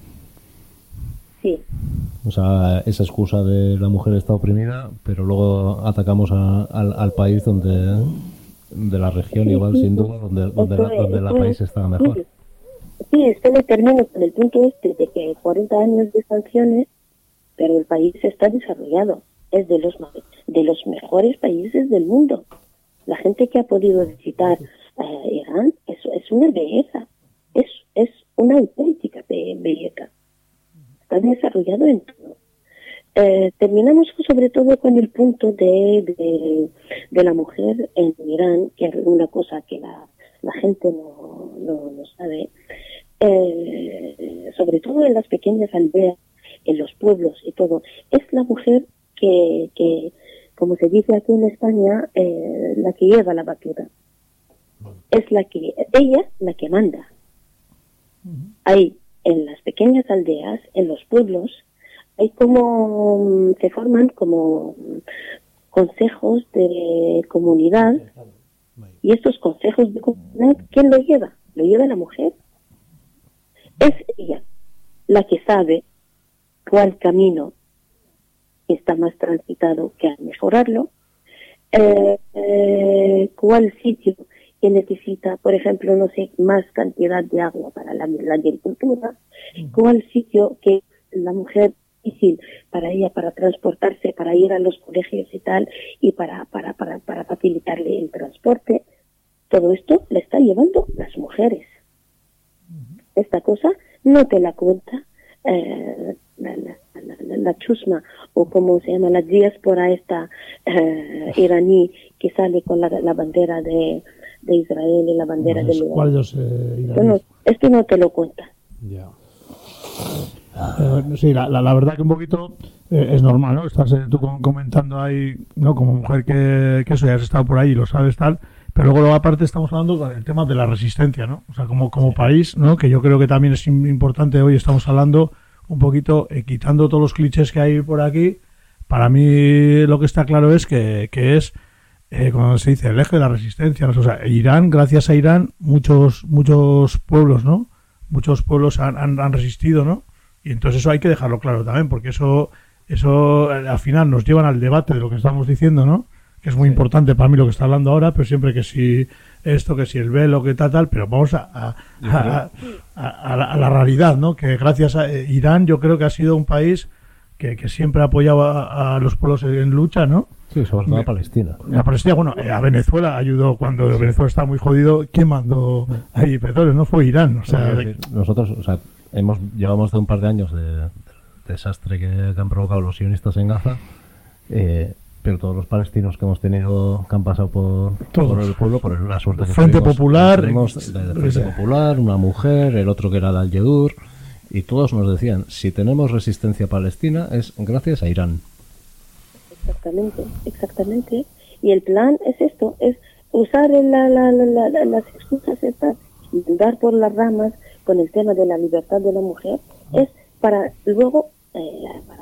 Sí. O sea, esa excusa de la mujer está oprimida, pero luego atacamos a, al, al país donde, de la región sí, igual, sí, sin duda, donde, donde, la, donde la país está mejor. Sí, sí, esto le termino con el punto este de que cuarenta años de sanciones, pero el país está desarrollado. Es de los de los mejores países del mundo. La gente que ha podido visitar eh, Irán es, es una belleza. Es, es una auténtica belleza. Está desarrollado en todo. Eh, terminamos sobre todo con el punto de, de, de la mujer en Irán, que es una cosa que la, la gente no, no, no sabe. Eh, sobre todo en las pequeñas aldeas, en los pueblos y todo. Es la mujer que, que como se dice aquí en España, eh, la que lleva la batuta. Es la que, ella la que manda. Hay en las pequeñas aldeas, en los pueblos, hay como, se forman como consejos de comunidad, y estos consejos de comunidad, ¿quién lo lleva? Lo lleva la mujer. Es ella la que sabe cuál camino está más transitado que al mejorarlo, eh, eh, cuál sitio que necesita, por ejemplo, no sé, más cantidad de agua para la, la agricultura, cuál sitio que la mujer difícil para ella, para transportarse, para ir a los colegios y tal, y para, para, para, para facilitarle el transporte. Todo esto le está llevando las mujeres. Esta cosa no te la cuenta eh, la, la, la, la, la chusma, o como se llama, la diáspora esta eh, iraní que sale con la, la bandera de, de Israel y la bandera de Líbano. Eh, esto, no, esto no te lo cuenta. Ya. Eh, sí, la, la, la verdad que un poquito eh, es normal, ¿no? Estás eh, tú comentando ahí, ¿no? Como mujer que, que eso, ya has estado por ahí y lo sabes tal, pero luego aparte estamos hablando del tema de la resistencia, ¿no? O sea, como, como país, ¿no? Que yo creo que también es importante, hoy estamos hablando un poquito, eh, quitando todos los clichés que hay por aquí. Para mí lo que está claro es que, que es, eh, cuando se dice el eje de la resistencia, ¿no? O sea, Irán, gracias a Irán, muchos muchos pueblos, ¿no? Muchos pueblos han, han, han resistido, ¿no? Y entonces eso hay que dejarlo claro también, porque eso, eso al final nos llevan al debate de lo que estamos diciendo, ¿no? Que es muy sí. importante para mí lo que está hablando ahora, pero siempre que si esto, que si el velo, que tal, tal, pero vamos a, a, a, a, a, la, a la realidad, ¿no? Que gracias a eh, Irán yo creo que ha sido un país que, que siempre ha apoyado a, a los pueblos en lucha, ¿no? Sí, sobre todo a Palestina. A Palestina, bueno, a Venezuela ayudó cuando sí. Venezuela estaba muy jodido. ¿Quién mandó ahí petróleo? No fue Irán, o sea... Decir, nosotros, o sea, hemos llevamos de un par de años de, de desastre que, que han provocado los sionistas en Gaza, eh, pero todos los palestinos que hemos tenido, que han pasado por, por el pueblo, por la suerte que Frente tuvimos, Popular, tuvimos de, de Frente Popular, una mujer, el otro que era de Al-Yedur, y todos nos decían, si tenemos resistencia palestina es gracias a Irán. Exactamente, exactamente. Y el plan es esto, es usar la, la, la, la, las excusas estas, dar por las ramas con el tema de la libertad de la mujer, es para luego eh,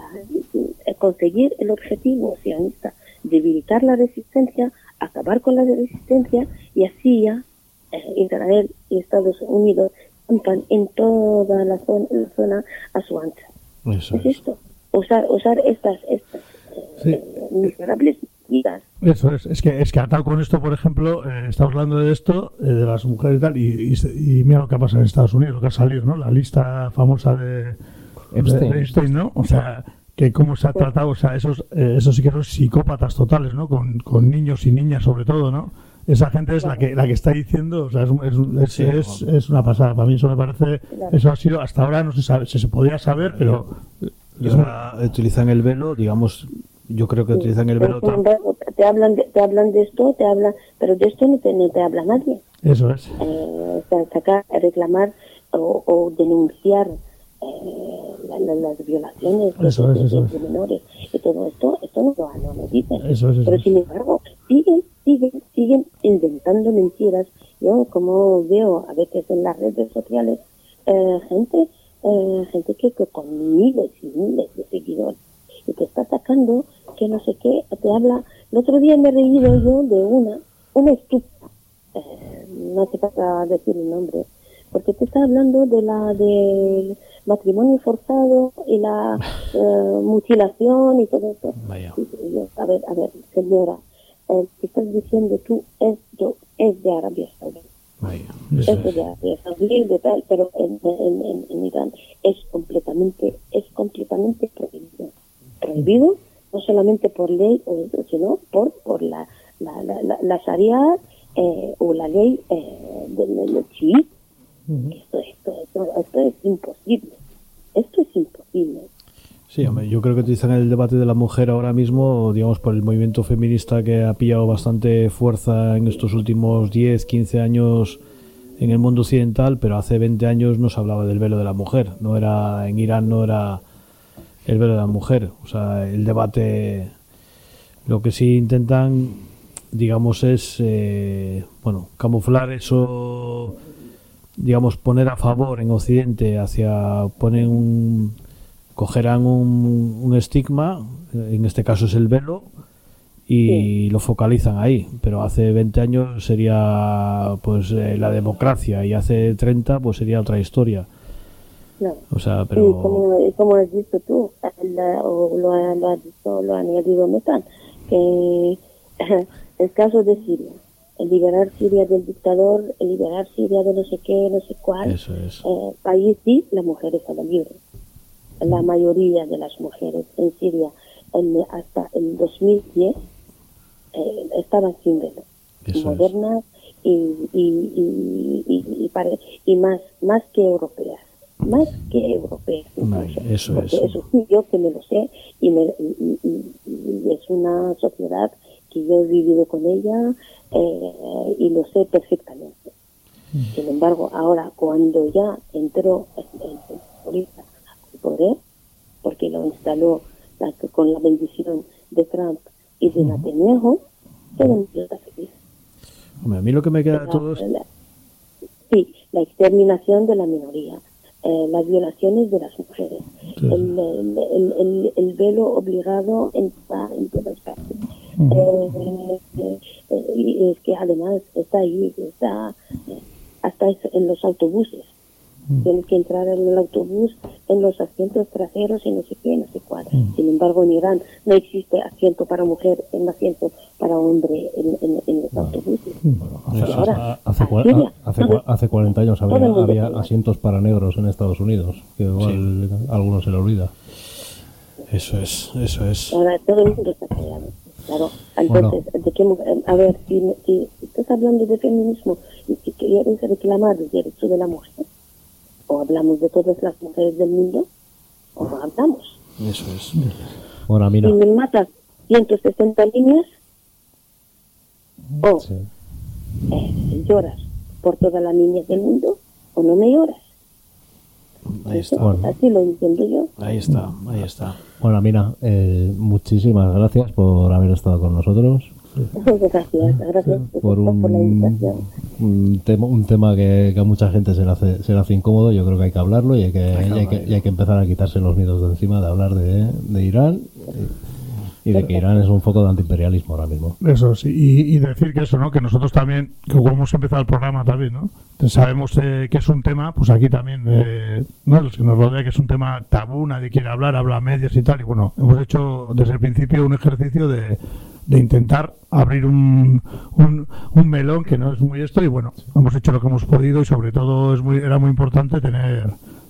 para conseguir el objetivo sionista, debilitar la resistencia, acabar con la resistencia, y así ya eh, Israel y Estados Unidos campan en toda la zona, la zona a su ancha. Eso es, es esto, usar, usar estas, estas sí. eh, miserables medidas. Eso es, es que, es que atado con esto, por ejemplo, eh, estamos hablando de esto, eh, de las mujeres y tal, y, y, y mira lo que ha pasado en Estados Unidos, lo que ha salido, ¿no? La lista famosa de Epstein, de Epstein, ¿no? O sea, que cómo se ha tratado, o sea, esos, eh, esos sí que son psicópatas totales, ¿no? Con, con niños y niñas sobre todo, ¿no? Esa gente es la que la que está diciendo, o sea, es, es, es, sí, es, es una pasada. Para mí eso me parece, eso ha sido, hasta ahora no se sabe, se, se podía saber, pero... Y ahora utilizan el velo, digamos, yo creo que Sí, utilizan el pero velo sin tam- embargo, te hablan de, te hablan de esto, te hablan, pero de esto no te, no te habla nadie. Eso es. Eh, o sea, sacar, reclamar o, o denunciar eh, la- la- las violaciones de, Eso es, de- eso de- es. de menores y todo esto, esto no lo, no lo dicen. Eso es, eso pero es. sin embargo, siguen, siguen, siguen inventando mentiras. Yo como veo a veces en las redes sociales eh, gente, eh, gente que, que con miles y miles de seguidores y te está atacando, que no sé qué, te habla. El otro día me he reído yo de una, una estúpida, eh, no hace falta decir el nombre, porque te está hablando de la del matrimonio forzado y la eh, mutilación y todo eso. Vaya. Y yo, a ver, a ver, señora, eh, que estás diciendo tú es, yo, es de Arabia Saudí. Vaya, Es eso es. de Arabia Saudí, de tal, pero en, en, en, en Irán es completamente, es completamente prohibido. Prohibido, no solamente por ley, o- sino por, por la, la, la, la, la Sharia eh, o la ley eh, del, del chií. Esto, esto, esto, esto es imposible. Esto es imposible. Sí, hombre, yo creo que utilizan el debate de la mujer ahora mismo, digamos, por el movimiento feminista que ha pillado bastante fuerza en estos últimos diez, quince años en el mundo occidental, pero hace veinte años no se hablaba del velo de la mujer. No era, en Irán no era el velo de la mujer. O sea, el debate, lo que sí intentan, digamos, es, eh, bueno, camuflar eso, digamos, poner a favor en Occidente hacia, ponen un, cogerán un, un estigma, en este caso es el velo, y lo focalizan ahí, pero hace veinte años sería pues eh, la democracia y hace treinta pues sería otra historia. Claro. O sea, Y pero como, y como has visto tú, la- o lo, ha- lo has visto, lo ha añadido Metan, que el caso de Siria, el liberar Siria del dictador, el liberar Siria de no sé qué, no sé cuál, eso es. eh, país sí, la mujer estaba libre. La mayoría de las mujeres en Siria en- hasta el dos mil diez eh, estaban sin velo, Eso es. modernas y, y, y, y, y pare- y más, más que europeas. Más que europeas. incluso. Vale, eso Porque es. eso sí, yo que me lo sé y, me, y, y- y es una sociedad que yo he vivido con ella eh, y lo sé perfectamente. Sin embargo, ahora cuando ya entró el, el terrorista al poder, porque lo instaló la- con la bendición de Trump y de Netanyahu, todo el mundo está feliz. Hombre, a mí lo que me queda de La- todo es la- sí, la exterminación de la minoría, eh, las violaciones de las mujeres, el, el, el, el- el velo obligado en, en todas partes. Eh, eh, eh, y es que además está ahí, está eh, hasta es- en los autobuses. Tienes que entrar en el autobús en los asientos traseros y no sé qué, no sé cuál. Sin embargo, en Irán no existe asiento para mujer, un asiento para hombre en, en, en los autobuses. Y Hace, ahora, hace, a cua- Siria, hace, todo- cua- hace cuarenta años todo había, el mundo había tenía. asientos para negros en Estados Unidos, que igual a algunos se le olvida. eso es, eso es. Ahora todo el mundo está callado. Claro, entonces, ¿de qué mu- eh, a ver, si, si estás hablando de feminismo y si quieres reclamar el derecho de la mujer, o hablamos de todas las mujeres del mundo, o no hablamos. Eso es. Bueno, mira, Si me matas ciento sesenta líneas, o eh, lloras por todas las niñas del mundo, o no me lloras. Ahí está. Bueno. Así lo entiendo yo. Ahí está, ahí está. bueno, mira, eh, muchísimas gracias por haber estado con nosotros. Gracias, gracias Por por, por la un, invitación. un tema, un tema que, que a mucha gente se le, hace, se le hace incómodo. Yo creo que hay que hablarlo y hay que, y hay que, y hay que empezar a quitarse los miedos de encima de hablar de, de Irán y, y de que Irán es un foco de antiimperialismo ahora mismo. Eso sí, y, y decir que eso, ¿no? Que nosotros también, que como hemos empezado el programa también, ¿no? Sabemos eh, que es un tema, pues aquí también, eh, ¿no? Los que nos rodea, que es un tema tabú, nadie quiere hablar, habla a medias y tal, y bueno, hemos hecho desde el principio un ejercicio de, de intentar abrir un, un, un melón que no es muy esto, y bueno, hemos hecho lo que hemos podido y sobre todo es muy, era muy importante tener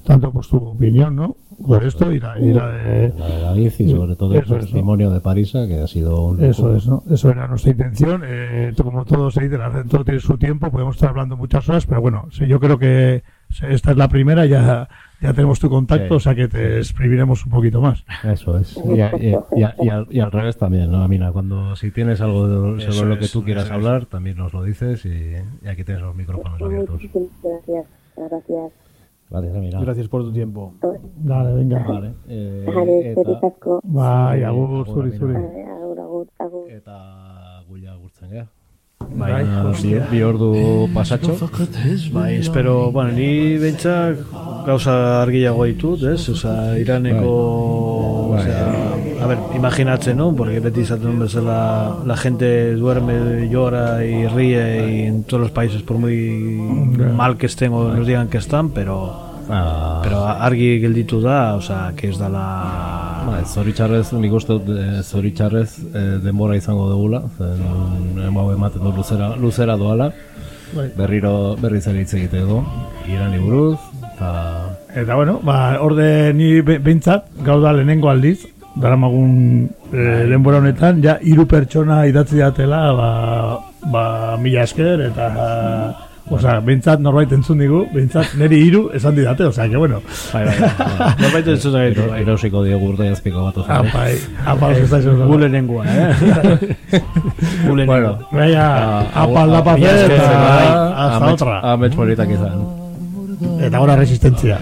tanto pues tu opinión, ¿no? Por esto y la, y la de... La de David y sobre todo el testimonio de Parisa, que ha sido un... Eso es, ¿no? Eso era nuestra intención. Eh, como todo se dice, todo tiene su tiempo, podemos estar hablando muchas horas, pero bueno, sí, yo creo que esta es la primera, ya, ya tenemos tu contacto, sí, o sea que te exprimiremos un poquito más. Eso es. Y, a, y, a, y, a, y, al, y al revés también, ¿no, Amina? Cuando si tienes algo de, sobre eso lo que es, tú quieras hablar, es. También nos lo dices y, y aquí tienes los micrófonos abiertos. Gracias, gracias. Gracias, Amina. Gracias por tu tiempo. Dale, venga. Vale. Eh, Vale, eskerrik asko. Bai, agur, zuri, zuri. Agur, agur, agur. Eta guia agurtzen gea. Bai, bi, bi ordu pasatxo. Bai, espero, bueno, ni bentsak gauza argiago ditut, ez? Osa, Iraneko, bai. Osea, a ver, imaginatzen, ¿no? Porque beti izaten bezala la gente duerme, llora y ríe y en todos los países por muy mal que estén o nos digan que están, pero ah. pero argi gelditu da, osea, que ez dala... Ba, zoritxarrez, nik uste dut zoritxarrez eh, denbora izango dugula, zen emau ematen du luzera, luzera doala, bai. Berriro berriz ere hitz egiteko, Irani buruz, eta... Eta bueno, ba, orde ni behintzat, gau da lehenengo aldiz, daramagun eh, denbora honetan, ja hiru pertsona idatzi datela, ba, ba mila esker, eta... Osa, behintzat norbait entzun digu, behintzat niri hiru esan didate, osa, que bueno. Bai, bai, bai. Norbait entzun digu, bai. Erausiko diegu urte azpiko bat oso. Apai, apa, os estáis en Gule lengua, eh? Gule bueno, venga, apa aldapazer, eta hasta otra. Amets politak izan. Eta ahora resistentzia.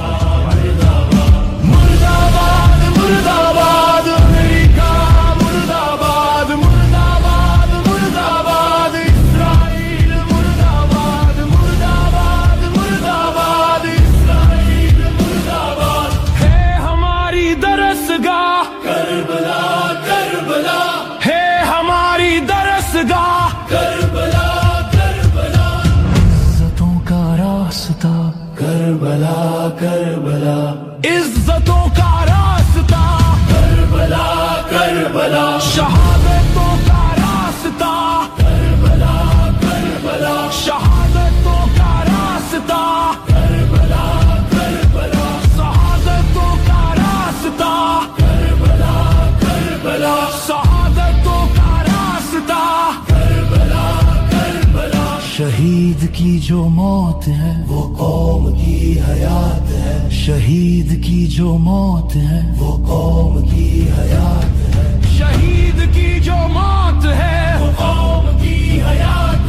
Karbala Karbala इज्जतों का रास्ता Karbala Karbala शहादतों का रास्ता Karbala Karbala शहादतों का रास्ता Karbala Karbala शहादतों का रास्ता करबला करबला शहादतों का रास्ता करबला करबला शहीद की जो मौत है वो कौम की हयात है शहीद की जो मौत है वो कौम की हयात है शहीद की जो मौत है वो कौम की हयात